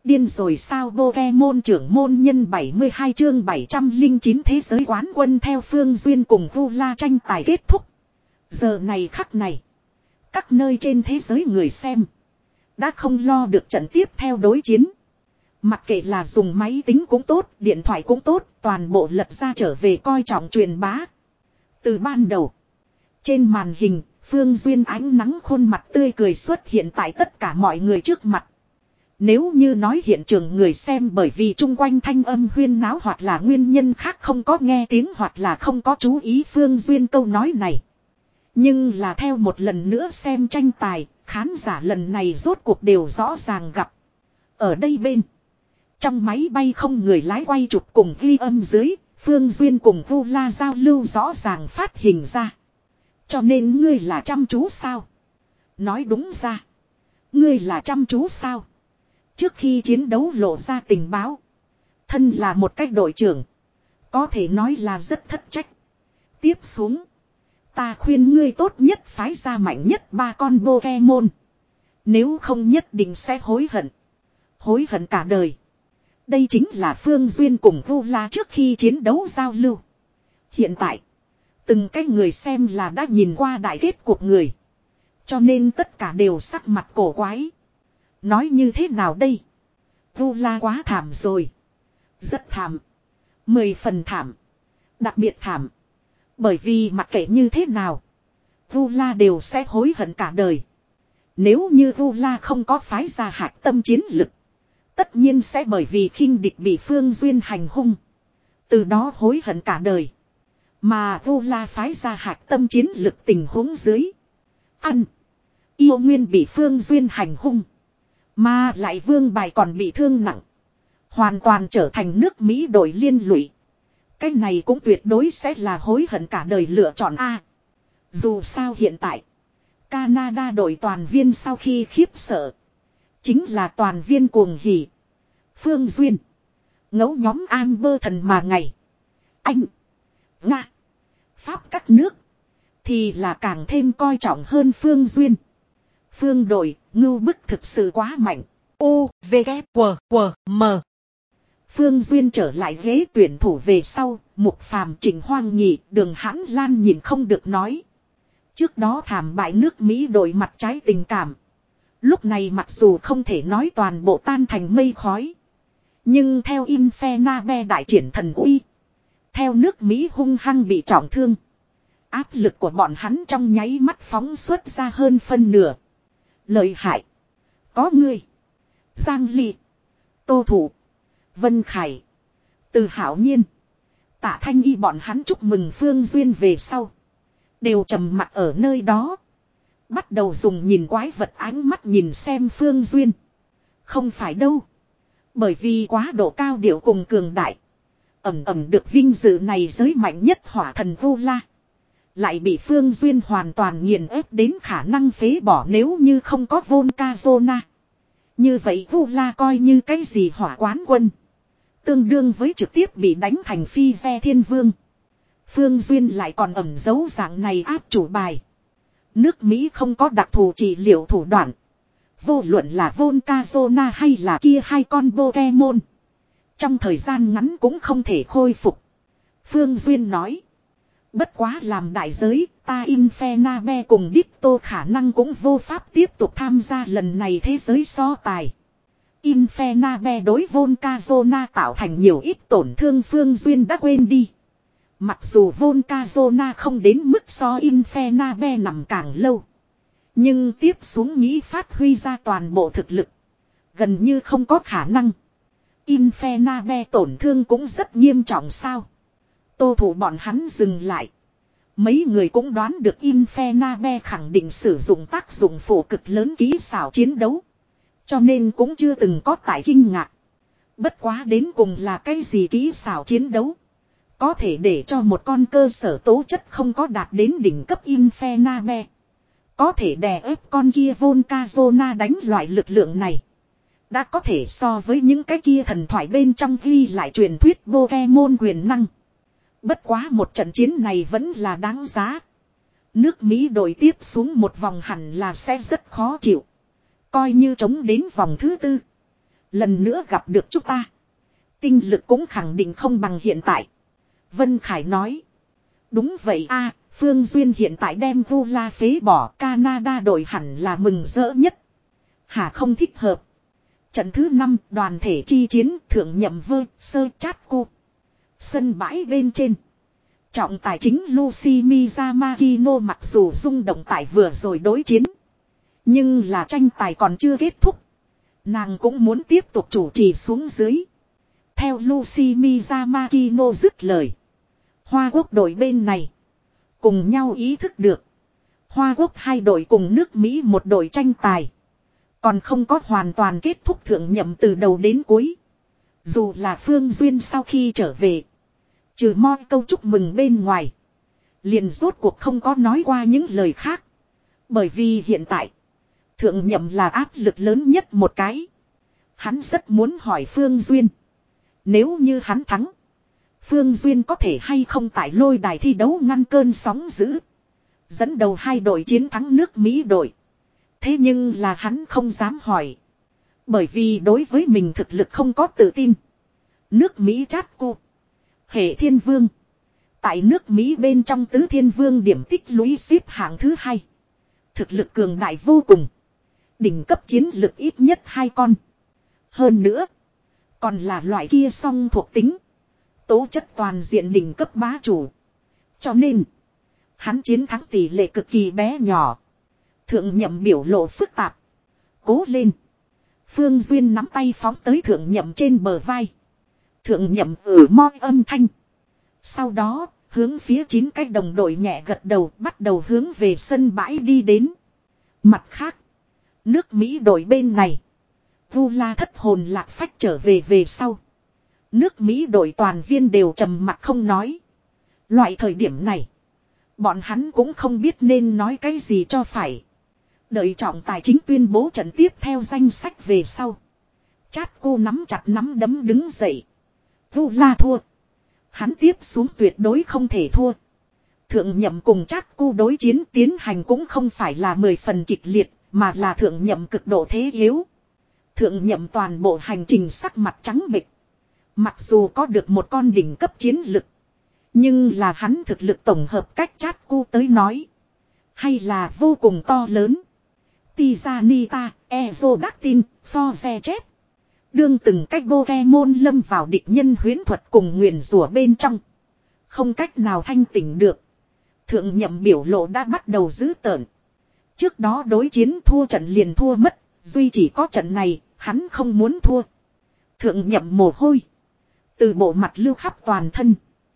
Điên rồi sao Pokemon trưởng môn nhân bảy mươi hai chương bảy trăm lẻ chín thế giới quán quân theo Phương Duyên cùng Vu La tranh tài kết thúc. Giờ này khắc này. Các nơi trên thế giới người xem. Đã không lo được trận tiếp theo đối chiến. Mặc kệ là dùng máy tính cũng tốt, điện thoại cũng tốt, toàn bộ lật ra trở về coi trọng truyền bá. Từ ban đầu. Trên màn hình, Phương Duyên ánh nắng khuôn mặt tươi cười xuất hiện tại tất cả mọi người trước mặt. Nếu như nói hiện trường người xem bởi vì chung quanh thanh âm huyên náo hoặc là nguyên nhân khác không có nghe tiếng hoặc là không có chú ý Phương Duyên câu nói này. Nhưng là theo một lần nữa xem tranh tài, khán giả lần này rốt cuộc đều rõ ràng gặp. Ở đây bên, trong máy bay không người lái quay chụp cùng ghi âm dưới, Phương Duyên cùng Vu La giao lưu rõ ràng phát hình ra. Cho nên ngươi là chăm chú sao? Nói đúng ra. Ngươi là chăm chú sao? Trước khi chiến đấu lộ ra tình báo. Thân là một cách đội trưởng. Có thể nói là rất thất trách. Tiếp xuống. Ta khuyên ngươi tốt nhất phái ra mạnh nhất ba con Pokemon. Nếu không nhất định sẽ hối hận. Hối hận cả đời. Đây chính là Phương Duyên cùng Vu La trước khi chiến đấu giao lưu. Hiện tại. Từng cái người xem là đã nhìn qua đại kết cuộc người. Cho nên tất cả đều sắc mặt cổ quái. Nói như thế nào đây? Vu La quá thảm rồi. Rất thảm. Mười phần thảm. Đặc biệt thảm. Bởi vì mặc kệ như thế nào. Vu La đều sẽ hối hận cả đời. Nếu như Vu La không có phái ra hạch tâm chiến lực. Tất nhiên sẽ bởi vì khinh địch bị Phương Duyên hành hung. Từ đó hối hận cả đời. Mà Vu La phái ra hạch tâm chiến lực tình huống dưới. Ăn. Yêu Nguyên bị Phương Duyên hành hung. Mà lại vương bài còn bị thương nặng. Hoàn toàn trở thành nước Mỹ đội liên lụy. Cái này cũng tuyệt đối sẽ là hối hận cả đời lựa chọn A. Dù sao hiện tại. Canada đội toàn viên sau khi khiếp sợ. Chính là toàn viên cuồng hỉ. Phương Duyên. Ngấu nhóm Amber thần mà ngày. Anh. Nga. Pháp các nước. Thì là càng thêm coi trọng hơn Phương Duyên. Phương đội, ngưu bức thực sự quá mạnh. U, V, K, W, W, M. Phương Duyên trở lại ghế tuyển thủ về sau, Mục Phàm Trịnh Hoang Nhị, Đường Hãn Lan nhìn không được nói. Trước đó thảm bại nước Mỹ đội mặt trái tình cảm. Lúc này mặc dù không thể nói toàn bộ tan thành mây khói. Nhưng theo Infernabe đại triển thần uy. Theo nước Mỹ hung hăng bị trọng thương. Áp lực của bọn hắn trong nháy mắt phóng xuất ra hơn phân nửa. Lợi hại. Có ngươi. Giang Ly. Tô Thủ. Vân Khải. Từ Hảo Nhiên. Tạ Thanh Y bọn hắn chúc mừng Phương Duyên về sau. Đều trầm mặc ở nơi đó. Bắt đầu dùng nhìn quái vật ánh mắt nhìn xem Phương Duyên. Không phải đâu. Bởi vì quá độ cao điệu cùng cường đại. Ẩm ẩm được vinh dự này giới mạnh nhất hỏa thần Vu La. Lại bị Phương Duyên hoàn toàn nghiền ép đến khả năng phế bỏ nếu như không có Volcazona. Như vậy Vu La coi như cái gì hỏa quán quân. Tương đương với trực tiếp bị đánh thành phi xe thiên vương. Phương Duyên lại còn ẩn giấu dạng này áp chủ bài. Nước Mỹ không có đặc thù trị liệu thủ đoạn. Vô luận là Volcazona hay là kia hai con Pokemon. Trong thời gian ngắn cũng không thể khôi phục. Phương Duyên nói. Bất quá làm đại giới, ta Infernabe cùng Ditto khả năng cũng vô pháp tiếp tục tham gia lần này thế giới so tài. Infernabe đối Volcazona tạo thành nhiều ít tổn thương Phương Duyên đã quên đi. Mặc dù Volcazona không đến mức so Infernabe nằm càng lâu. Nhưng tiếp xuống nghĩ phát huy ra toàn bộ thực lực. Gần như không có khả năng. Infernabe tổn thương cũng rất nghiêm trọng sao. Tô Thủ bọn hắn dừng lại. Mấy người cũng đoán được Infernabe khẳng định sử dụng tác dụng phụ cực lớn kỹ xảo chiến đấu. Cho nên cũng chưa từng có tại kinh ngạc. Bất quá đến cùng là cái gì kỹ xảo chiến đấu. Có thể để cho một con cơ sở tố chất không có đạt đến đỉnh cấp Infernabe. Có thể đè ép con kia Volcazona đánh loại lực lượng này. Đã có thể so với những cái kia thần thoại bên trong ghi lại truyền thuyết Pokemon quyền năng. Bất quá một trận chiến này vẫn là đáng giá. Nước Mỹ đội tiếp xuống một vòng hẳn là sẽ rất khó chịu. Coi như chống đến vòng thứ tư. Lần nữa gặp được chúng ta. Tinh lực cũng khẳng định không bằng hiện tại. Vân Khải nói. Đúng vậy a, Phương Duyên hiện tại đem Vu La phế bỏ, Canada đội hẳn là mừng rỡ nhất. Hả không thích hợp. Trận thứ năm đoàn thể chi chiến thượng nhậm vơ sơ chát cô. Sân bãi bên trên. Trọng tài chính Lucy Miyamakino mặc dù rung động tại vừa rồi đối chiến. Nhưng là tranh tài còn chưa kết thúc. Nàng cũng muốn tiếp tục chủ trì xuống dưới. Theo Lucy Miyamakino dứt lời. Hoa Quốc đội bên này. Cùng nhau ý thức được. Hoa Quốc hai đội cùng nước Mỹ một đội tranh tài. Còn không có hoàn toàn kết thúc thượng nhậm từ đầu đến cuối. Dù là Phương Duyên sau khi trở về. Trừ moi câu chúc mừng bên ngoài. Liền rốt cuộc không có nói qua những lời khác. Bởi vì hiện tại. Thượng nhậm là áp lực lớn nhất một cái. Hắn rất muốn hỏi Phương Duyên. Nếu như hắn thắng. Phương Duyên có thể hay không tại lôi đài thi đấu ngăn cơn sóng dữ. Dẫn đầu hai đội chiến thắng nước Mỹ đội. Thế nhưng là hắn không dám hỏi. Bởi vì đối với mình thực lực không có tự tin. Nước Mỹ chát cô. Hệ thiên vương. Tại nước Mỹ bên trong tứ thiên vương điểm tích lũy xếp hạng thứ hai. Thực lực cường đại vô cùng. Đỉnh cấp chiến lực ít nhất hai con. Hơn nữa. Còn là loại kia song thuộc tính. Tố chất toàn diện đỉnh cấp bá chủ. Cho nên. Hắn chiến thắng tỷ lệ cực kỳ bé nhỏ. Thượng nhậm biểu lộ phức tạp. Cố lên. Phương Duyên nắm tay phóng tới thượng nhậm trên bờ vai. Thượng nhậm ử mo âm thanh. Sau đó, hướng phía chín cái đồng đội nhẹ gật đầu bắt đầu hướng về sân bãi đi đến. Mặt khác, nước Mỹ đội bên này. Vu La thất hồn lạc phách trở về về sau. Nước Mỹ đội toàn viên đều trầm mặt không nói. Loại thời điểm này, bọn hắn cũng không biết nên nói cái gì cho phải. Đợi trọng tài chính tuyên bố trận tiếp theo danh sách về sau. Chát cô nắm chặt nắm đấm đứng dậy. Vu La thua. Hắn tiếp xuống tuyệt đối không thể thua. Thượng nhậm cùng chát cô đối chiến tiến hành cũng không phải là mười phần kịch liệt, mà là thượng nhậm cực độ thế yếu. Thượng nhậm toàn bộ hành trình sắc mặt trắng bệch. Mặc dù có được một con đỉnh cấp chiến lực. Nhưng là hắn thực lực tổng hợp cách chát cô tới nói. Hay là vô cùng to lớn. Tizanita, Ezodactin, Forzetchet. Đương từng cách Pokemon lâm vào địch nhân huyễn thuật cùng nguyền rủa bên trong. Không cách nào thanh tỉnh được. Thượng nhậm biểu lộ đã bắt đầu dữ tợn. Trước đó đối chiến thua trận liền thua mất. Duy chỉ có trận này, hắn không muốn thua. Thượng nhậm mồ hôi. Từ bộ mặt lưu khắp toàn thân.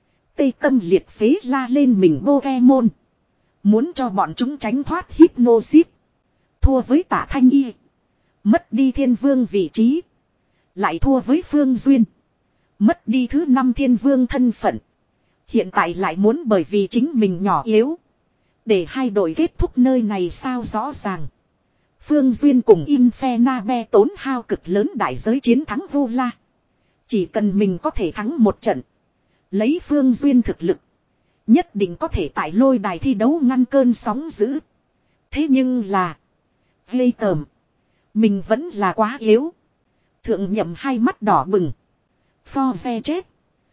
Tê tâm liệt phế la lên mình Pokemon. Muốn cho bọn chúng tránh thoát hypnosis. Thua với Tả Thanh Y. Mất đi thiên vương vị trí. Lại thua với Phương Duyên. Mất đi thứ năm thiên vương thân phận. Hiện tại lại muốn bởi vì chính mình nhỏ yếu. Để hai đội kết thúc nơi này sao rõ ràng. Phương Duyên cùng Infernabe tốn hao cực lớn đại giới chiến thắng Vu La. Chỉ cần mình có thể thắng một trận. Lấy Phương Duyên thực lực. Nhất định có thể tại lôi đài thi đấu ngăn cơn sóng dữ. Thế nhưng là. Ghê tởm. Mình vẫn là quá yếu. Thượng nhậm hai mắt đỏ bừng. Forzetchet.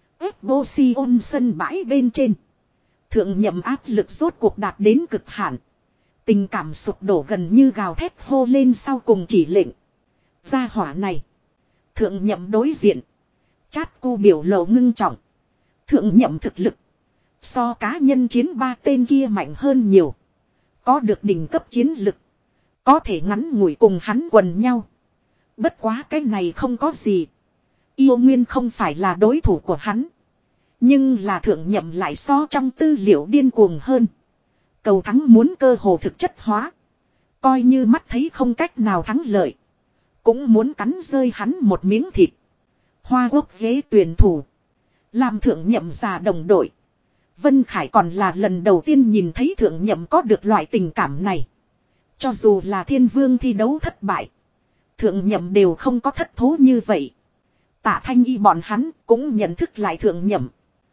Exposition sân bãi bên trên. Thượng nhậm áp lực rốt cuộc đạt đến cực hạn. Tình cảm sụp đổ gần như gào thét hô lên sau cùng chỉ lệnh. Gia hỏa này. Thượng nhậm đối diện. Chát cô biểu lộ ngưng trọng. Thượng nhậm thực lực. So cá nhân chiến ba tên kia mạnh hơn nhiều. Có được đỉnh cấp chiến lực. Có thể ngắn ngủi cùng hắn quần nhau. Bất quá cái này không có gì. Yêu Nguyên không phải là đối thủ của hắn. Nhưng là thượng nhậm lại so trong tư liệu điên cuồng hơn. Cầu thắng muốn cơ hồ thực chất hóa. Coi như mắt thấy không cách nào thắng lợi. Cũng muốn cắn rơi hắn một miếng thịt. Hoa Quốc ghế tuyển thủ. Làm thượng nhậm già đồng đội. Vân Khải còn là lần đầu tiên nhìn thấy thượng nhậm có được loại tình cảm này. Cho dù là thiên vương thi đấu thất bại. Thượng nhậm đều không có thất thố như vậy. Tạ Thanh Y bọn hắn cũng nhận thức lại thượng nhậm.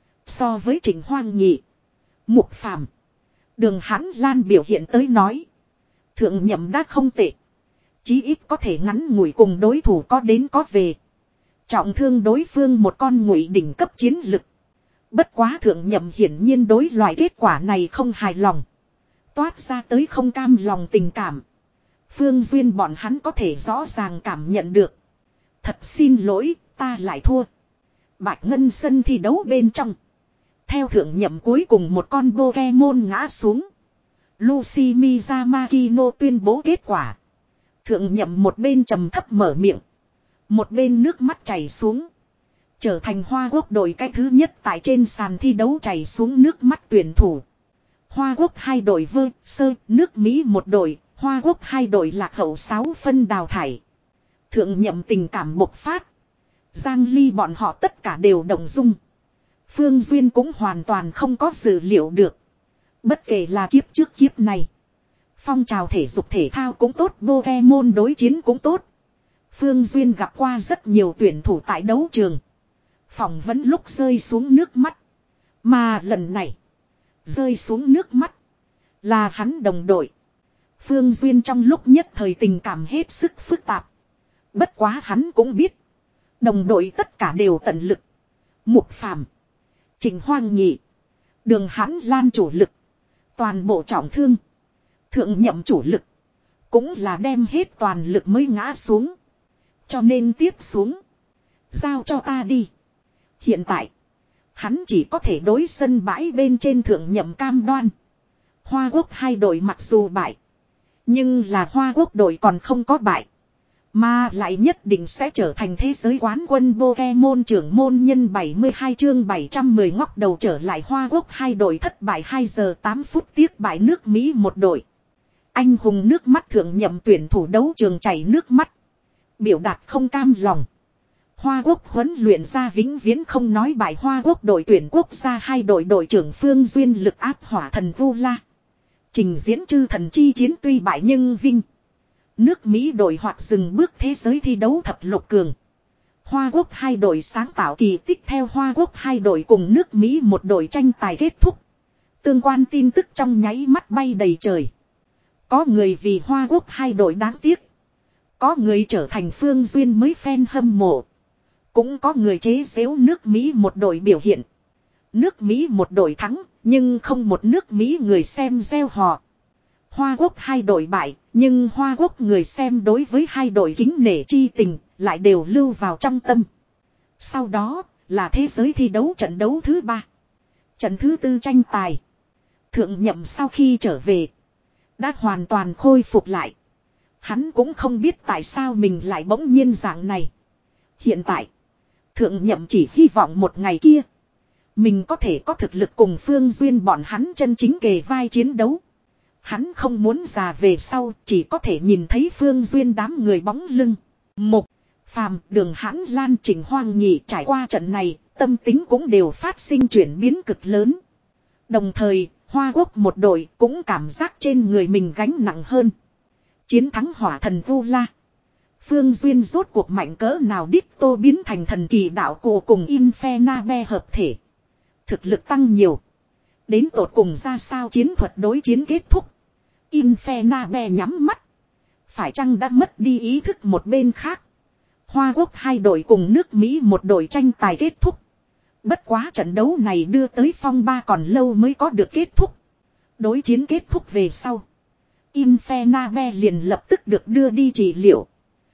So với Trịnh Hoang Nhị. Mục Phàm. Đường Hãn Lan biểu hiện tới nói. Thượng nhậm đã không tệ. Chí ít có thể ngắn ngủi cùng đối thủ có đến có về. Trọng thương đối phương một con ngụy đỉnh cấp chiến lực. Bất quá thượng nhậm hiển nhiên đối loại kết quả này không hài lòng. Toát ra tới không cam lòng tình cảm. Phương Duyên bọn hắn có thể rõ ràng cảm nhận được. Thật xin lỗi, ta lại thua. Bạch Ngân sân thi đấu bên trong. Theo thượng nhậm cuối cùng một con Pokemon ngã xuống. Lucy Miyamakino tuyên bố kết quả. Thượng nhậm một bên trầm thấp mở miệng. Một bên nước mắt chảy xuống. Trở thành Hoa Quốc đội cái thứ nhất tại trên sàn thi đấu chảy xuống nước mắt tuyển thủ. Hoa Quốc hai đội vơ, sơ, nước Mỹ một đội, Hoa Quốc hai đội lạc hậu sáu phân đào thải. Thượng nhậm tình cảm bộc phát. Giang Ly bọn họ tất cả đều động dung. Phương Duyên cũng hoàn toàn không có dự liệu được. Bất kể là kiếp trước kiếp này. Phong trào thể dục thể thao cũng tốt, Pokemon đối chiến cũng tốt. Phương Duyên gặp qua rất nhiều tuyển thủ tại đấu trường. Phỏng vấn lúc rơi xuống nước mắt. Mà lần này, rơi xuống nước mắt là hắn đồng đội. Phương Duyên trong lúc nhất thời tình cảm hết sức phức tạp. Bất quá hắn cũng biết. Đồng đội tất cả đều tận lực. Mục Phàm, Trịnh Hoang Nhị, Đường Hãn Lan chủ lực. Toàn bộ trọng thương. Thượng nhậm chủ lực. Cũng là đem hết toàn lực mới ngã xuống. Cho nên tiếp xuống. Giao cho ta đi. Hiện tại. Hắn chỉ có thể đối sân bãi bên trên thượng nhậm cam đoan. Hoa Quốc hai đội mặc dù bại. Nhưng là Hoa Quốc đội còn không có bại. Mà lại nhất định sẽ trở thành thế giới quán quân Pokemon trưởng môn nhân bảy mươi hai chương bảy trăm mười ngóc đầu trở lại Hoa Quốc hai đội thất bại hai giờ tám phút tiếc bại nước Mỹ một đội. Anh hùng nước mắt thượng nhậm tuyển thủ đấu trường chảy nước mắt. Biểu đạt không cam lòng. Hoa Quốc huấn luyện ra vĩnh viễn không nói bài Hoa Quốc đội tuyển quốc gia hai đội đội trưởng Phương Duyên lực áp hỏa thần Vu La. Trình diễn chư thần chi chiến tuy bại nhưng vinh. Nước Mỹ đội hoặc dừng bước thế giới thi đấu thập lục cường. Hoa Quốc hai đội sáng tạo kỳ tích theo Hoa Quốc hai đội cùng nước Mỹ một đội tranh tài kết thúc. Tương quan tin tức trong nháy mắt bay đầy trời. Có người vì Hoa Quốc hai đội đáng tiếc. Có người trở thành Phương Duyên mới fan hâm mộ. Cũng có người chế giễu nước Mỹ một đội biểu hiện. Nước Mỹ một đội thắng, nhưng không một nước Mỹ người xem gieo hò. Hoa Quốc hai đội bại, nhưng Hoa Quốc người xem đối với hai đội kính nể chi tình, lại đều lưu vào trong tâm. Sau đó, là thế giới thi đấu trận đấu thứ ba. Trận thứ tư tranh tài. Thượng nhậm sau khi trở về, đã hoàn toàn khôi phục lại. Hắn cũng không biết tại sao mình lại bỗng nhiên dạng này. Hiện tại, thượng nhậm chỉ hy vọng một ngày kia, mình có thể có thực lực cùng Phương Duyên bọn hắn chân chính kề vai chiến đấu. Hắn không muốn già về sau, chỉ có thể nhìn thấy Phương Duyên đám người bóng lưng. Mục Phàm, Đường Hãn Lan, Trịnh Hoang Nhị trải qua trận này, tâm tính cũng đều phát sinh chuyển biến cực lớn. Đồng thời, Hoa Quốc một đội cũng cảm giác trên người mình gánh nặng hơn. Chiến thắng hỏa thần Vu La. Phương Duyên rốt cuộc mạnh cỡ nào đích tô biến thành thần kỳ đạo cổ cùng Infernabe hợp thể. Thực lực tăng nhiều. Đến tột cùng ra sao chiến thuật đối chiến kết thúc. Infernabe nhắm mắt. Phải chăng đã mất đi ý thức một bên khác. Hoa Quốc hai đội cùng nước Mỹ một đội tranh tài kết thúc. Bất quá trận đấu này đưa tới phong ba còn lâu mới có được kết thúc. Đối chiến kết thúc về sau. Infernabe liền lập tức được đưa đi trị liệu.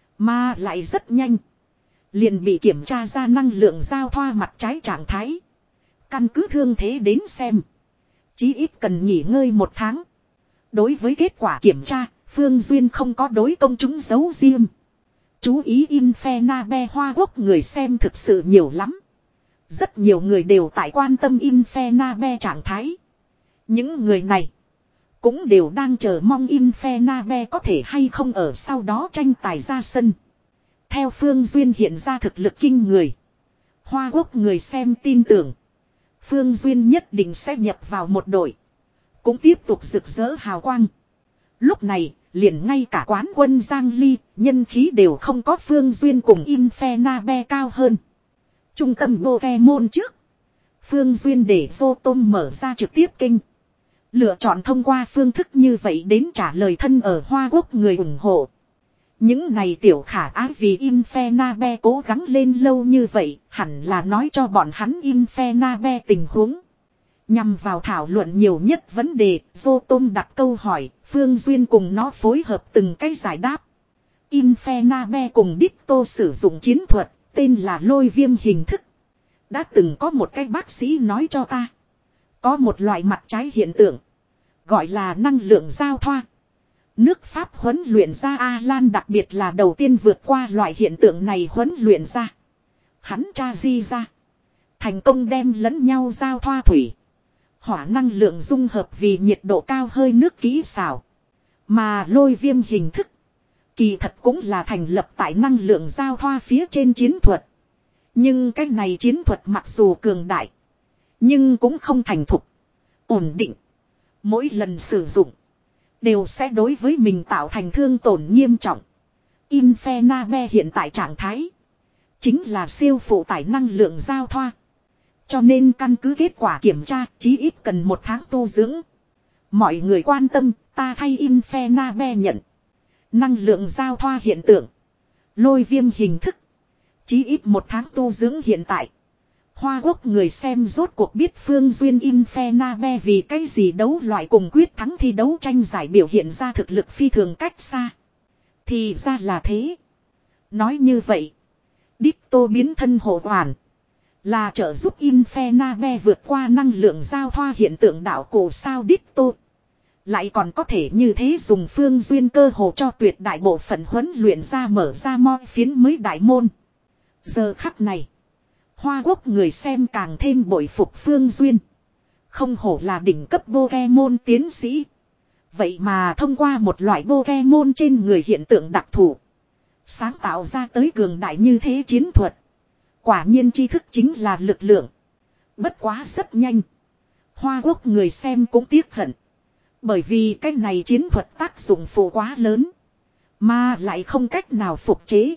Mà lại rất nhanh. Liền bị kiểm tra ra năng lượng giao thoa mặt trái trạng thái. Căn cứ thương thế đến xem. Chí ít cần nghỉ ngơi một tháng. Đối với kết quả kiểm tra, Phương Duyên không có đối công chúng giấu riêng. Chú ý Infernabe Hoa Quốc người xem thực sự nhiều lắm. Rất nhiều người đều tại quan tâm Infernabe trạng thái. Những người này cũng đều đang chờ mong Infernabe có thể hay không ở sau đó tranh tài ra sân. Theo Phương Duyên hiện ra thực lực kinh người. Hoa Quốc người xem tin tưởng. Phương Duyên nhất định sẽ nhập vào một đội. Cũng tiếp tục rực rỡ hào quang. Lúc này, liền ngay cả quán quân Giang Ly, nhân khí đều không có Phương Duyên cùng Infernabe cao hơn. Trung tâm Pokemon trước. Phương Duyên để vô tôm mở ra trực tiếp kênh. Lựa chọn thông qua phương thức như vậy đến trả lời thân ở Hoa Quốc người ủng hộ. Những này tiểu khả ái vì Infernabe cố gắng lên lâu như vậy, hẳn là nói cho bọn hắn Infernabe tình huống. Nhằm vào thảo luận nhiều nhất vấn đề, Zotom đặt câu hỏi, Phương Duyên cùng nó phối hợp từng cái giải đáp. Infernabe cùng Ditto sử dụng chiến thuật, tên là lôi viêm hình thức. Đã từng có một cái bác sĩ nói cho ta. Có một loại mặt trái hiện tượng, gọi là năng lượng giao thoa. Nước Pháp huấn luyện ra Alan đặc biệt là đầu tiên vượt qua loại hiện tượng này huấn luyện ra. Hắn tra di ra. Thành công đem lẫn nhau giao thoa thủy. Hỏa năng lượng dung hợp vì nhiệt độ cao hơi nước kỹ xảo. Mà lôi viêm hình thức. Kỳ thật cũng là thành lập tại năng lượng giao thoa phía trên chiến thuật. Nhưng cái này chiến thuật mặc dù cường đại. Nhưng cũng không thành thục. Ổn định. Mỗi lần sử dụng. Đều sẽ đối với mình tạo thành thương tổn nghiêm trọng. Infernabe hiện tại trạng thái. Chính là siêu phụ tải năng lượng giao thoa. Cho nên căn cứ kết quả kiểm tra chí ít cần một tháng tu dưỡng. Mọi người quan tâm ta thay Infernabe nhận. Năng lượng giao thoa hiện tượng. Lôi viêm hình thức. Chí ít một tháng tu dưỡng hiện tại. Hoa Quốc người xem rốt cuộc biết Phương Duyên Infernabe vì cái gì đấu loại cùng quyết thắng thi đấu tranh giải biểu hiện ra thực lực phi thường cách xa. Thì ra là thế. Nói như vậy. Ditto biến thân hộ hoàn. Là trợ giúp Infernabe vượt qua năng lượng giao thoa hiện tượng đạo cổ sao Ditto. Lại còn có thể như thế dùng Phương Duyên cơ hồ cho tuyệt đại bộ phận huấn luyện ra mở ra moi phiến mới đại môn. Giờ khắc này. Hoa Quốc người xem càng thêm bội phục Phương Duyên. Không hổ là đỉnh cấp Pokemon tiến sĩ. Vậy mà thông qua một loại Pokemon trên người hiện tượng đặc thù. Sáng tạo ra tới cường đại như thế chiến thuật. Quả nhiên tri thức chính là lực lượng. Bất quá rất nhanh. Hoa Quốc người xem cũng tiếc hận. Bởi vì cái này chiến thuật tác dụng phụ quá lớn. Mà lại không cách nào phục chế.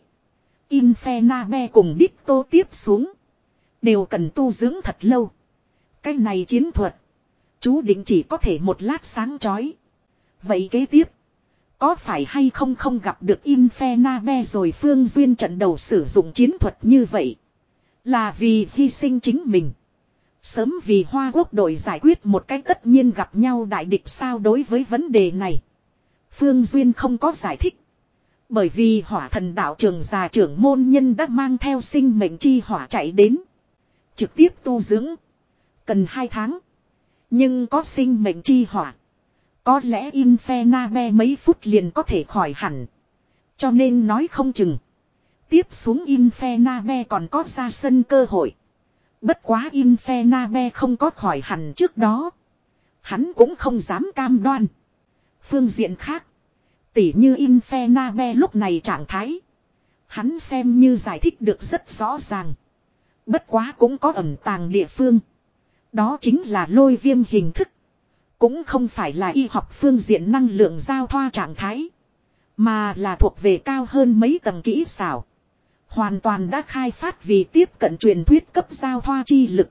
Infernabe cùng Ditto tiếp xuống. Đều cần tu dưỡng thật lâu. Cái này chiến thuật. Chú định chỉ có thể một lát sáng chói. Vậy kế tiếp. Có phải hay không không gặp được Infernabe rồi Phương Duyên trận đầu sử dụng chiến thuật như vậy. Là vì hy sinh chính mình. Sớm vì Hoa Quốc đội giải quyết một cái tất nhiên gặp nhau đại địch sao đối với vấn đề này. Phương Duyên không có giải thích. Bởi vì hỏa thần đạo trường già trưởng môn nhân đã mang theo sinh mệnh chi hỏa chạy đến. Trực tiếp tu dưỡng. Cần hai tháng. Nhưng có sinh mệnh chi hỏa. Có lẽ Infernabe mấy phút liền có thể khỏi hẳn. Cho nên nói không chừng. Tiếp xuống Infernabe còn có ra sân cơ hội. Bất quá Infernabe không có khỏi hẳn trước đó. Hắn cũng không dám cam đoan. Phương diện khác. Tỉ như Infernabe lúc này trạng thái. Hắn xem như giải thích được rất rõ ràng. Bất quá cũng có ẩn tàng địa phương. Đó chính là lôi viêm hình thức. Cũng không phải là y học phương diện năng lượng giao thoa trạng thái. Mà là thuộc về cao hơn mấy tầng kỹ xảo. Hoàn toàn đã khai phát vì tiếp cận truyền thuyết cấp giao thoa chi lực.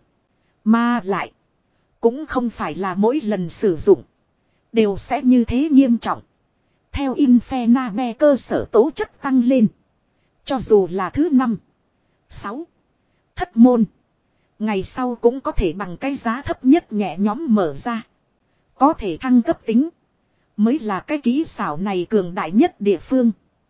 Mà lại. Cũng không phải là mỗi lần sử dụng. Đều sẽ như thế nghiêm trọng. Theo Infernabe cơ sở tố chất tăng lên. Cho dù là thứ năm. Sáu. Thất môn. Ngày sau cũng có thể bằng cái giá thấp nhất nhẹ nhóm mở ra. Có thể thăng cấp tính. Mới là cái kỹ xảo này cường đại nhất địa phương.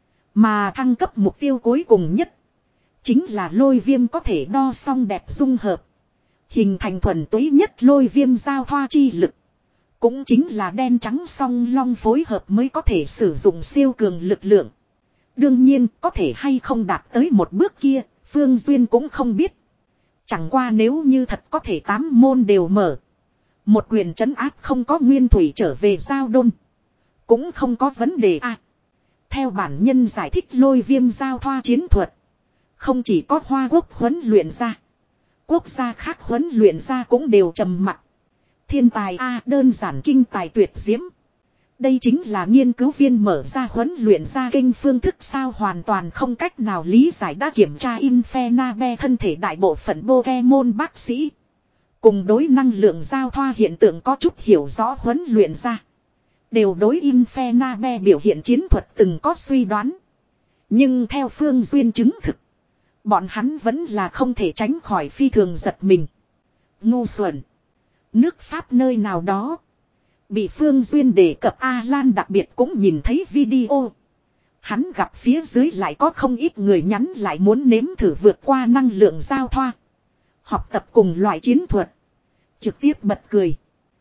Mà thăng cấp mục tiêu cuối cùng nhất. Chính là lôi viêm có thể đo song đẹp dung hợp. Hình thành thuần túy nhất lôi viêm giao thoa chi lực. Cũng chính là đen trắng song long phối hợp mới có thể sử dụng siêu cường lực lượng. Đương nhiên có thể hay không đạt tới một bước kia, Phương Duyên cũng không biết. Chẳng qua nếu như thật có thể tám môn đều mở. Một quyền trấn áp không có nguyên thủy trở về giao đôn. Cũng không có vấn đề à. Theo bản nhân giải thích lôi viêm giao thoa chiến thuật. Không chỉ có Hoa Quốc huấn luyện ra. Quốc gia khác huấn luyện ra cũng đều trầm mặc. Thiên tài a đơn giản kinh tài tuyệt diễm. Đây chính là nghiên cứu viên mở ra huấn luyện ra kinh phương thức sao hoàn toàn không cách nào lý giải đã kiểm tra Infernabe thân thể đại bộ phận Pokemon bác sĩ. Cùng đối năng lượng giao thoa hiện tượng có chút hiểu rõ huấn luyện ra. Đều đối Infernabe biểu hiện chiến thuật từng có suy đoán. Nhưng theo Phương Duyên chứng thực. Bọn hắn vẫn là không thể tránh khỏi phi thường giật mình. Ngu xuẩn. Nước Pháp nơi nào đó. Bị Phương Duyên đề cập A-Lan đặc biệt cũng nhìn thấy video. Hắn gặp phía dưới lại có không ít người nhắn lại muốn nếm thử vượt qua năng lượng giao thoa. Học tập cùng loại chiến thuật. Trực tiếp bật cười.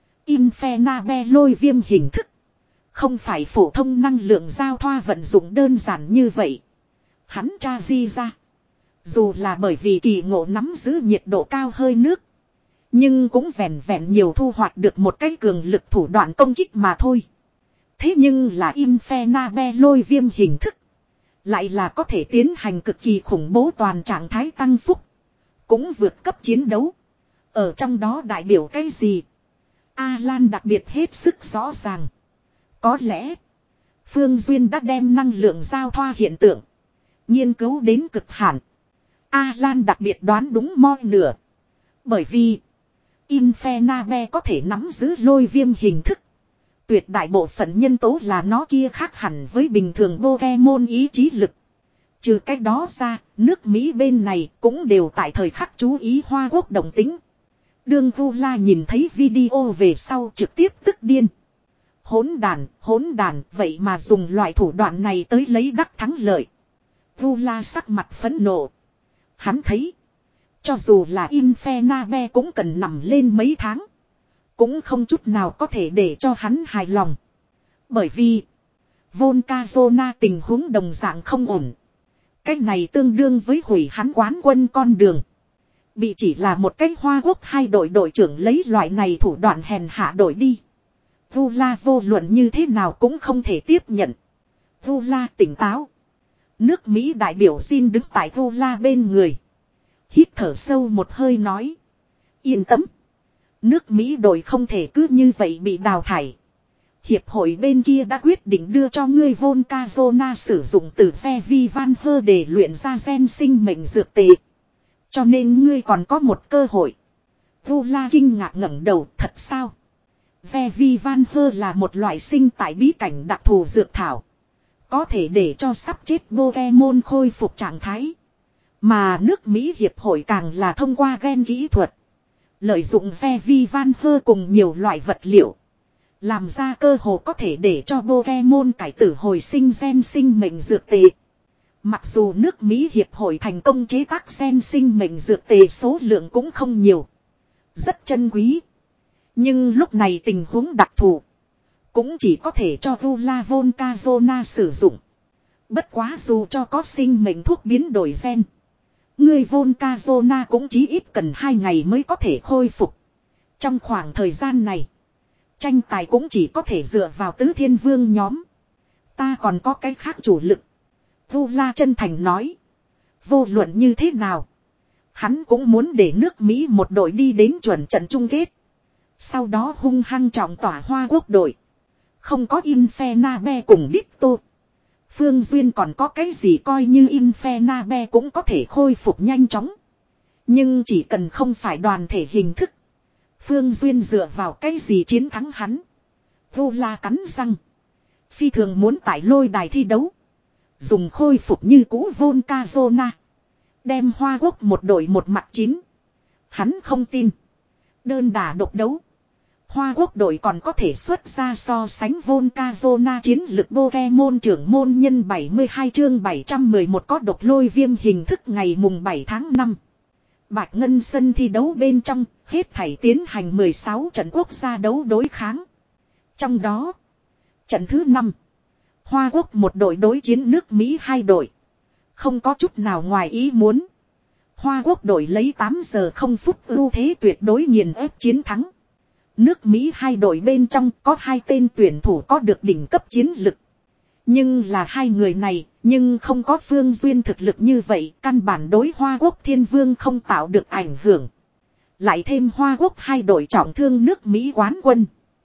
Infernabe lôi viêm hình thức. Không phải phổ thông năng lượng giao thoa vận dụng đơn giản như vậy. Hắn tra di ra. Dù là bởi vì kỳ ngộ nắm giữ nhiệt độ cao hơi nước. Nhưng cũng vẹn vẹn nhiều thu hoạch được một cái cường lực thủ đoạn công kích mà thôi. Thế nhưng là Infernabe lôi viêm hình thức. Lại là có thể tiến hành cực kỳ khủng bố toàn trạng thái tăng phúc. Cũng vượt cấp chiến đấu. Ở trong đó đại biểu cái gì? A-Lan đặc biệt hết sức rõ ràng. Có lẽ Phương Duyên đã đem năng lượng giao thoa hiện tượng nghiên cứu đến cực hạn. A-Lan đặc biệt đoán đúng moi nửa. Bởi vì Infernabe có thể nắm giữ lôi viêm hình thức. Tuyệt đại bộ phận nhân tố là nó kia khác hẳn với bình thường Pokemon ý chí lực. Trừ cách đó ra, nước Mỹ bên này cũng đều tại thời khắc chú ý Hoa Quốc đồng tính. Đương Vu La nhìn thấy video về sau trực tiếp tức điên. Hỗn đàn, hỗn đàn, vậy mà dùng loại thủ đoạn này tới lấy đắc thắng lợi. Vu La sắc mặt phẫn nộ. Hắn thấy, cho dù là Infernabe cũng cần nằm lên mấy tháng. Cũng không chút nào có thể để cho hắn hài lòng. Bởi vì Volcazona tình huống đồng dạng không ổn. Cái này tương đương với hủy hắn quán quân con đường. Bị chỉ là một cái Hoa Quốc hai đội đội trưởng lấy loại này thủ đoạn hèn hạ đội đi. Vu La vô luận như thế nào cũng không thể tiếp nhận. Vu La tỉnh táo. Nước Mỹ đại biểu xin đứng tại Vu La bên người. Hít thở sâu một hơi nói. Yên tâm. Nước Mỹ đội không thể cứ như vậy bị đào thải. Hiệp hội bên kia đã quyết định đưa cho ngươi Volcazona sử dụng từ phe vi van hơ để luyện ra gen sinh mệnh dược tệ. Cho nên ngươi còn có một cơ hội. Vu La kinh ngạc ngẩng đầu, thật sao? Phe vi van hơ là một loại sinh tại bí cảnh đặc thù dược thảo. Có thể để cho sắp chết Pokemon khôi phục trạng thái. Mà nước Mỹ hiệp hội càng là thông qua gen kỹ thuật. Lợi dụng phe vi van hơ cùng nhiều loại vật liệu. Làm ra cơ hồ có thể để cho Pokemon cải tử hồi sinh gen sinh mệnh dược tệ. Mặc dù nước Mỹ hiệp hội thành công chế tác gen sinh mệnh dược tệ số lượng cũng không nhiều. Rất chân quý. Nhưng lúc này tình huống đặc thù. Cũng chỉ có thể cho Vula Volcazona sử dụng. Bất quá dù cho có sinh mệnh thuốc biến đổi gen. Người Volcazona cũng chí ít cần hai ngày mới có thể khôi phục. Trong khoảng thời gian này. Tranh tài cũng chỉ có thể dựa vào tứ thiên vương nhóm. Ta còn có cái khác chủ lực. Vu La chân thành nói. Vô luận như thế nào. Hắn cũng muốn để nước Mỹ một đội đi đến chuẩn trận chung kết. Sau đó hung hăng trọng tỏa Hoa Quốc đội. Không có Infernabe cùng Ditto. Phương Duyên còn có cái gì coi như Infernabe cũng có thể khôi phục nhanh chóng. Nhưng chỉ cần không phải đoàn thể hình thức. Phương Duyên dựa vào cái gì chiến thắng hắn. Vu La cắn răng. Phi thường muốn tại lôi đài thi đấu. Dùng khôi phục như cũ Volcazona. Đem Hoa Quốc một đội một mặt chín. Hắn không tin. Đơn đả độc đấu. Hoa Quốc đội còn có thể xuất ra so sánh Volcazona chiến lực Pokemon trưởng môn nhân bảy mươi hai chương bảy trăm mười một có độc lôi viêm hình thức ngày mùng bảy tháng năm. Bạch Ngân sân thi đấu bên trong, hết thảy tiến hành mười sáu trận quốc gia đấu đối kháng. Trong đó, trận thứ năm, Hoa Quốc một đội đối chiến nước Mỹ hai đội. Không có chút nào ngoài ý muốn. Hoa Quốc đội lấy tám giờ không phút ưu thế tuyệt đối nghiền ép chiến thắng. Nước Mỹ hai đội bên trong có hai tên tuyển thủ có được đỉnh cấp chiến lực. Nhưng là hai người này, nhưng không có Phương Duyên thực lực như vậy, căn bản đối Hoa Quốc Thiên Vương không tạo được ảnh hưởng. Lại thêm Hoa Quốc hai đội trọng thương nước Mỹ quán quân.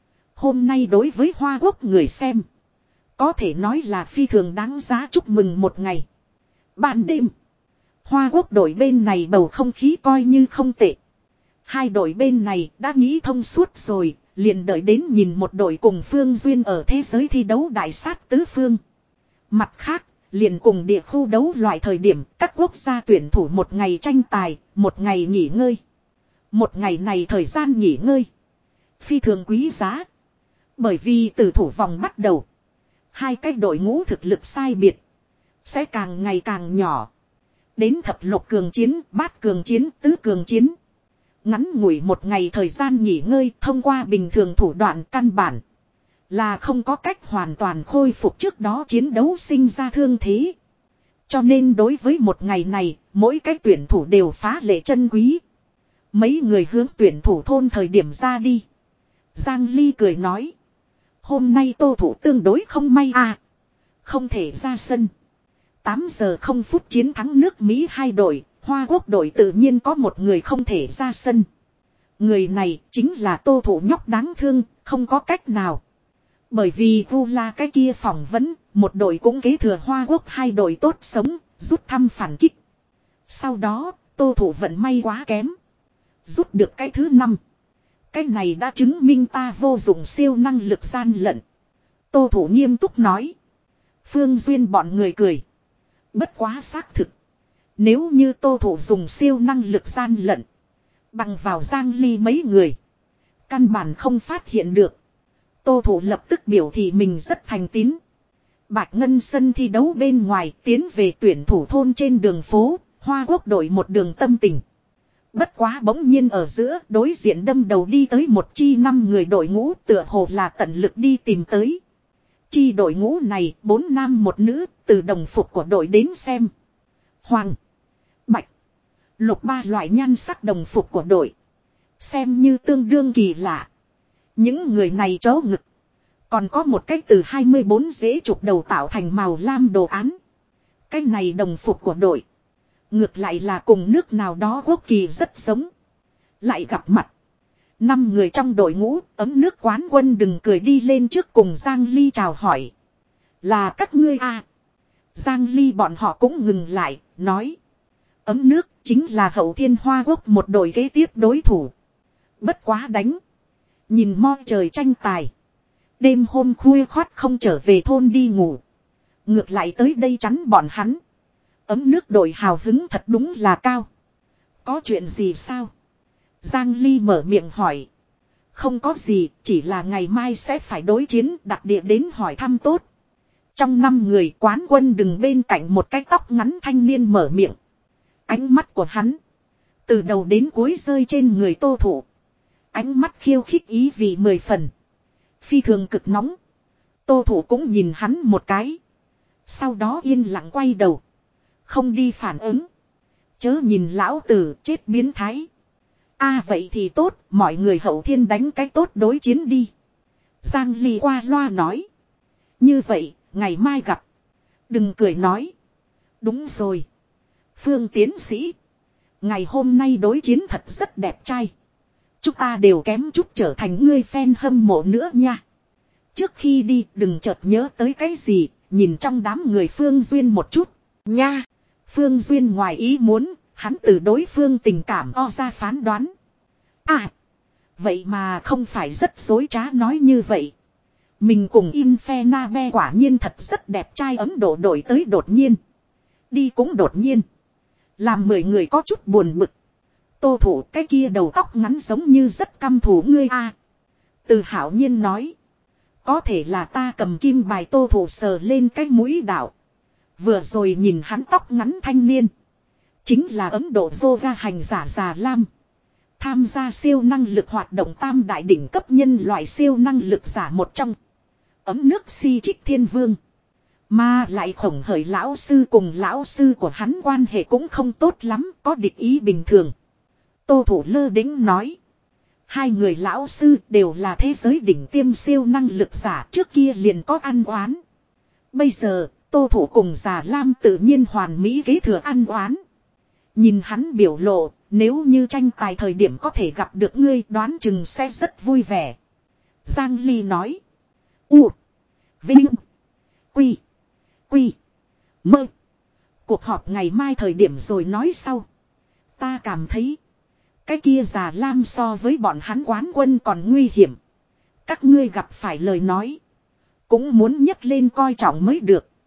Hôm nay đối với Hoa Quốc người xem, có thể nói là phi thường đáng giá chúc mừng một ngày. Ban đêm, Hoa Quốc đội bên này bầu không khí coi như không tệ. Hai đội bên này đã nghĩ thông suốt rồi, liền đợi đến nhìn một đội cùng Phương Duyên ở thế giới thi đấu đại sát tứ phương. Mặt khác, liền cùng địa khu đấu loại thời điểm các quốc gia tuyển thủ một ngày tranh tài, một ngày nghỉ ngơi. Một ngày này thời gian nghỉ ngơi phi thường quý giá. Bởi vì từ thủ vòng bắt đầu, hai cái đội ngũ thực lực sai biệt sẽ càng ngày càng nhỏ. Đến thập lục cường chiến, bát cường chiến, tứ cường chiến. Ngắn ngủi một ngày thời gian nghỉ ngơi thông qua bình thường thủ đoạn căn bản là không có cách hoàn toàn khôi phục trước đó chiến đấu sinh ra thương thế. Cho nên đối với một ngày này, mỗi cái tuyển thủ đều phá lệ chân quý. Mấy người hướng tuyển thủ thôn thời điểm ra đi. Giang Ly cười nói. Hôm nay Tô thủ tương đối không may à. Không thể ra sân. tám giờ không phút chiến thắng nước Mỹ hai đội, Hoa Quốc đội tự nhiên có một người không thể ra sân. Người này chính là Tô thủ nhóc đáng thương, không có cách nào. Bởi vì Vu La cái kia phỏng vấn, một đội cũng kế thừa Hoa Quốc hai đội tốt sống, rút thăm phản kích. Sau đó, Tô thủ vận may quá kém. Rút được cái thứ năm. Cái này đã chứng minh ta vô dụng siêu năng lực gian lận. Tô thủ nghiêm túc nói. Phương Duyên bọn người cười. Bất quá xác thực. Nếu như Tô thủ dùng siêu năng lực gian lận. Bằng vào Giang Ly mấy người. Căn bản không phát hiện được. Tô thủ lập tức biểu thị mình rất thành tín. Bạch Ngân sân thi đấu bên ngoài tiến về tuyển thủ thôn trên đường phố. Hoa Quốc đội một đường tâm tình. Bất quá bỗng nhiên ở giữa đối diện đâm đầu đi tới một chi năm người đội ngũ tựa hồ là tận lực đi tìm tới. Chi đội ngũ này bốn nam một nữ từ đồng phục của đội đến xem. Hoàng, bạch, lục ba loại nhan sắc đồng phục của đội. Xem như tương đương kỳ lạ. Những người này chó ngực. Còn có một cái từ hai mươi bốn dễ trục đầu tạo thành màu lam đồ án. Cái này đồng phục của đội. Ngược lại là cùng nước nào đó quốc kỳ rất giống. Lại gặp mặt. Năm người trong đội ngũ, ấm nước quán quân đừng cười đi lên trước cùng Giang Ly chào hỏi. Là các ngươi à. Giang Ly bọn họ cũng ngừng lại, nói. Ấm nước chính là Hậu Thiên Hoa Quốc một đội kế tiếp đối thủ. Bất quá đánh. Nhìn mo trời tranh tài. Đêm hôm khuya khoắt không trở về thôn đi ngủ. Ngược lại tới đây chắn bọn hắn. Ấm nước đội hào hứng thật đúng là cao. Có chuyện gì sao? Giang Ly mở miệng hỏi. Không có gì, chỉ là ngày mai sẽ phải đối chiến đặc địa đến hỏi thăm tốt. Trong năm người quán quân đừng bên cạnh một cái tóc ngắn thanh niên mở miệng. Ánh mắt của hắn. Từ đầu đến cuối rơi trên người Tô thủ. Ánh mắt khiêu khích ý vì mười phần. Phi thường cực nóng. Tô thủ cũng nhìn hắn một cái. Sau đó yên lặng quay đầu. Không đi phản ứng. Chớ nhìn lão tử chết biến thái. A à, vậy thì tốt, mọi người Hậu Thiên đánh cái tốt đối chiến đi. Giang Ly qua loa nói. Như vậy, ngày mai gặp. Đừng cười nói. Đúng rồi. Phương tiến sĩ. Ngày hôm nay đối chiến thật rất đẹp trai. Chúng ta đều kém chút trở thành ngươi fan hâm mộ nữa nha. Trước khi đi đừng chợt nhớ tới cái gì, nhìn trong đám người Phương Duyên một chút. Nha. Phương Duyên ngoài ý muốn, hắn từ đối phương tình cảm o ra phán đoán. À. Vậy mà không phải rất dối trá nói như vậy. Mình cùng Infenabe quả nhiên thật rất đẹp trai Ấn Độ đổi tới đột nhiên. Đi cũng đột nhiên. Làm mười người có chút buồn bực. Tô thủ cái kia đầu tóc ngắn giống như rất căm thù ngươi a. À, Từ hảo nhiên nói. Có thể là ta cầm kim bài Tô thủ sờ lên cái mũi đạo. Vừa rồi nhìn hắn tóc ngắn thanh niên. Chính là Ấn Độ yoga hành giả già lam. Tham gia siêu năng lực hoạt động tam đại đỉnh cấp nhân loại siêu năng lực giả một trong. Ấm nước si trích thiên vương. Mà lại khổng hởi lão sư cùng lão sư của hắn quan hệ cũng không tốt lắm, có địch ý bình thường. Tô thủ lơ đĩnh nói. Hai người lão sư đều là thế giới đỉnh tiêm siêu năng lực giả, trước kia liền có ăn oán. Bây giờ, Tô thủ cùng già lam tự nhiên hoàn mỹ kế thừa ăn oán. Nhìn hắn biểu lộ, nếu như tranh tài thời điểm có thể gặp được ngươi đoán chừng sẽ rất vui vẻ. Giang Ly nói. U. Vinh. Quy. Quy. Mơ. Cuộc họp ngày mai thời điểm rồi nói sau. Ta cảm thấy. Cái kia già lam so với bọn hắn quán quân còn nguy hiểm. Các ngươi gặp phải lời nói. Cũng muốn nhấc lên coi trọng mới được.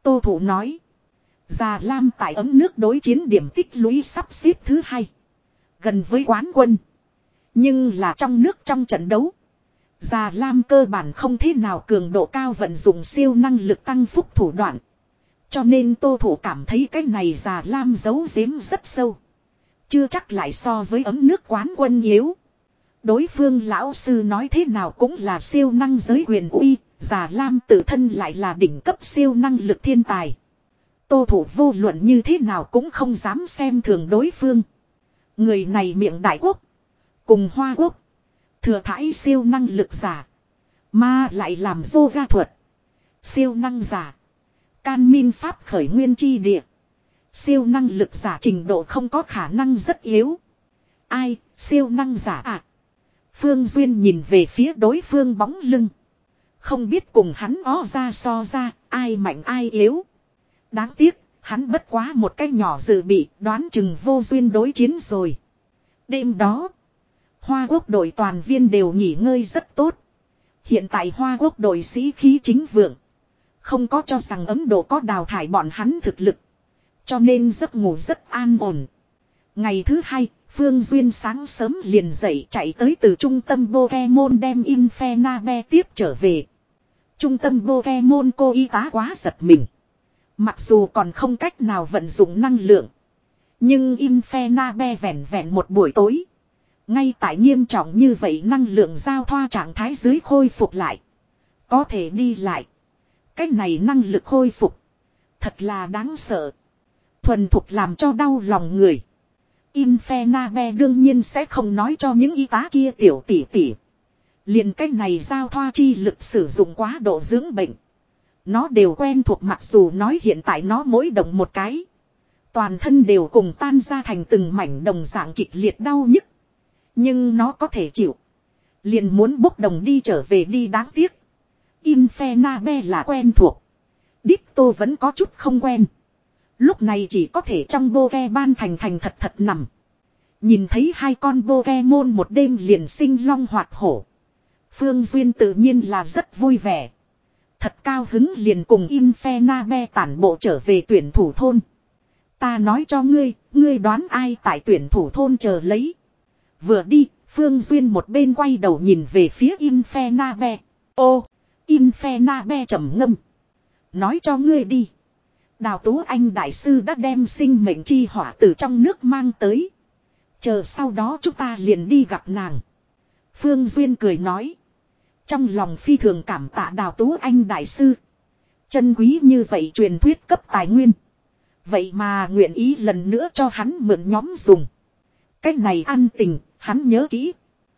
Tô Thủ nói. Già Lam tại ấm nước đối chiến điểm tích lũy sắp xếp thứ hai. Gần với quán quân. Nhưng là trong nước trong trận đấu. Già Lam cơ bản không thế nào cường độ cao vận dụng siêu năng lực tăng phúc thủ đoạn. Cho nên Tô Thủ cảm thấy cái này Già Lam giấu giếm rất sâu. Chưa chắc lại so với ấm nước quán quân yếu. Đối phương lão sư nói thế nào cũng là siêu năng giới quyền uy. Già Lam tự thân lại là đỉnh cấp siêu năng lực thiên tài. Tô Thủ vô luận như thế nào cũng không dám xem thường đối phương. Người này miệng đại quốc. Cùng Hoa Quốc. Thừa thãi siêu năng lực giả. Mà lại làm yoga thuật. Siêu năng giả. Can minh pháp khởi nguyên chi địa. Siêu năng lực giả trình độ không có khả năng rất yếu. Ai, siêu năng giả à? Phương Duyên nhìn về phía đối phương bóng lưng. Không biết cùng hắn ó ra so ra, ai mạnh ai yếu. Đáng tiếc, hắn bất quá một cái nhỏ dự bị, đoán chừng vô duyên đối chiến rồi. Đêm đó, Hoa Quốc đội toàn viên đều nghỉ ngơi rất tốt. Hiện tại Hoa Quốc đội sĩ khí chính vượng. Không có cho rằng Ấn Độ có đào thải bọn hắn thực lực. Cho nên giấc ngủ rất an ổn. Ngày thứ hai, Phương Duyên sáng sớm liền dậy chạy tới từ trung tâm Pokemon đem Infernape tiếp trở về. Trung tâm Pokemon cô y tá quá giật mình. Mặc dù còn không cách nào vận dụng năng lượng. Nhưng Infernape vẹn vẹn một buổi tối. Ngay tại nghiêm trọng như vậy năng lượng giao thoa trạng thái dưới khôi phục lại. Có thể đi lại. Cái này năng lực khôi phục. Thật là đáng sợ. Thuần thục làm cho đau lòng người. Infernape đương nhiên sẽ không nói cho những y tá kia tiểu tỷ tỷ. Liền cái này giao thoa chi lực sử dụng quá độ dưỡng bệnh. Nó đều quen thuộc mặc dù nói hiện tại nó mỗi động một cái. Toàn thân đều cùng tan ra thành từng mảnh đồng dạng kịch liệt đau nhức. Nhưng nó có thể chịu. Liền muốn bốc đồng đi trở về đi đáng tiếc. Infernape là quen thuộc. Ditto vẫn có chút không quen. Lúc này chỉ có thể trong Poke ban thành thành thật thật nằm. Nhìn thấy hai con Pokemon một đêm liền sinh long hoạt hổ. Phương Duyên tự nhiên là rất vui vẻ. Thật cao hứng liền cùng Infernape tản bộ trở về tuyển thủ thôn. Ta nói cho ngươi, ngươi đoán ai tại tuyển thủ thôn chờ lấy. Vừa đi, Phương Duyên một bên quay đầu nhìn về phía Infernape. Ô, Infernape trầm ngâm. Nói cho ngươi đi. Đào Tú Anh đại sư đã đem sinh mệnh chi hỏa từ trong nước mang tới. Chờ sau đó chúng ta liền đi gặp nàng. Phương Duyên cười nói. Trong lòng phi thường cảm tạ Đào Tú Anh đại sư. Chân quý như vậy truyền thuyết cấp tài nguyên. Vậy mà nguyện ý lần nữa cho hắn mượn nhóm dùng. Cách này ăn tình, hắn nhớ kỹ.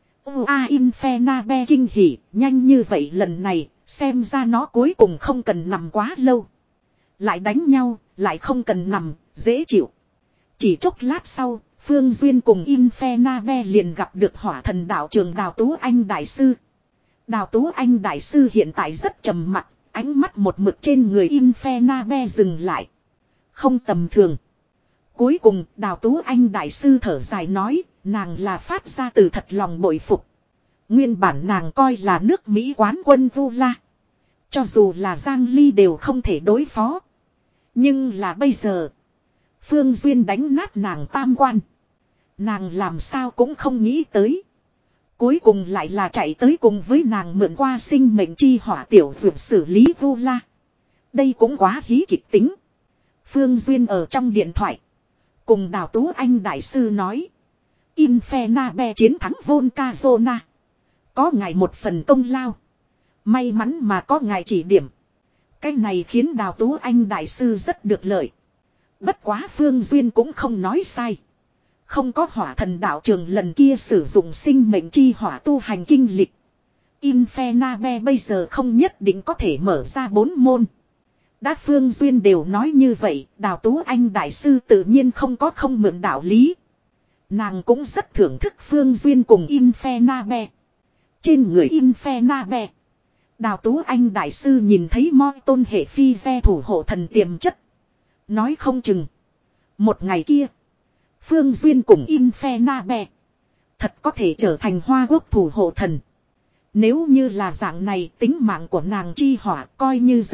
A Infernape kinh hỉ, nhanh như vậy lần này, xem ra nó cuối cùng không cần nằm quá lâu. Lại đánh nhau, lại không cần nằm, dễ chịu. Chỉ chốc lát sau, Phương Duyên cùng Infernape liền gặp được hỏa thần đạo trường Đào Tú Anh đại sư. Đào Tú Anh đại sư hiện tại rất trầm mặc, ánh mắt một mực trên người Infernape dừng lại. Không tầm thường. Cuối cùng Đào Tú Anh đại sư thở dài nói, nàng là phát ra từ thật lòng bội phục. Nguyên bản nàng coi là nước Mỹ quán quân Vu La. Cho dù là Giang Ly đều không thể đối phó. Nhưng là bây giờ. Phương Duyên đánh nát nàng tam quan. Nàng làm sao cũng không nghĩ tới. Cuối cùng lại là chạy tới cùng với nàng mượn qua sinh mệnh chi hỏa tiểu vượt xử lý Vu La. Đây cũng quá hí kịch tính. Phương Duyên ở trong điện thoại. Cùng Đào Tú Anh đại sư nói. Infernape chiến thắng Volcazona. Có ngài một phần công lao. May mắn mà có ngài chỉ điểm. Cái này khiến Đào Tú Anh đại sư rất được lợi. Bất quá Phương Duyên cũng không nói sai. Không có hỏa thần đạo trường lần kia sử dụng sinh mệnh chi hỏa tu hành kinh lịch. Infernape bây giờ không nhất định có thể mở ra bốn môn. Đã Phương Duyên đều nói như vậy, Đào Tú Anh đại sư tự nhiên không có không mượn đạo lý. Nàng cũng rất thưởng thức Phương Duyên cùng Infernape. Trên người Infernape, Đào Tú Anh đại sư nhìn thấy moi tôn hệ phi xe thủ hộ thần tiềm chất. Nói không chừng. Một ngày kia, Phương Duyên cùng Infernape thật có thể trở thành Hoa Quốc thủ hộ thần. Nếu như là dạng này, tính mạng của nàng chi hỏa coi như dập tắt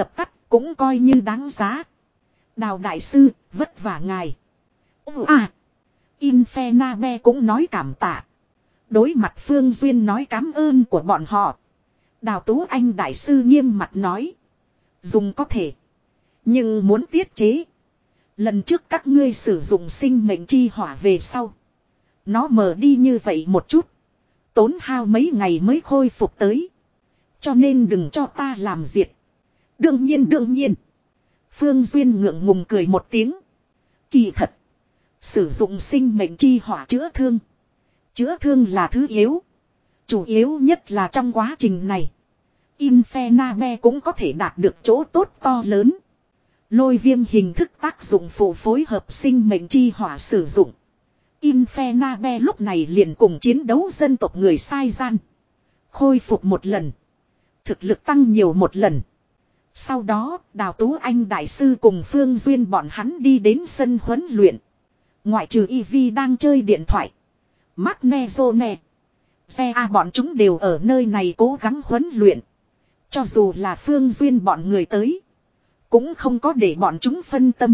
Cũng coi như đáng giá. Đào đại sư, vất vả ngài. Ồ à. Infenabe cũng nói cảm tạ. Đối mặt Phương Duyên nói cảm ơn của bọn họ. Đào Tú Anh đại sư nghiêm mặt nói. Dùng có thể. Nhưng muốn tiết chế. Lần trước các ngươi sử dụng sinh mệnh chi hỏa về sau. Nó mờ đi như vậy một chút. Tốn hao mấy ngày mới khôi phục tới. Cho nên đừng cho ta làm diệt. Đương nhiên đương nhiên. Phương Duyên ngượng ngùng cười một tiếng. Kỳ thật. Sử dụng sinh mệnh chi hỏa chữa thương. Chữa thương là thứ yếu. Chủ yếu nhất là trong quá trình này. Infenabe cũng có thể đạt được chỗ tốt to lớn. Lôi viêm hình thức tác dụng phụ phối hợp sinh mệnh chi hỏa sử dụng. Infenabe lúc này liền cùng chiến đấu dân tộc người sai gian. Khôi phục một lần. Thực lực tăng nhiều một lần. Sau đó, Đào Tú Anh đại sư cùng Phương Duyên bọn hắn đi đến sân huấn luyện. Ngoại trừ Ivy đang chơi điện thoại. Magnezone. Xe A bọn chúng đều ở nơi này cố gắng huấn luyện. Cho dù là Phương Duyên bọn người tới. Cũng không có để bọn chúng phân tâm.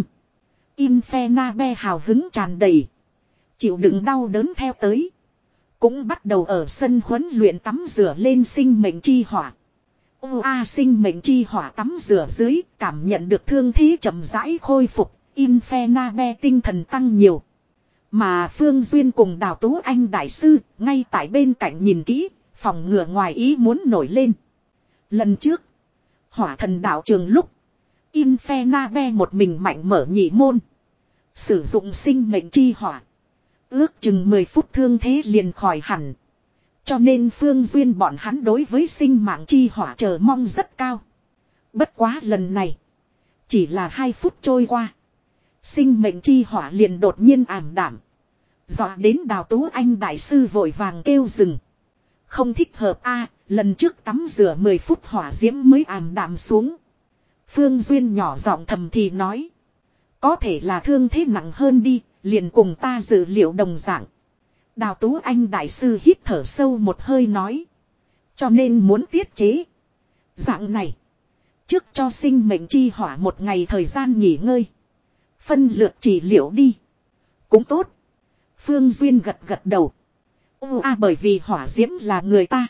Infenabe hào hứng tràn đầy. Chịu đựng đau đớn theo tới. Cũng bắt đầu ở sân huấn luyện tắm rửa lên sinh mệnh chi hỏa. Ô a sinh mệnh chi hỏa tắm rửa dưới. Cảm nhận được thương thế chậm rãi khôi phục. Infenabe tinh thần tăng nhiều. Mà Phương Duyên cùng Đào Tú Anh đại sư. Ngay tại bên cạnh nhìn kỹ. Phòng ngừa ngoài ý muốn nổi lên. Lần trước. Hỏa thần đạo trường lúc. Infenabe một mình mạnh mở nhị môn. Sử dụng sinh mệnh chi hỏa. Ước chừng mười phút thương thế liền khỏi hẳn. Cho nên Phương Duyên bọn hắn đối với sinh mạng chi hỏa chờ mong rất cao. Bất quá lần này. Chỉ là hai phút trôi qua. Sinh mệnh chi hỏa liền đột nhiên ảm đạm. Dọa đến Đào Tú Anh đại sư vội vàng kêu dừng. Không thích hợp a à, lần trước tắm rửa mười phút hỏa diễm mới ảm đạm xuống. Phương Duyên nhỏ giọng thầm thì nói. Có thể là thương thế nặng hơn đi, liền cùng ta dự liệu đồng dạng. Đào Tú Anh đại sư hít thở sâu một hơi nói. Cho nên muốn tiết chế. Dạng này. Trước cho sinh mệnh chi hỏa một ngày thời gian nghỉ ngơi. Phân lượt trị liệu đi. Cũng tốt. Phương Duyên gật gật đầu. Ô à bởi vì hỏa diễm là người ta.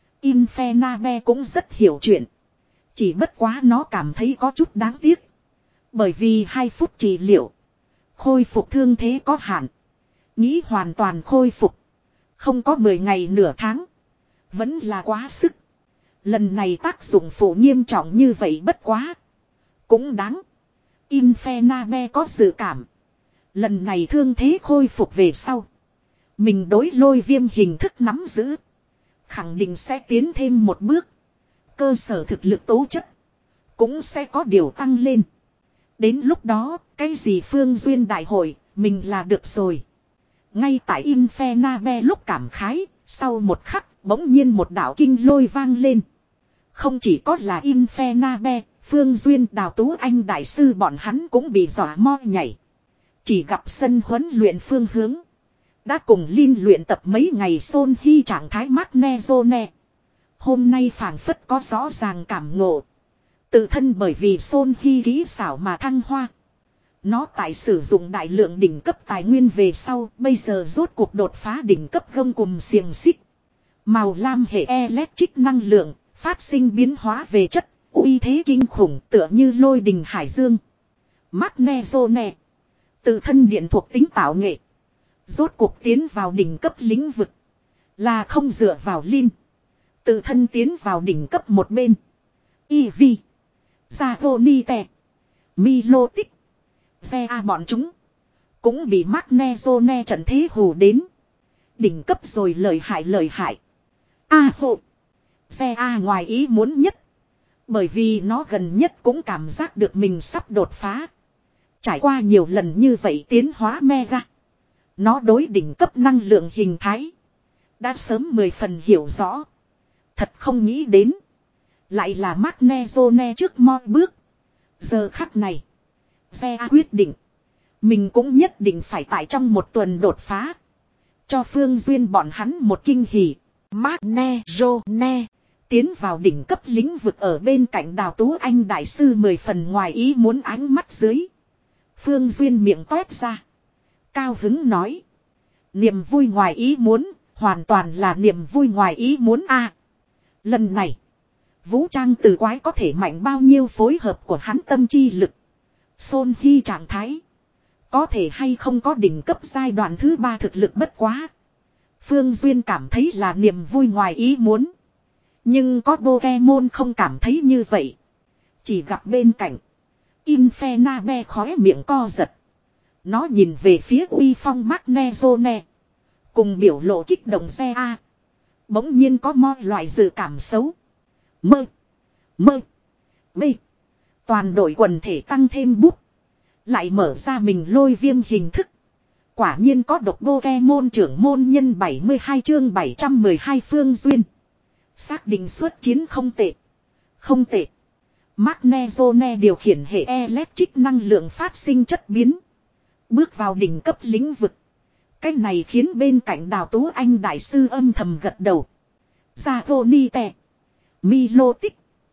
Infenabe cũng rất hiểu chuyện. Chỉ bất quá nó cảm thấy có chút đáng tiếc. Bởi vì hai phút trị liệu. Khôi phục thương thế có hạn. Nghĩ hoàn toàn khôi phục. Không có mười ngày nửa tháng. Vẫn là quá sức. Lần này tác dụng phụ nghiêm trọng như vậy bất quá. Cũng đáng. Infenabe có dự cảm. Lần này thương thế khôi phục về sau. Mình đối lôi viêm hình thức nắm giữ. Khẳng định sẽ tiến thêm một bước. Cơ sở thực lực tố chất. Cũng sẽ có điều tăng lên. Đến lúc đó, cái gì Phương Duyên đại hội, mình là được rồi. Ngay tại Infenabe lúc cảm khái, sau một khắc, bỗng nhiên một đạo kinh lôi vang lên. Không chỉ có là Infenabe, Phương Duyên Đào Tú Anh đại sư bọn hắn cũng bị dọa mo nhảy. Chỉ gặp sân huấn luyện phương hướng. Đã cùng Linh luyện tập mấy ngày Son Hy trạng thái Magnezone. Hôm nay phảng phất có rõ ràng cảm ngộ. Tự thân bởi vì Son Hy kỹ xảo mà thăng hoa. Nó tại sử dụng đại lượng đỉnh cấp tài nguyên về sau, bây giờ rốt cuộc đột phá đỉnh cấp gông cùm xiềng xích. Màu lam hệ electric năng lượng, phát sinh biến hóa về chất, uy thế kinh khủng tựa như lôi đình hải dương. Magnezone. Tự thân điện thuộc tính tạo nghệ. Rốt cuộc tiến vào đỉnh cấp lĩnh vực. Là không dựa vào Linh. Tự thân tiến vào đỉnh cấp một bên. Eevee. Zagonite. Milotic. Xe A bọn chúng. Cũng bị Magnezone trận thế hù đến. Đỉnh cấp rồi lợi hại lợi hại. A hộ. Xe A ngoài ý muốn nhất. Bởi vì nó gần nhất cũng cảm giác được mình sắp đột phá. Trải qua nhiều lần như vậy tiến hóa mega. Nó đối đỉnh cấp năng lượng hình thái. Đã sớm mười phần hiểu rõ. Thật không nghĩ đến. Lại là Magnezone trước mọi bước. Giờ khắc này. Xe quyết định. Mình cũng nhất định phải tại trong một tuần đột phá. Cho Phương Duyên bọn hắn một kinh hỉ. Magnezone. Tiến vào đỉnh cấp lĩnh vực ở bên cạnh Đào Tú Anh đại sư mười phần ngoài ý muốn ánh mắt dưới. Phương Duyên miệng toét ra. Cao hứng nói. Niềm vui ngoài ý muốn, hoàn toàn là niềm vui ngoài ý muốn a. Lần này, vũ trang từ quái có thể mạnh bao nhiêu phối hợp của hắn tâm chi lực. Sôn Hy trạng thái. Có thể hay không có đỉnh cấp giai đoạn thứ ba thực lực bất quá. Phương Duyên cảm thấy là niềm vui ngoài ý muốn. Nhưng có Pokemon không cảm thấy như vậy. Chỉ gặp bên cạnh. Infernabe khóe miệng co giật. Nó nhìn về phía uy phong Magnezone. Cùng biểu lộ kích động xe A. Bỗng nhiên có mọi loại dự cảm xấu. Mơ. Mơ. B. Toàn đội quần thể tăng thêm bút. Lại mở ra mình lôi viêm hình thức. Quả nhiên có độc Pokemon trưởng môn nhân bảy mươi hai chương bảy trăm mười hai Phương Duyên. Xác định xuất chiến không tệ. Không tệ. Magnezone điều khiển hệ electric năng lượng phát sinh chất biến. Bước vào đỉnh cấp lĩnh vực. Cái này khiến bên cạnh Đào Tú Anh đại sư âm thầm gật đầu. Zagonite. Milotic.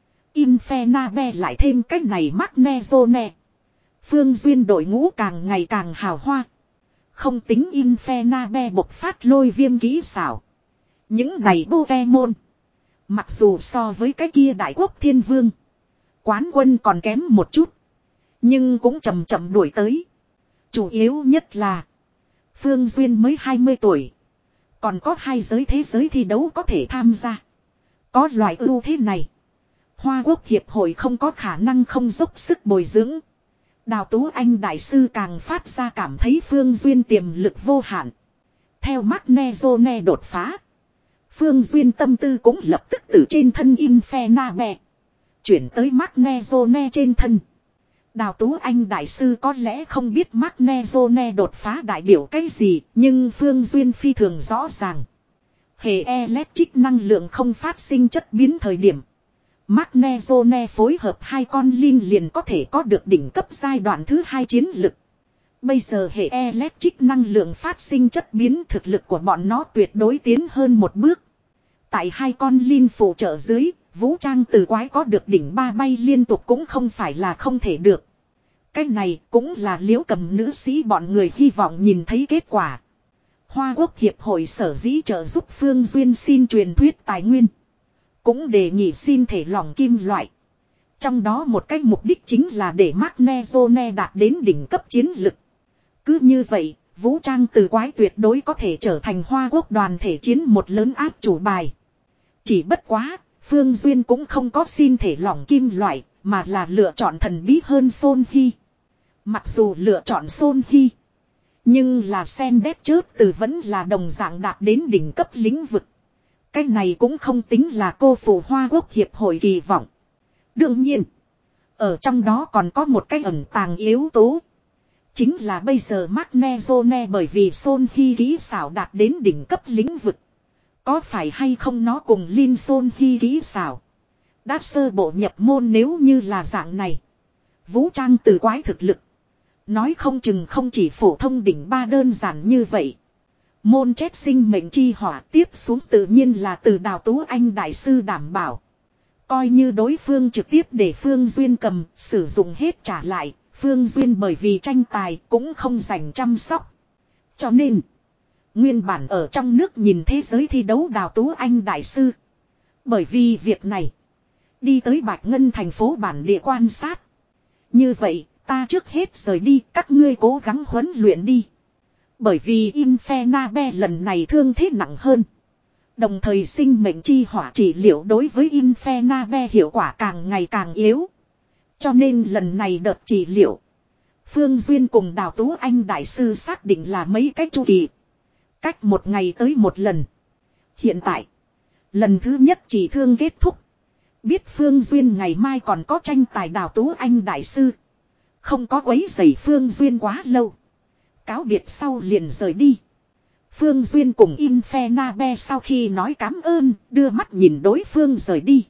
Infernabe lại thêm cái này Magnezone. Phương Duyên đội ngũ càng ngày càng hào hoa. Không tính Infernabe bộc phát lôi viêm kỹ xảo. Những này Pokemon. Mặc dù so với cái kia đại quốc thiên vương. Quán quân còn kém một chút. Nhưng cũng chậm chậm đuổi tới. Chủ yếu nhất là. Phương Duyên mới hai mươi tuổi. Còn có hai giới thế giới thi đấu có thể tham gia. Có loại ưu thế này. Hoa Quốc Hiệp hội không có khả năng không dốc sức bồi dưỡng. Đào Tú Anh đại sư càng phát ra cảm thấy Phương Duyên tiềm lực vô hạn. Theo Magnezone đột phá. Phương Duyên tâm tư cũng lập tức từ trên thân Infernabe. Chuyển tới Magnezone trên thân. Đào Tú Anh đại sư có lẽ không biết Magnezone đột phá đại biểu cái gì. Nhưng Phương Duyên phi thường rõ ràng. Hệ electric năng lượng không phát sinh chất biến thời điểm. Magnezone phối hợp hai con linh liền có thể có được đỉnh cấp giai đoạn thứ hai chiến lực. Bây giờ hệ electric năng lượng phát sinh chất biến thực lực của bọn nó tuyệt đối tiến hơn một bước. Tại hai con linh phụ trợ dưới, vũ trang từ quái có được đỉnh ba bay liên tục cũng không phải là không thể được. Cái này cũng là Liễu Cầm nữ sĩ bọn người hy vọng nhìn thấy kết quả. Hoa Quốc Hiệp hội sở dĩ trợ giúp Phương Duyên xin truyền thuyết tài nguyên. Cũng đề nghị xin thể lỏng kim loại. Trong đó một cái mục đích chính là để Magnezone đạt đến đỉnh cấp chiến lực. Cứ như vậy, vũ trang từ quái tuyệt đối có thể trở thành Hoa Quốc đoàn thể chiến một lớn áp chủ bài. Chỉ bất quá, Phương Duyên cũng không có xin thể lỏng kim loại, mà là lựa chọn thần bí hơn Sôn Hy. Mặc dù lựa chọn Sôn Hy, nhưng là sen đét chớp từ vẫn là đồng dạng đạt đến đỉnh cấp lĩnh vực. Cái này cũng không tính là cô phụ Hoa Quốc Hiệp hội kỳ vọng. Đương nhiên, ở trong đó còn có một cái ẩn tàng yếu tố. Chính là bây giờ Magnezone bởi vì Sôn Hy kỹ xảo đạt đến đỉnh cấp lĩnh vực. Có phải hay không nó cùng Linh Sôn Hy kỹ xảo. Đã sơ bộ nhập môn nếu như là dạng này. Vũ trang từ quái thực lực. Nói không chừng không chỉ phổ thông đỉnh ba đơn giản như vậy. Môn chết sinh mệnh chi hỏa tiếp xuống tự nhiên là từ Đào Tú Anh đại sư đảm bảo. Coi như đối phương trực tiếp để Phương Duyên cầm, sử dụng hết trả lại, Phương Duyên bởi vì tranh tài cũng không dành chăm sóc. Cho nên, nguyên bản ở trong nước nhìn thế giới thi đấu Đào Tú Anh đại sư. Bởi vì việc này, đi tới Bạch Ngân thành phố bản địa quan sát. Như vậy, ta trước hết rời đi, các ngươi cố gắng huấn luyện đi. Bởi vì Infernabe lần này thương thế nặng hơn. Đồng thời sinh mệnh chi hỏa trị liệu đối với Infernabe hiệu quả càng ngày càng yếu. Cho nên lần này đợt trị liệu. Phương Duyên cùng Đào Tú Anh đại sư xác định là mấy cách chu kỳ. Cách một ngày tới một lần. Hiện tại. Lần thứ nhất chỉ thương kết thúc. Biết Phương Duyên ngày mai còn có tranh tài Đào Tú Anh đại sư. Không có quấy rầy Phương Duyên quá lâu. Cáo biệt sau liền rời đi. Phương Duyên cùng Infernabe sau khi nói cảm ơn, đưa mắt nhìn đối phương rời đi.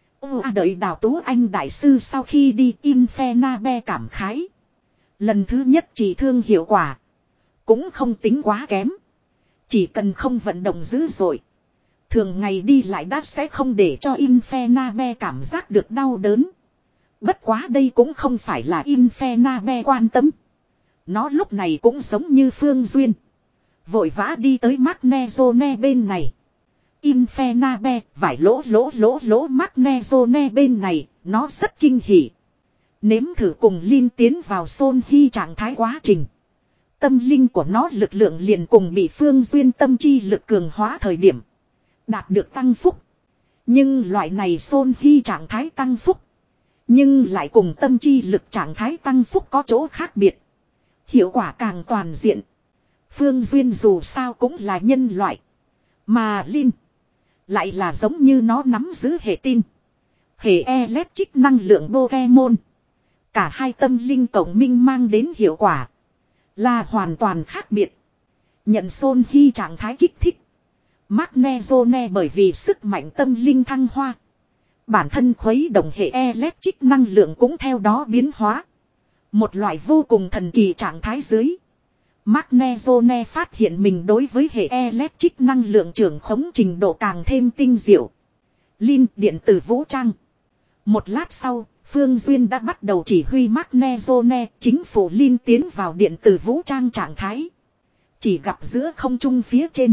Ô à, đợi Đào Tú Anh đại sư sau khi đi, Infernabe cảm khái. Lần thứ nhất chỉ thương hiệu quả. Cũng không tính quá kém. Chỉ cần không vận động dữ dội. Thường ngày đi lại đã sẽ không để cho Infernabe cảm giác được đau đớn. Bất quá đây cũng không phải là Infernabe quan tâm. Nó lúc này cũng giống như Phương Duyên. Vội vã đi tới Magnezone bên này. Infernabe, vải lỗ lỗ lỗ lỗ Magnezone bên này, nó rất kinh hỉ. Nếm thử cùng Linh tiến vào Son Hy trạng thái quá trình. Tâm linh của nó lực lượng liền cùng bị Phương Duyên tâm chi lực cường hóa thời điểm. Đạt được tăng phúc. Nhưng loại này Son Hy trạng thái tăng phúc. Nhưng lại cùng tâm chi lực trạng thái tăng phúc có chỗ khác biệt. Hiệu quả càng toàn diện. Phương Duyên dù sao cũng là nhân loại. Mà Linh lại là giống như nó nắm giữ hệ tin. Hệ electric năng lượng Pokemon. Cả hai tâm linh cộng minh mang đến hiệu quả là hoàn toàn khác biệt. Nhận Son Hy trạng thái kích thích. Magnezone bởi vì sức mạnh tâm linh thăng hoa. Bản thân khuấy động hệ electric năng lượng cũng theo đó biến hóa. Một loại vô cùng thần kỳ trạng thái dưới. Magnezone phát hiện mình đối với hệ electric năng lượng trưởng khống trình độ càng thêm tinh diệu. Linh điện tử vũ trang. Một lát sau, Phương Duyên đã bắt đầu chỉ huy Magnezone chính phủ Linh tiến vào điện tử vũ trang trạng thái. Chỉ gặp giữa không trung phía trên.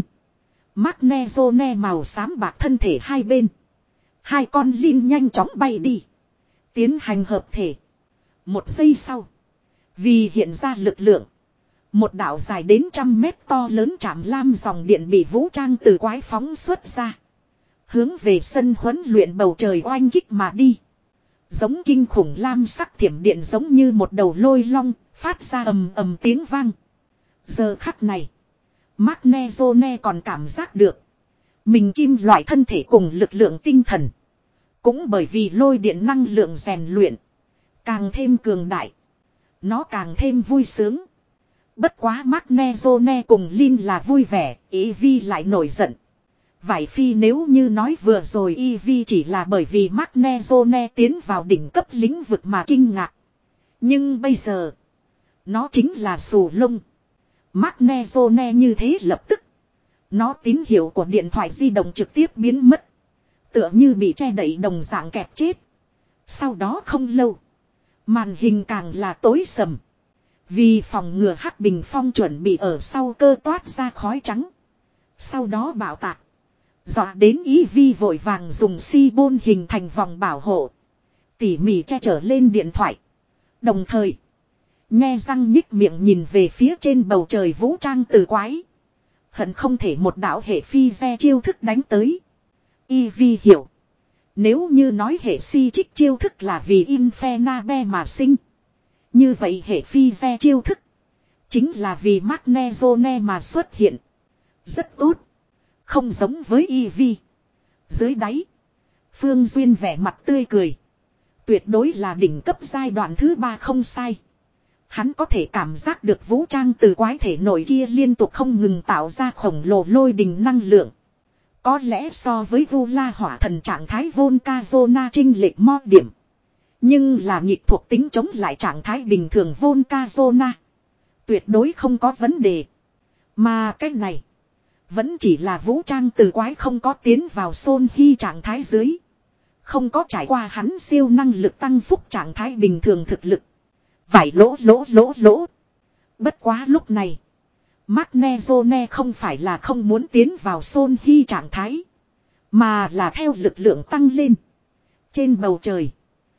Magnezone màu xám bạc thân thể hai bên. Hai con Linh nhanh chóng bay đi. Tiến hành hợp thể. Một giây sau. Vì hiện ra lực lượng. Một đạo dài đến trăm mét to lớn chạm lam dòng điện bị vũ trang từ quái phóng xuất ra. Hướng về sân huấn luyện bầu trời oanh kích mà đi. Giống kinh khủng lam sắc thiểm điện giống như một đầu lôi long, phát ra ầm ầm tiếng vang. Giờ khắc này, Magnezone còn cảm giác được. Mình kim loại thân thể cùng lực lượng tinh thần. Cũng bởi vì lôi điện năng lượng rèn luyện. Càng thêm cường đại. Nó càng thêm vui sướng. Bất quá Magnezone cùng Linh là vui vẻ, Eevee lại nổi giận. Vải phi nếu như nói vừa rồi Eevee chỉ là bởi vì Magnezone tiến vào đỉnh cấp lĩnh vực mà kinh ngạc. Nhưng bây giờ, nó chính là xù lông. Magnezone như thế lập tức. Nó tín hiệu của điện thoại di động trực tiếp biến mất. Tựa như bị che đậy đồng dạng kẹp chết. Sau đó không lâu, màn hình càng là tối sầm. Vì phòng ngừa hắc bình phong chuẩn bị ở sau cơ toát ra khói trắng. Sau đó bạo tạc. Dọa đến Eevee vội vàng dùng si bôn hình thành vòng bảo hộ. Tỉ mỉ che chở lên điện thoại. Đồng thời, nhe răng nhích miệng nhìn về phía trên bầu trời vũ trang từ quái. Hận không thể một đạo hệ phi re chiêu thức đánh tới. Eevee hiểu. Nếu như nói hệ si trích chiêu thức là vì Infernabe mà sinh. Như vậy hệ phi re chiêu thức. Chính là vì Magnezone mà xuất hiện. Rất tốt. Không giống với Eevee. Dưới đáy. Phương Duyên vẻ mặt tươi cười. Tuyệt đối là đỉnh cấp giai đoạn thứ ba không sai. Hắn có thể cảm giác được vũ trang từ quái thể nội kia liên tục không ngừng tạo ra khổng lồ lôi đình năng lượng. Có lẽ so với Vu La hỏa thần trạng thái Volcazona trinh lệch mo điểm. Nhưng là nhịp thuộc tính chống lại trạng thái bình thường Volcazona. Tuyệt đối không có vấn đề. Mà cái này. Vẫn chỉ là vũ trang từ quái không có tiến vào Son Hy trạng thái dưới. Không có trải qua hắn siêu năng lực tăng phúc trạng thái bình thường thực lực. Vải lỗ lỗ lỗ lỗ. Bất quá lúc này. Magnezone không phải là không muốn tiến vào Son Hy trạng thái. Mà là theo lực lượng tăng lên. Trên bầu trời.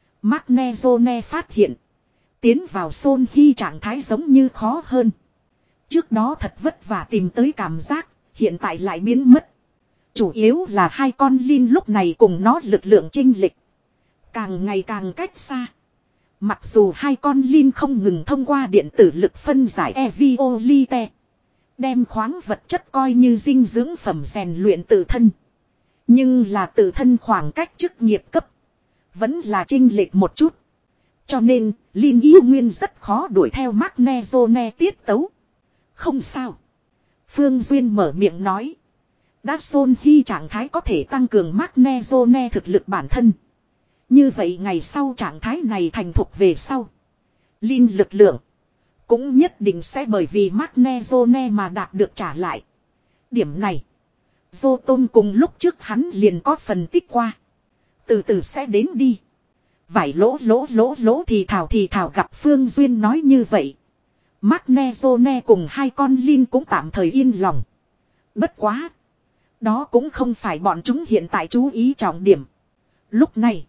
Magnezone phát hiện. Tiến vào Son Hy trạng thái giống như khó hơn. Trước đó thật vất vả tìm tới cảm giác. Hiện tại lại biến mất. Chủ yếu là hai con Linh lúc này cùng nó lực lượng chênh lệch. Càng ngày càng cách xa. Mặc dù hai con Linh không ngừng thông qua điện tử lực phân giải Eviolite. Đem khoáng vật chất coi như dinh dưỡng phẩm rèn luyện tự thân. Nhưng là tự thân khoảng cách chức nghiệp cấp. Vẫn là chênh lệch một chút. Cho nên, Linh yêu nguyên rất khó đuổi theo Magnezone tiết tấu. Không sao. Phương Duyên mở miệng nói. Đã Son Hy trạng thái có thể tăng cường Magnezone thực lực bản thân. Như vậy ngày sau trạng thái này thành thục về sau. Linh lực lượng. Cũng nhất định sẽ bởi vì Magnezone mà đạt được trả lại. Điểm này. Vô Tôn cùng lúc trước hắn liền có phần tích qua. Từ từ sẽ đến đi. Vải lỗ lỗ lỗ lỗ thì thảo thì thảo gặp Phương Duyên nói như vậy. Magnezone cùng hai con Linh cũng tạm thời yên lòng. Bất quá. Đó cũng không phải bọn chúng hiện tại chú ý trọng điểm. Lúc này.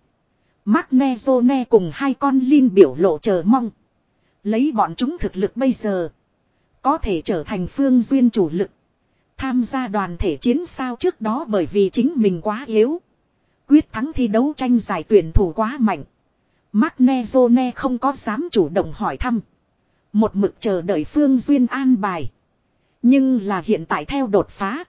Magnezone cùng hai con Linh biểu lộ chờ mong. Lấy bọn chúng thực lực bây giờ. Có thể trở thành Phương Duyên chủ lực. Tham gia đoàn thể chiến sao trước đó bởi vì chính mình quá yếu. Quyết thắng thi đấu tranh giải tuyển thủ quá mạnh. Magnezone không có dám chủ động hỏi thăm. Một mực chờ đợi Phương Duyên an bài. Nhưng là hiện tại theo đột phá.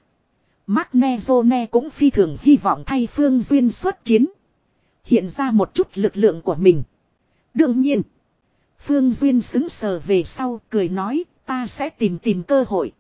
Magnezone cũng phi thường hy vọng thay Phương Duyên xuất chiến. Hiện ra một chút lực lượng của mình. Đương nhiên. Phương Duyên xứng sờ về sau cười nói ta sẽ tìm tìm cơ hội.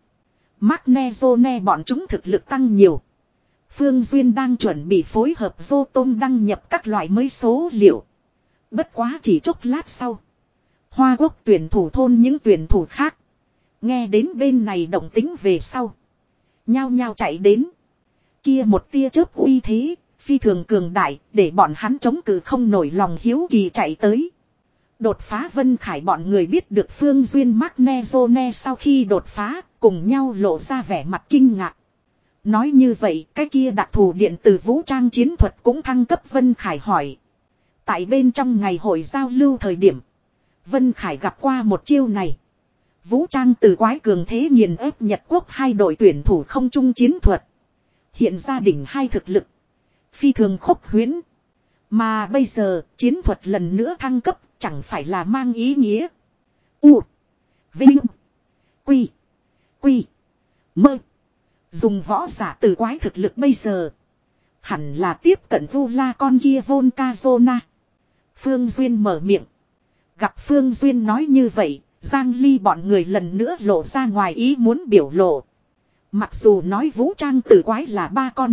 Magnezone bọn chúng thực lực tăng nhiều. Phương Duyên đang chuẩn bị phối hợp Vô Tôn đăng nhập các loại mới số liệu. Bất quá chỉ chốc lát sau. Hoa Quốc tuyển thủ thôn những tuyển thủ khác. Nghe đến bên này động tính về sau. Nhao nhao chạy đến. Kia một tia chớp uy thế, phi thường cường đại, để bọn hắn chống cự không nổi lòng hiếu kỳ chạy tới. Đột phá Vân Khải bọn người biết được Phương Duyên Magnezone sau khi đột phá, cùng nhau lộ ra vẻ mặt kinh ngạc. Nói như vậy, cái kia đặc thù điện tử vũ trang chiến thuật cũng thăng cấp. Vân Khải hỏi. Tại bên trong ngày hội giao lưu thời điểm, Vân Khải gặp qua một chiêu này. Vũ trang từ quái cường thế nghiền ép Nhật Quốc hai đội tuyển thủ không chung chiến thuật. Hiện ra đỉnh hai thực lực. Phi thường khốc huyễn. Mà bây giờ, chiến thuật lần nữa thăng cấp, chẳng phải là mang ý nghĩa. U. Vinh. Quy. Quy. Mơ. Dùng võ giả từ quái thực lực bây giờ. Hẳn là tiếp cận vu la con kia Volcazona. Phương Duyên mở miệng. Gặp Phương Duyên nói như vậy, Giang Ly bọn người lần nữa lộ ra ngoài ý muốn biểu lộ. Mặc dù nói vũ trang tử quái là ba con.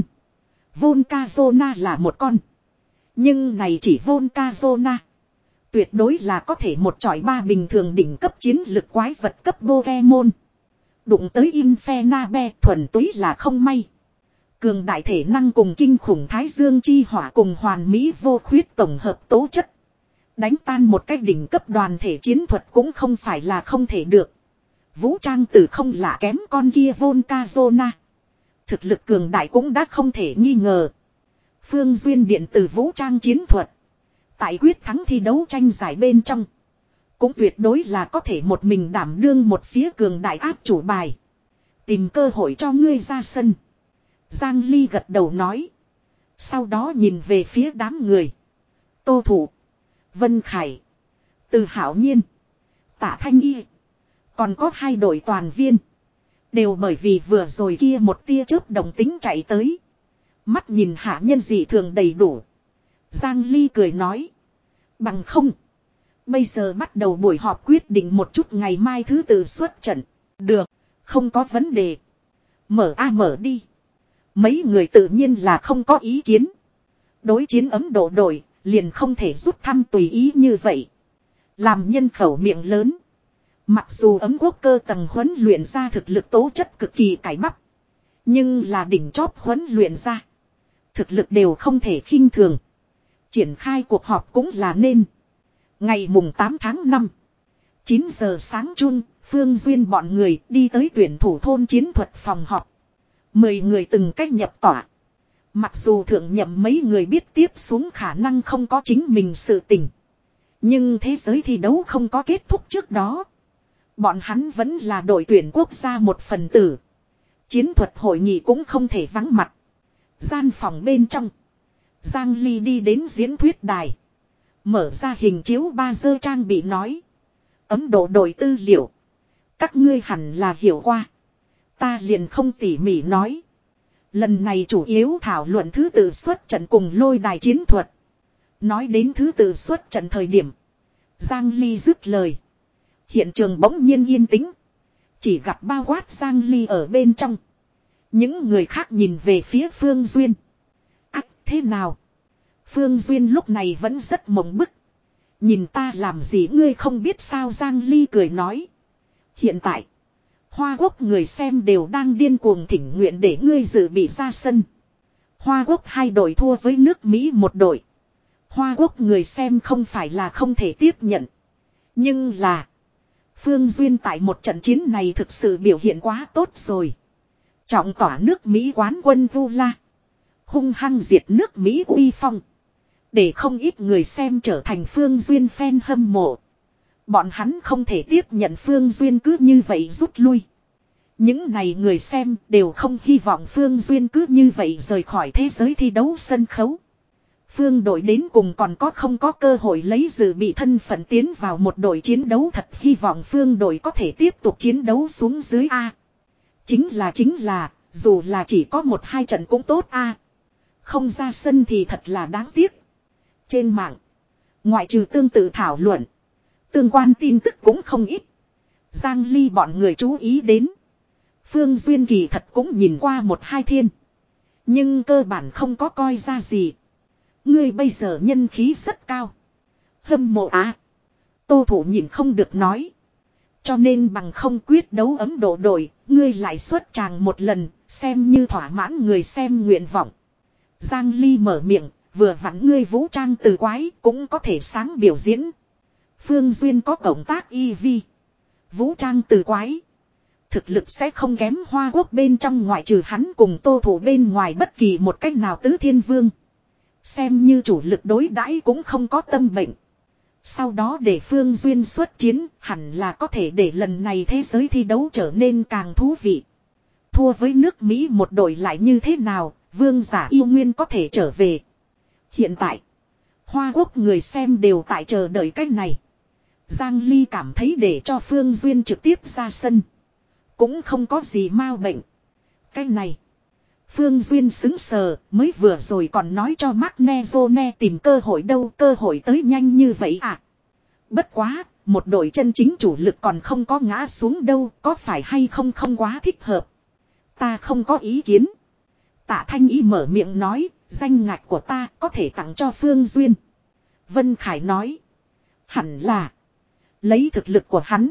Volcazona là một con. Nhưng này chỉ Volcazona. Tuyệt đối là có thể một chọi ba bình thường đỉnh cấp chiến lực quái vật cấp Pokemon. Đụng tới Infernape thuần túy là không may. Cường đại thể năng cùng kinh khủng thái dương chi hỏa cùng hoàn mỹ vô khuyết tổng hợp tố chất. Đánh tan một cái đỉnh cấp đoàn thể chiến thuật cũng không phải là không thể được. Vũ trang tử không lạ kém con kia Volcazona. Thực lực cường đại cũng đã không thể nghi ngờ. Phương Duyên điện tử vũ trang chiến thuật. Tại quyết thắng thi đấu tranh giải bên trong. Cũng tuyệt đối là có thể một mình đảm đương một phía cường đại áp chủ bài. Tìm cơ hội cho ngươi ra sân. Giang Ly gật đầu nói. Sau đó nhìn về phía đám người. Tô Thủ. Vân Khải. Từ Hảo Nhiên. Tạ Thanh Y. Còn có hai đội toàn viên. Đều bởi vì vừa rồi kia một tia chớp đồng tính chạy tới. Mắt nhìn hạ nhân dị thường đầy đủ. Giang Ly cười nói. Bằng không. Bây giờ bắt đầu buổi họp quyết định một chút ngày mai thứ tự xuất trận. Được. Không có vấn đề. Mở a mở đi. Mấy người tự nhiên là không có ý kiến. Đối chiến Ấn Độ đội. Liền không thể rút thăm tùy ý như vậy. Làm nhân khẩu miệng lớn. Mặc dù Ấn Quốc cơ tầng huấn luyện ra thực lực tố chất cực kỳ cải bắp. Nhưng là đỉnh chóp huấn luyện ra. Thực lực đều không thể khinh thường. Triển khai cuộc họp cũng là nên. Ngày mùng tám tháng năm. chín giờ sáng chun, Phương Duyên bọn người đi tới tuyển thủ thôn chiến thuật phòng họp. Mười người từng cách nhập tỏa. Mặc dù thượng nhậm mấy người biết tiếp xuống khả năng không có chính mình sự tình. Nhưng thế giới thi đấu không có kết thúc trước đó. Bọn hắn vẫn là đội tuyển quốc gia một phần tử. Chiến thuật hội nghị cũng không thể vắng mặt. Gian phòng bên trong. Giang Ly đi đến diễn thuyết đài. Mở ra hình chiếu ba dơ trang bị nói. Ấn Độ đội tư liệu. Các ngươi hẳn là hiểu qua. Ta liền không tỉ mỉ nói. Lần này chủ yếu thảo luận thứ tự xuất trận cùng lôi đài chiến thuật. Nói đến thứ tự xuất trận thời điểm. Giang Ly dứt lời. Hiện trường bỗng nhiên yên tĩnh. Chỉ gặp bao quát Giang Ly ở bên trong. Những người khác nhìn về phía Phương Duyên. Ác thế nào? Phương Duyên lúc này vẫn rất mộng bức. Nhìn ta làm gì ngươi không biết sao? Giang Ly cười nói. Hiện tại. Hoa Quốc người xem đều đang điên cuồng thỉnh nguyện để ngươi dự bị ra sân. Hoa Quốc hai đội thua với nước Mỹ một đội. Hoa Quốc người xem không phải là không thể tiếp nhận. Nhưng là Phương Duyên tại một trận chiến này thực sự biểu hiện quá tốt rồi. Trọng tỏa nước Mỹ quán quân Vu La. Hung hăng diệt nước Mỹ uy phong. Để không ít người xem trở thành Phương Duyên fan hâm mộ. Bọn hắn không thể tiếp nhận Phương Duyên cứ như vậy rút lui. Những này người xem đều không hy vọng Phương Duyên cứ như vậy rời khỏi thế giới thi đấu sân khấu. Phương đội đến cùng còn có không có cơ hội lấy dự bị thân phận tiến vào một đội chiến đấu, thật hy vọng Phương đội có thể tiếp tục chiến đấu xuống dưới A. Chính là chính là, dù là chỉ có một hai trận cũng tốt A. Không ra sân thì thật là đáng tiếc. Trên mạng, ngoại trừ tương tự thảo luận, tương quan tin tức cũng không ít. Giang Ly bọn người chú ý đến. Phương Duyên kỳ thật cũng nhìn qua một hai thiên. Nhưng cơ bản không có coi ra gì. Ngươi bây giờ nhân khí rất cao. Hâm mộ á. Tô Thủ nhìn không được nói. Cho nên bằng không quyết đấu Ấn Độ đội, ngươi lại xuất tràng một lần, xem như thỏa mãn người xem nguyện vọng. Giang Ly mở miệng, vừa vặn ngươi vũ trang từ quái cũng có thể sáng biểu diễn. Phương Duyên có cộng tác i vê. Vũ trang từ quái. Thực lực sẽ không kém Hoa Quốc bên trong, ngoại trừ hắn cùng Tô Thủ bên ngoài bất kỳ một cách nào tứ thiên vương. Xem như chủ lực đối đãi cũng không có tâm bệnh. Sau đó để Phương Duyên xuất chiến, hẳn là có thể để lần này thế giới thi đấu trở nên càng thú vị. Thua với nước Mỹ một đội lại như thế nào, vương giả yêu nguyên có thể trở về. Hiện tại, Hoa Quốc người xem đều tại chờ đợi cách này. Giang Ly cảm thấy để cho Phương Duyên trực tiếp ra sân cũng không có gì mau bệnh. Cái này Phương Duyên xứng sờ, mới vừa rồi còn nói cho Magnezone tìm cơ hội đâu, cơ hội tới nhanh như vậy à. Bất quá, một đội chân chính chủ lực còn không có ngã xuống đâu, có phải hay không không quá thích hợp. Ta không có ý kiến. Tạ Thanh Y mở miệng nói, danh ngạch của ta có thể tặng cho Phương Duyên. Vân Khải nói, hẳn là lấy thực lực của hắn,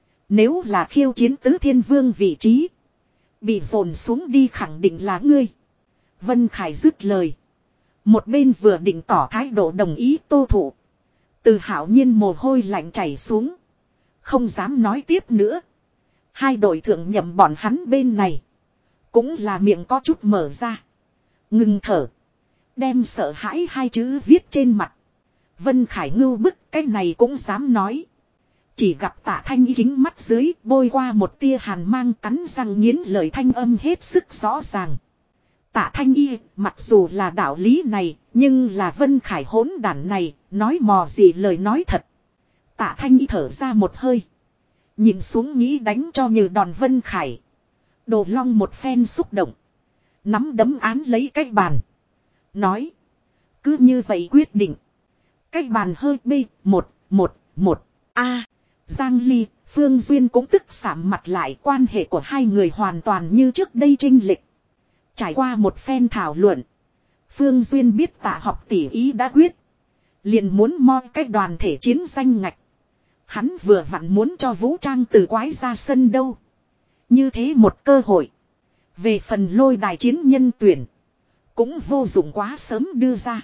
nếu là khiêu chiến tứ thiên vương vị trí, bị dồn xuống đi khẳng định là ngươi. Vân Khải dứt lời, một bên vừa định tỏ thái độ đồng ý Tô Thủ. Từ Hạo Nhiên mồ hôi lạnh chảy xuống, không dám nói tiếp nữa. Hai đội thượng nhậm bọn hắn bên này cũng là miệng có chút mở ra, ngừng thở, đem sợ hãi hai chữ viết trên mặt. Vân Khải ngưu bức, cái này cũng dám nói. Chỉ gặp Tạ Thanh Y kính mắt dưới bôi qua một tia hàn mang, cắn răng nghiến lời, thanh âm hết sức rõ ràng. Tạ Thanh Y, mặc dù là đạo lý này, nhưng là Vân Khải hỗn đản này, nói mò gì lời nói thật. Tạ Thanh Y thở ra một hơi, nhìn xuống nghĩ đánh cho như đòn Vân Khải. Đồ Long một phen xúc động, nắm đấm án lấy cái bàn, nói, cứ như vậy quyết định. Cái bàn hơi bê, một, một, một, a. Giang Ly, Phương Duyên cũng tức sạm mặt lại, quan hệ của hai người hoàn toàn như trước đây chênh lệch. Trải qua một phen thảo luận, Phương Duyên biết Tạ học tỷ ý đã quyết, liền muốn moi cái đoàn thể chiến danh ngạch. Hắn vừa vặn muốn cho vũ trang từ quái ra sân đâu. Như thế một cơ hội. Về phần lôi đài chiến nhân tuyển, cũng vô dụng quá sớm đưa ra.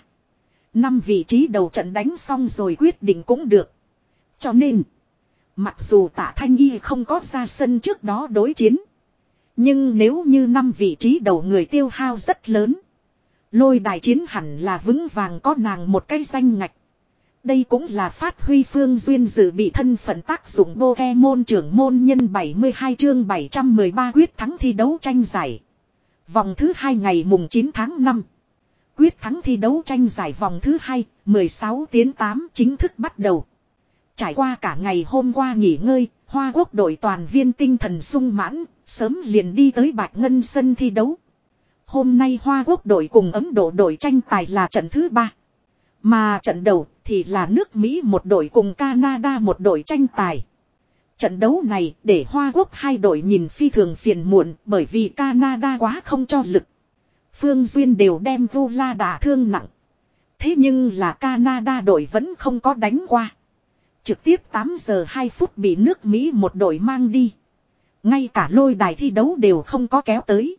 Năm vị trí đầu trận đánh xong rồi quyết định cũng được. Cho nên, mặc dù Tạ Thanh Y không có ra sân trước đó đối chiến, nhưng nếu như năm vị trí đầu người tiêu hao rất lớn, lôi đài chiến hẳn là vững vàng có nàng một cái danh ngạch. Đây cũng là phát huy Phương Duyên dự bị thân phận tác dụng. Pokemon trưởng môn nhân bảy mươi hai chương bảy trăm mười ba quyết thắng thi đấu tranh giải. Vòng thứ hai ngày mùng chín tháng năm. Quyết thắng thi đấu tranh giải vòng thứ hai, mười sáu tiến tám chính thức bắt đầu. Trải qua cả ngày hôm qua nghỉ ngơi, Hoa Quốc đội toàn viên tinh thần sung mãn, sớm liền đi tới Bạch Ngân sân thi đấu. Hôm nay Hoa Quốc đội cùng Ấn Độ đội tranh tài là trận thứ ba. Mà trận đầu thì là nước Mỹ một đội cùng Canada một đội tranh tài. Trận đấu này để Hoa Quốc hai đội nhìn phi thường phiền muộn, bởi vì Canada quá không cho lực. Phương Duyên đều đem Vu La đả thương nặng. Thế nhưng là Canada đội vẫn không có đánh qua. Trực tiếp tám giờ hai phút bị nước Mỹ một đội mang đi. Ngay cả lôi đài thi đấu đều không có kéo tới.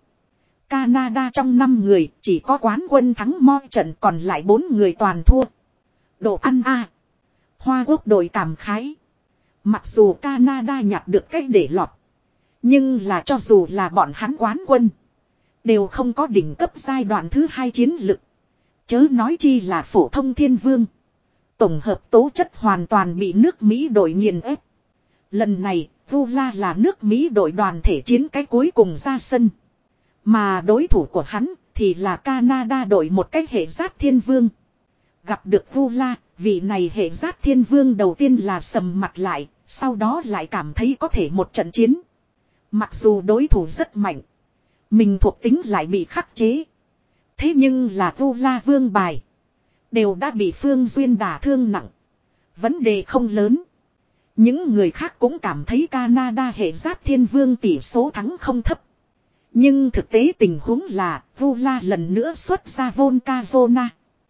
Canada trong năm người chỉ có quán quân thắng moi trận, còn lại bốn người toàn thua. Đồ ăn a. À. Hoa Quốc đội cảm khái. Mặc dù Canada nhặt được cách để lọt. Nhưng là cho dù là bọn hắn quán quân. Đều không có đỉnh cấp giai đoạn thứ hai chiến lực. Chớ nói chi là phổ thông thiên vương. Tổng hợp tố chất hoàn toàn bị nước Mỹ đội nghiền ép. Lần này, Vula là nước Mỹ đội đoàn thể chiến cái cuối cùng ra sân. Mà đối thủ của hắn thì là Canada đội một cách hệ giáp thiên vương. Gặp được Vula, vị này hệ giáp thiên vương đầu tiên là sầm mặt lại, sau đó lại cảm thấy có thể một trận chiến. Mặc dù đối thủ rất mạnh, mình thuộc tính lại bị khắc chế. Thế nhưng là Vula vương bài đều đã bị Phương Duyên đả thương nặng. Vấn đề không lớn. Những người khác cũng cảm thấy Canada hệ giáp thiên vương tỷ số thắng không thấp. Nhưng thực tế tình huống là Vula lần nữa xuất ra Volcazona.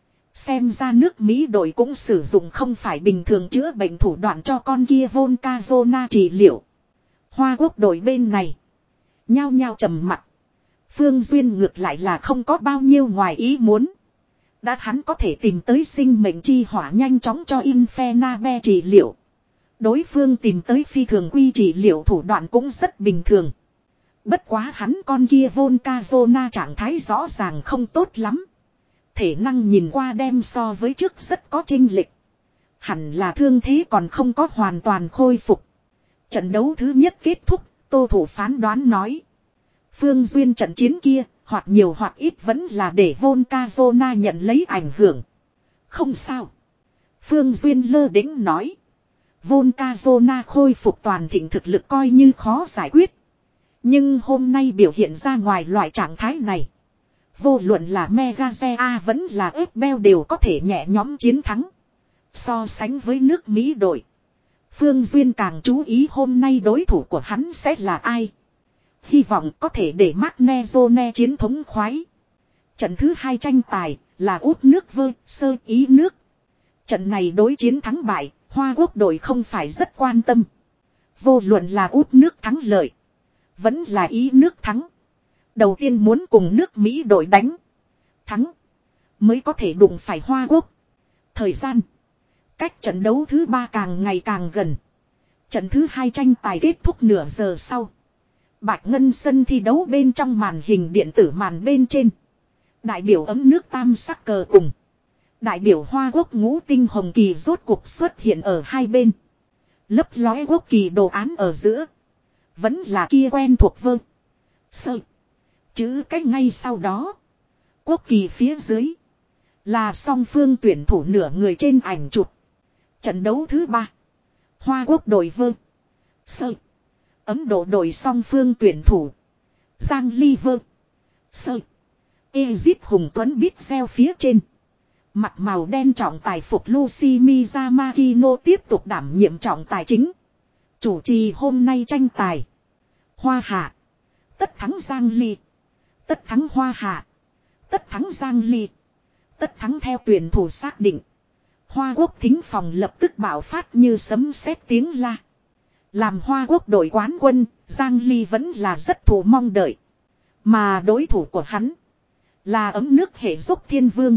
Xem ra nước Mỹ đội cũng sử dụng không phải bình thường chữa bệnh thủ đoạn cho con kia Volcazona trị liệu. Hoa Quốc đội bên này nhao nhao trầm mặt. Phương Duyên ngược lại là không có bao nhiêu ngoài ý muốn. Đã hắn có thể tìm tới sinh mệnh chi hỏa nhanh chóng cho Infenabe trị liệu. Đối phương tìm tới phi thường quy trị liệu thủ đoạn cũng rất bình thường. Bất quá hắn con kia Volcazona trạng thái rõ ràng không tốt lắm. Thể năng nhìn qua đem so với trước rất có chênh lệch. Hẳn là thương thế còn không có hoàn toàn khôi phục. Trận đấu thứ nhất kết thúc, Tô thủ phán đoán nói. Phương Duyên trận chiến kia, hoặc nhiều hoặc ít vẫn là để Volcazona nhận lấy ảnh hưởng. Không sao. Phương Duyên lơ đĩnh nói. Volcazona khôi phục toàn thịnh thực lực coi như khó giải quyết. Nhưng hôm nay biểu hiện ra ngoài loại trạng thái này. Vô luận là Megazea vẫn là Ebel đều có thể nhẹ nhõm chiến thắng. So sánh với nước Mỹ đội, Phương Duyên càng chú ý hôm nay đối thủ của hắn sẽ là ai. Hy vọng có thể để Magnezone chiến thống khoái. Trận thứ hai tranh tài là út nước vơ sơ ý nước. Trận này đối chiến thắng bại, Hoa Quốc đội không phải rất quan tâm. Vô luận là út nước thắng lợi, vẫn là ý nước thắng. Đầu tiên muốn cùng nước Mỹ đội đánh. Thắng mới có thể đụng phải Hoa Quốc. Thời gian cách trận đấu thứ ba càng ngày càng gần. Trận thứ hai tranh tài kết thúc nửa giờ sau. Bạch ngân sân thi đấu bên trong màn hình điện tử màn bên trên. Đại biểu ấm nước tam sắc cờ cùng đại biểu Hoa Quốc ngũ tinh hồng kỳ rốt cuộc xuất hiện ở hai bên. Lấp lóe quốc kỳ đồ án ở giữa. Vẫn là kia quen thuộc vơ sơ chứ cách ngay sau đó. Quốc kỳ phía dưới là song phương tuyển thủ nửa người trên ảnh chụp. Trận đấu thứ ba, Hoa Quốc đội vơ sơ Ấn Độ đội song phương tuyển thủ Giang Ly vơ sơ Ezit Hùng Tuấn biết xeo phía trên. Mặt màu đen trọng tài phục Lucy Miyamakino tiếp tục đảm nhiệm trọng tài chính. Chủ trì hôm nay tranh tài. Hoa Hạ tất thắng Giang Ly. Tất thắng Hoa Hạ. Tất thắng Giang Ly. Tất thắng theo tuyển thủ xác định. Hoa Quốc thính phòng lập tức bạo phát như sấm sét tiếng la. Làm Hoa Quốc đội quán quân, Giang Ly vẫn là rất thù mong đợi. Mà đối thủ của hắn là ấm nước hệ dốc thiên vương.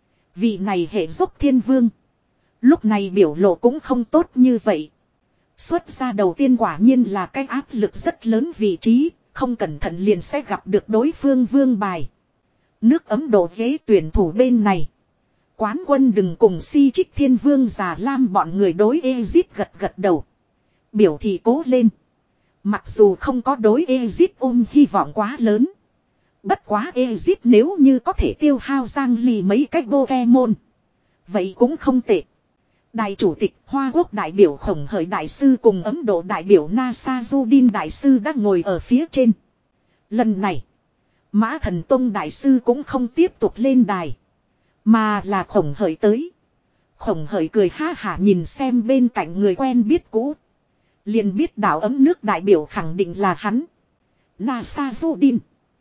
Vị này hệ dốc thiên vương lúc này biểu lộ cũng không tốt như vậy. Xuất ra đầu tiên quả nhiên là cái áp lực rất lớn vị trí. Không cẩn thận liền sẽ gặp được đối phương vương bài. Nước Ấn Độ ghế tuyển thủ bên này. Quán quân đừng cùng si trích thiên vương già lam bọn người đối Ezit gật gật đầu. Biểu thị cố lên. Mặc dù không có đối Ezit ôm hy vọng quá lớn. Bất quá Ezit nếu như có thể tiêu hao Giang Ly mấy cách Pokemon. Vậy cũng không tệ. Đại chủ tịch Hoa Quốc đại biểu Khổng Hởi đại sư cùng Ấn Độ đại biểu Nasarudin đại sư đã ngồi ở phía trên. Lần này, Mã Thần Tông đại sư cũng không tiếp tục lên đài. Mà là Khổng Hởi tới. Khổng Hởi cười ha hả nhìn xem bên cạnh người quen biết cũ. Liền biết đảo ấm nước đại biểu khẳng định là hắn. Nasarudin.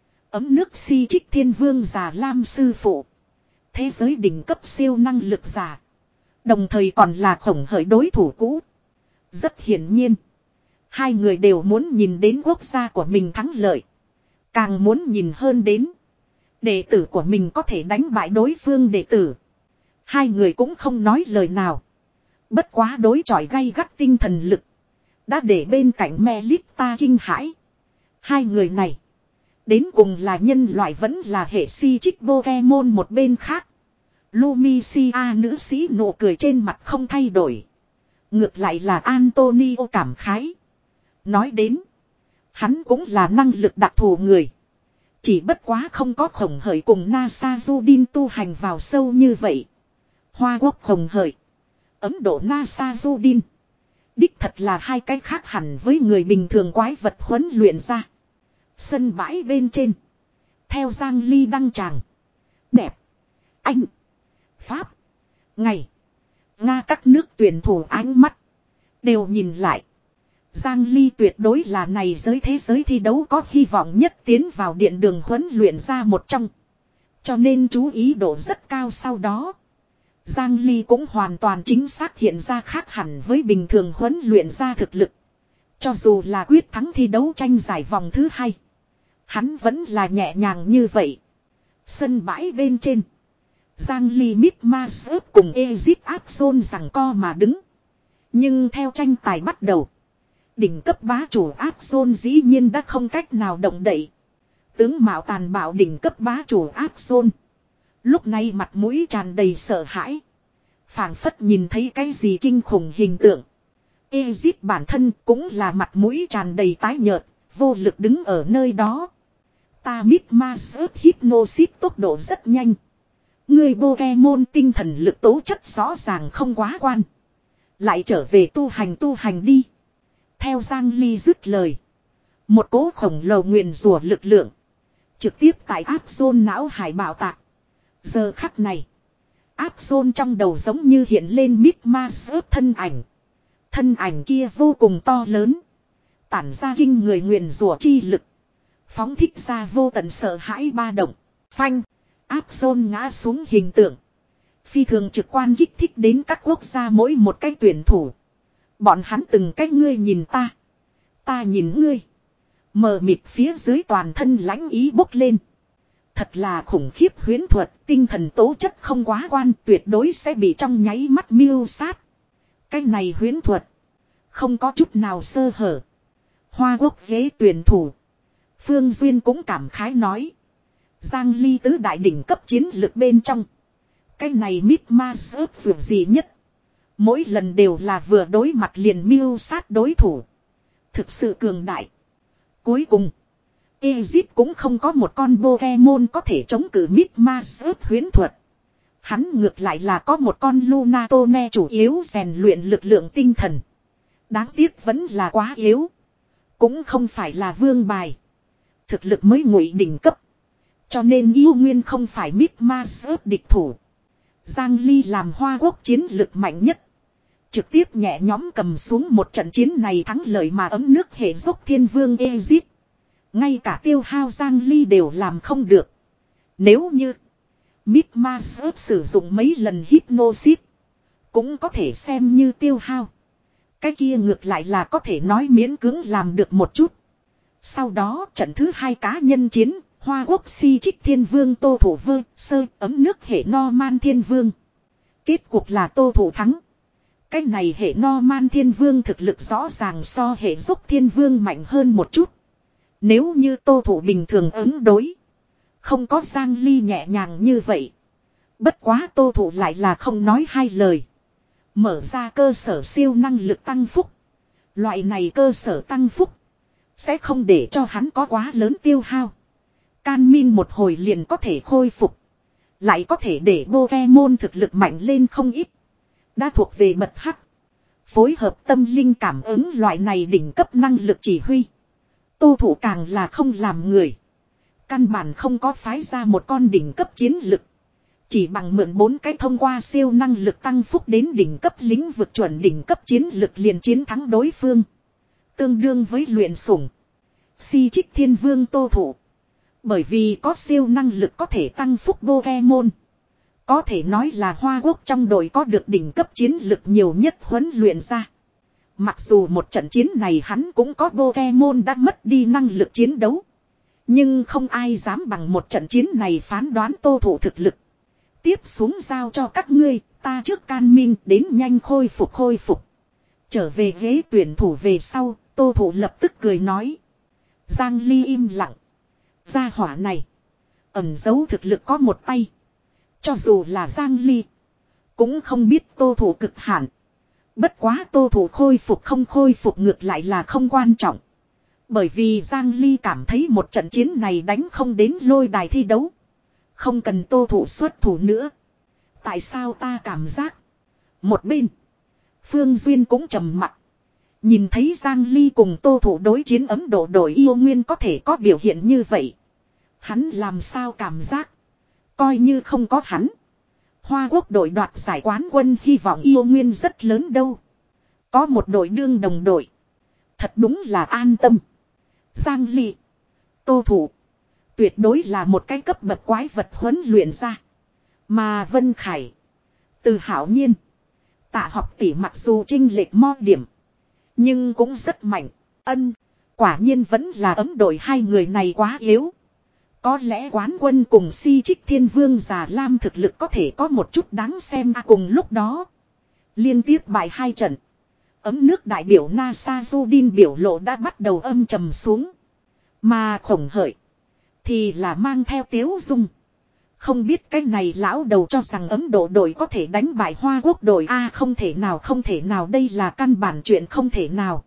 Ấm nước si trích thiên vương già lam sư phụ. Thế giới đỉnh cấp siêu năng lực giả. Đồng thời còn là Khổng Hởi đối thủ cũ. Rất hiển nhiên. Hai người đều muốn nhìn đến quốc gia của mình thắng lợi. Càng muốn nhìn hơn đến. Đệ tử của mình có thể đánh bại đối phương đệ tử. Hai người cũng không nói lời nào. Bất quá đối chọi gay gắt tinh thần lực. Đã để bên cạnh Melita kinh hãi. Hai người này. Đến cùng là nhân loại vẫn là hệ si chích Pokemon một bên khác. Lumicia nữ sĩ nụ cười trên mặt không thay đổi. Ngược lại là Antonio cảm khái. Nói đến. Hắn cũng là năng lực đặc thù người. Chỉ bất quá không có khổng hởi cùng Nasarudin tu hành vào sâu như vậy. Hoa quốc khổng hởi. Ấn Độ Nasarudin. Đích thật là hai cái khác hẳn với người bình thường quái vật huấn luyện ra. Sân bãi bên trên. Theo Giang Ly đăng tràng. Đẹp. Anh. Pháp. Ngày. Nga các nước tuyển thủ ánh mắt. Đều nhìn lại. Giang Ly tuyệt đối là này giới thế giới thi đấu có hy vọng nhất tiến vào điện đường huấn luyện ra một trong. Cho nên chú ý độ rất cao sau đó. Giang Ly cũng hoàn toàn chính xác hiện ra khác hẳn với bình thường huấn luyện ra thực lực. Cho dù là quyết thắng thi đấu tranh giải vòng thứ hai. Hắn vẫn là nhẹ nhàng như vậy. Sân bãi bên trên. Giang Ly Mít Mars cùng Ezit Axon rằng co mà đứng. Nhưng theo tranh tài bắt đầu. Đỉnh cấp bá chủ Axon dĩ nhiên đã không cách nào động đậy. Tướng mạo tàn bạo đỉnh cấp bá chủ Axon. Lúc này mặt mũi tràn đầy sợ hãi. Phảng phất nhìn thấy cái gì kinh khủng hình tượng. Ezit bản thân cũng là mặt mũi tràn đầy tái nhợt. Vô lực đứng ở nơi đó. Ta Mít Mars Hypnosis tốc độ rất nhanh. Người Pokemon tinh thần lực tố chất rõ ràng không quá quan. Lại trở về tu hành tu hành đi. Theo Giang Ly dứt lời. Một cỗ khổng lồ nguyền rủa lực lượng. Trực tiếp tại áp zone não hải bạo tạc. Giờ khắc này. Áp zone trong đầu giống như hiện lên Mít Mars thân ảnh. Thân ảnh kia vô cùng to lớn. Tản ra kinh người nguyền rủa chi lực. Phóng thích ra vô tận sợ hãi ba động. Phanh. Áp zone ngã xuống hình tượng. Phi thường trực quan kích thích đến các quốc gia mỗi một cái tuyển thủ. Bọn hắn từng cái ngươi nhìn ta. Ta nhìn ngươi. Mờ mịt phía dưới toàn thân lãnh ý bốc lên. Thật là khủng khiếp huyễn thuật. Tinh thần tố chất không quá quan. Tuyệt đối sẽ bị trong nháy mắt miêu sát. Cái này huyễn thuật. Không có chút nào sơ hở. Hoa quốc ghế tuyển thủ. Phương Duyên cũng cảm khái nói. Giang Ly tứ đại đỉnh cấp chiến lực bên trong. Cái này Mít Mars vượt gì nhất. Mỗi lần đều là vừa đối mặt liền miêu sát đối thủ. Thực sự cường đại. Cuối cùng. Ezit cũng không có một con Pokemon có thể chống cự Mít Mars huyễn thuật. Hắn ngược lại là có một con Lunatone chủ yếu rèn luyện lực lượng tinh thần. Đáng tiếc vẫn là quá yếu. Cũng không phải là vương bài. Thực lực mới ngụy đỉnh cấp. Cho nên yêu nguyên không phải Mít Mars địch thủ. Giang Ly làm Hoa quốc chiến lực mạnh nhất. Trực tiếp nhẹ nhóm cầm xuống một trận chiến này thắng lợi mà ấm nước hệ dốc thiên vương Ezit. Ngay cả tiêu hao Giang Ly đều làm không được. Nếu như Mít Mars sử dụng mấy lần Hypnosis. Cũng có thể xem như tiêu hao. Cái kia ngược lại là có thể nói miễn cưỡng làm được một chút. Sau đó trận thứ hai cá nhân chiến. Hoa quốc si trích thiên vương tô thủ vơ sơ ấm nước hệ Norman thiên vương. Kết cục là tô thủ thắng. Cái này hệ Norman thiên vương thực lực rõ ràng so hệ dốc thiên vương mạnh hơn một chút. Nếu như tô thủ bình thường ứng đối. Không có Giang Ly nhẹ nhàng như vậy. Bất quá tô thủ lại là không nói hai lời. Mở ra cơ sở siêu năng lực tăng phúc. Loại này cơ sở tăng phúc. Sẽ không để cho hắn có quá lớn tiêu hao. Can min một hồi liền có thể khôi phục. Lại có thể để Pokemon thực lực mạnh lên không ít. Đã thuộc về mật hắc. Phối hợp tâm linh cảm ứng loại này đỉnh cấp năng lực chỉ huy. Tô thủ càng là không làm người. Căn bản không có phái ra một con đỉnh cấp chiến lực. Chỉ bằng mượn bốn cái thông qua siêu năng lực tăng phúc đến đỉnh cấp lĩnh vực chuẩn đỉnh cấp chiến lực liền chiến thắng đối phương. Tương đương với luyện sủng. Si trích thiên vương tô thủ. Bởi vì có siêu năng lực có thể tăng phúc Pokemon. Có thể nói là Hoa quốc trong đội có được đỉnh cấp chiến lực nhiều nhất huấn luyện ra. Mặc dù một trận chiến này hắn cũng có Pokemon đã mất đi năng lực chiến đấu. Nhưng không ai dám bằng một trận chiến này phán đoán Tô Thủ thực lực. Tiếp xuống giao cho các ngươi, ta trước can minh đến nhanh khôi phục khôi phục. Trở về ghế tuyển thủ về sau, Tô Thủ lập tức cười nói. Giang Ly im lặng. Gia hỏa này. Ẩn giấu thực lực có một tay. Cho dù là Giang Ly. Cũng không biết Tô Thủ cực hạn. Bất quá Tô Thủ khôi phục không khôi phục ngược lại là không quan trọng. Bởi vì Giang Ly cảm thấy một trận chiến này đánh không đến lôi đài thi đấu. Không cần Tô Thủ xuất thủ nữa. Tại sao ta cảm giác. Một bên. Phương Duyên cũng trầm mặc. Nhìn thấy Giang Ly cùng Tô Thủ đối chiến Ấn Độ đội yêu nguyên có thể có biểu hiện như vậy. Hắn làm sao cảm giác. Coi như không có hắn. Hoa Quốc đội đoạt giải quán quân hy vọng yêu nguyên rất lớn đâu. Có một đội đương đồng đội. Thật đúng là an tâm. Giang Ly. Tô Thủ. Tuyệt đối là một cái cấp bậc quái vật huấn luyện ra. Mà Vân Khải. Từ Hảo Nhiên. Tạ Học Tỷ mặc dù chênh lệch mo điểm. Nhưng cũng rất mạnh. Ân. Quả nhiên vẫn là ấm đội hai người này quá yếu. Có lẽ quán quân cùng Si Trích Thiên Vương Già Lam thực lực có thể có một chút đáng xem à, cùng lúc đó. Liên tiếp bại hai trận. Ấm nước đại biểu NASA Judin biểu lộ đã bắt đầu âm trầm xuống. Mà Khổng Hợi. Thì là mang theo tiếu dung. Không biết cái này lão đầu cho rằng Ấn Độ đội có thể đánh bại Hoa Quốc đội a à, không thể nào không thể nào đây là căn bản chuyện không thể nào.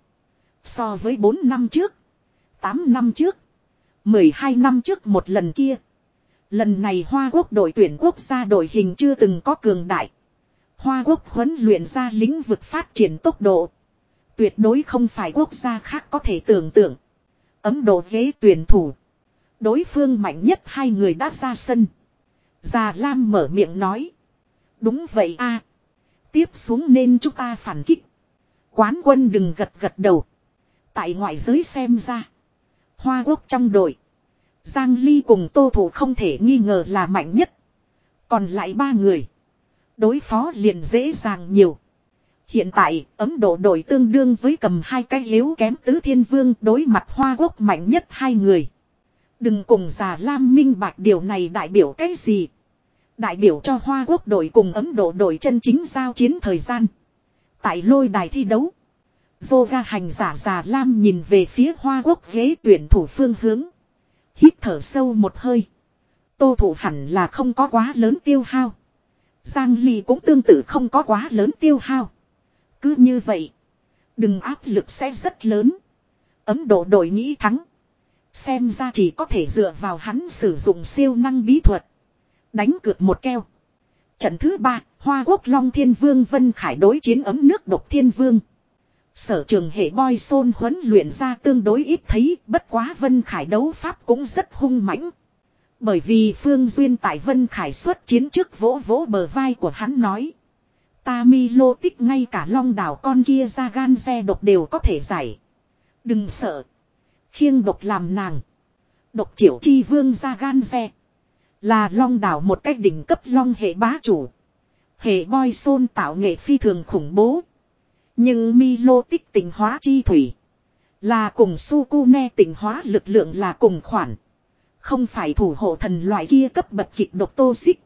So với bốn năm trước. tám năm trước. mười hai năm trước một lần kia. Lần này Hoa Quốc đội tuyển quốc gia đội hình chưa từng có cường đại. Hoa Quốc huấn luyện ra lĩnh vực phát triển tốc độ. Tuyệt đối không phải quốc gia khác có thể tưởng tượng. Ấn Độ ghế tuyển thủ. Đối phương mạnh nhất hai người đã ra sân. Già Lam mở miệng nói. Đúng vậy a. Tiếp xuống nên chúng ta phản kích. Quán quân đừng gật gật đầu. Tại ngoại giới xem ra. Hoa Quốc trong đội. Giang Ly cùng Tô Thủ không thể nghi ngờ là mạnh nhất. Còn lại ba người. Đối phó liền dễ dàng nhiều. Hiện tại Ấn Độ đội tương đương với cầm hai cái yếu kém tứ thiên vương đối mặt Hoa Quốc mạnh nhất hai người. Đừng cùng Già Lam minh bạch điều này đại biểu cái gì. Đại biểu cho Hoa Quốc đội cùng Ấn Độ đội chân chính giao chiến thời gian. Tại lôi đài thi đấu. Yoga hành giả Già Lam nhìn về phía Hoa Quốc ghế tuyển thủ phương hướng. Hít thở sâu một hơi. Tô Thủ hẳn là không có quá lớn tiêu hao. Giang Ly cũng tương tự không có quá lớn tiêu hao. Cứ như vậy. Đừng áp lực sẽ rất lớn. Ấn Độ đội nghĩ thắng. Xem ra chỉ có thể dựa vào hắn sử dụng siêu năng bí thuật. Đánh cược một keo. Trận thứ ba, Hoa Quốc Long Thiên Vương Vân Khải đối chiến Ấm nước Độc Thiên Vương. Sở trường hệ boy sôn huấn luyện ra tương đối ít thấy, bất quá Vân Khải đấu pháp cũng rất hung mãnh. Bởi vì Phương Duyên tại Vân Khải xuất chiến trước vỗ vỗ bờ vai của hắn nói. Ta mi lô tích ngay cả long đảo con kia ra gan xe độc đều có thể giải. Đừng sợ. Khiêng độc làm nàng. Độc Chiểu Chi Vương ra gan xe. Là long đảo một cách đỉnh cấp long hệ bá chủ. Hệ boy sôn tạo nghệ phi thường khủng bố. Nhưng mi lô tích tỉnh hóa chi thủy. Là cùng Sukune tỉnh hóa lực lượng là cùng khoản. Không phải thủ hộ thần loại kia cấp bậc kịch độc tô xích.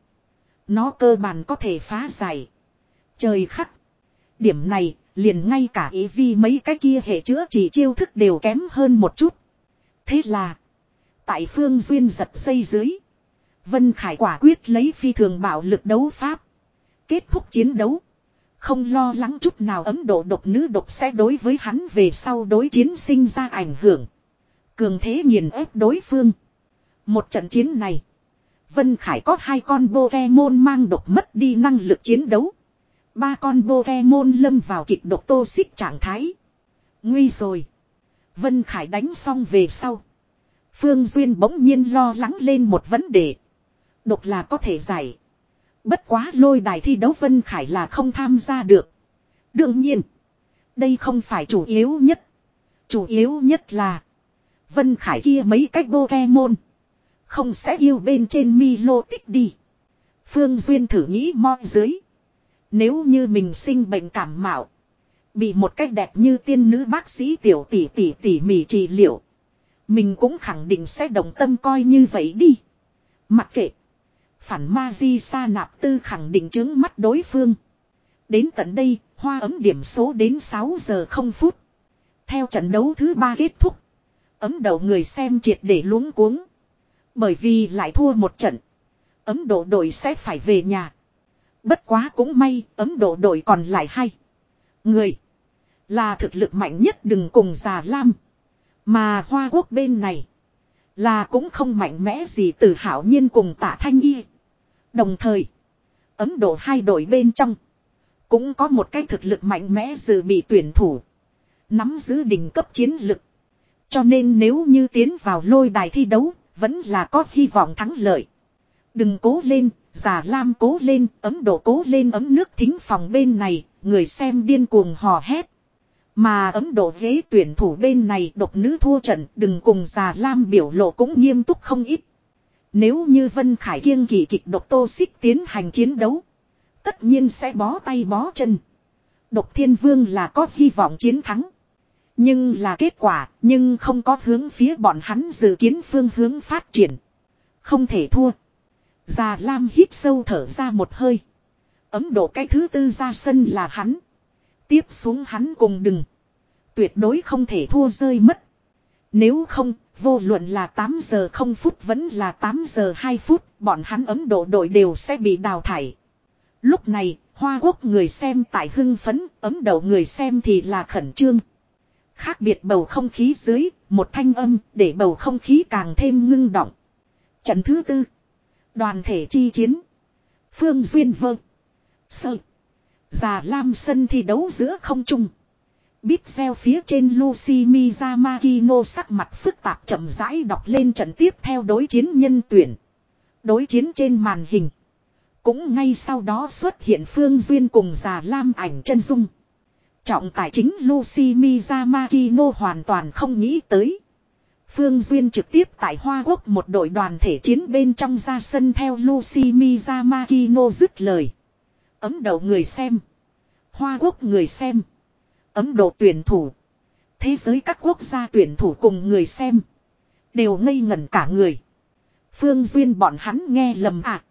Nó cơ bản có thể phá giải. Trời khắc. Điểm này liền ngay cả ý vi mấy cái kia hệ chữa trị chiêu thức đều kém hơn một chút. Thế là. Tại Phương Duyên giật dây dưới. Vân Khải quả quyết lấy phi thường bạo lực đấu pháp. Kết thúc chiến đấu. Không lo lắng chút nào Ấn Độ độc nữ độc sẽ đối với hắn về sau đối chiến sinh ra ảnh hưởng. Cường thế nghiền ép đối phương. Một trận chiến này. Vân Khải có hai con Pokemon mang độc mất đi năng lực chiến đấu. Ba con Pokemon lâm vào kịch độc tô xích trạng thái. Nguy rồi. Vân Khải đánh xong về sau. Phương Duyên bỗng nhiên lo lắng lên một vấn đề. Độc là có thể giải. Bất quá lôi đài thi đấu Vân Khải là không tham gia được. Đương nhiên. Đây không phải chủ yếu nhất. Chủ yếu nhất là. Vân Khải kia mấy cách Pokemon. Không sẽ yêu bên trên Milo tích đi. Phương Duyên thử nghĩ moi dưới. Nếu như mình sinh bệnh cảm mạo. Bị một cách đẹp như tiên nữ bác sĩ tiểu tỷ tỷ tỉ mỉ trị liệu. Mình cũng khẳng định sẽ đồng tâm coi như vậy đi. Mặc kệ. Phản ma di sa nạp tư khẳng định chứng mắt đối phương. Đến tận đây, hoa ấm điểm số đến sáu giờ không phút. Theo trận đấu thứ ba kết thúc. Ấm đầu người xem triệt để luống cuống. Bởi vì lại thua một trận. Ấm độ đội sẽ phải về nhà. Bất quá cũng may, Ấm độ đội còn lại hay. Người. Là thực lực mạnh nhất đừng cùng già lam. Mà Hoa Quốc bên này. Là cũng không mạnh mẽ gì từ Hảo Nhiên cùng Tạ Thanh Y. Đồng thời. Ấn Độ hai đội bên trong. Cũng có một cái thực lực mạnh mẽ dự bị tuyển thủ. Nắm giữ đỉnh cấp chiến lực. Cho nên nếu như tiến vào lôi đài thi đấu. Vẫn là có hy vọng thắng lợi. Đừng cố lên. Già lam cố lên. Ấn Độ cố lên. Ấm nước thính phòng bên này. Người xem điên cuồng hò hét. Mà Ấn Độ ghế tuyển thủ bên này độc nữ thua trận đừng cùng già lam biểu lộ cũng nghiêm túc không ít. Nếu như Vân Khải kiêng kỳ kịch độc tô xích tiến hành chiến đấu. Tất nhiên sẽ bó tay bó chân. Độc thiên vương là có hy vọng chiến thắng. Nhưng là kết quả nhưng không có hướng phía bọn hắn dự kiến phương hướng phát triển. Không thể thua. Già lam hít sâu thở ra một hơi. Ấn Độ cái thứ tư ra sân là hắn. Tiếp xuống hắn cùng đừng. Tuyệt đối không thể thua rơi mất. Nếu không, vô luận là tám giờ không phút vẫn là tám giờ hai phút, bọn hắn Ấn Độ đội đều sẽ bị đào thải. Lúc này, Hoa Quốc người xem tại hưng phấn, Ấn Độ người xem thì là khẩn trương. Khác biệt bầu không khí dưới, một thanh âm để bầu không khí càng thêm ngưng động. Trận thứ tư. Đoàn thể chi chiến. Phương Duyên Vơ. Sơ. Già lam sân thi đấu giữa không trung. Bít xeo phía trên Lucy Miyamakino sắc mặt phức tạp chậm rãi đọc lên trận tiếp theo đối chiến nhân tuyển. Đối chiến trên màn hình. Cũng ngay sau đó xuất hiện Phương Duyên cùng già lam ảnh chân dung. Trọng tài chính Lucy Miyamakino hoàn toàn không nghĩ tới. Phương Duyên trực tiếp tại Hoa Quốc một đội đoàn thể chiến bên trong ra sân theo Lucy Miyamakino dứt lời. Ấn Độ người xem. Hoa Quốc người xem. Ấn Độ tuyển thủ. Thế giới các quốc gia tuyển thủ cùng người xem. Đều ngây ngẩn cả người. Phương Duyên bọn hắn nghe lầm à.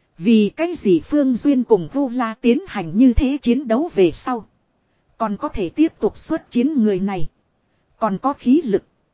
Vì cái gì Phương Duyên cùng Vu La tiến hành như thế chiến đấu về sau. Còn có thể tiếp tục xuất chiến người này. Còn có khí lực.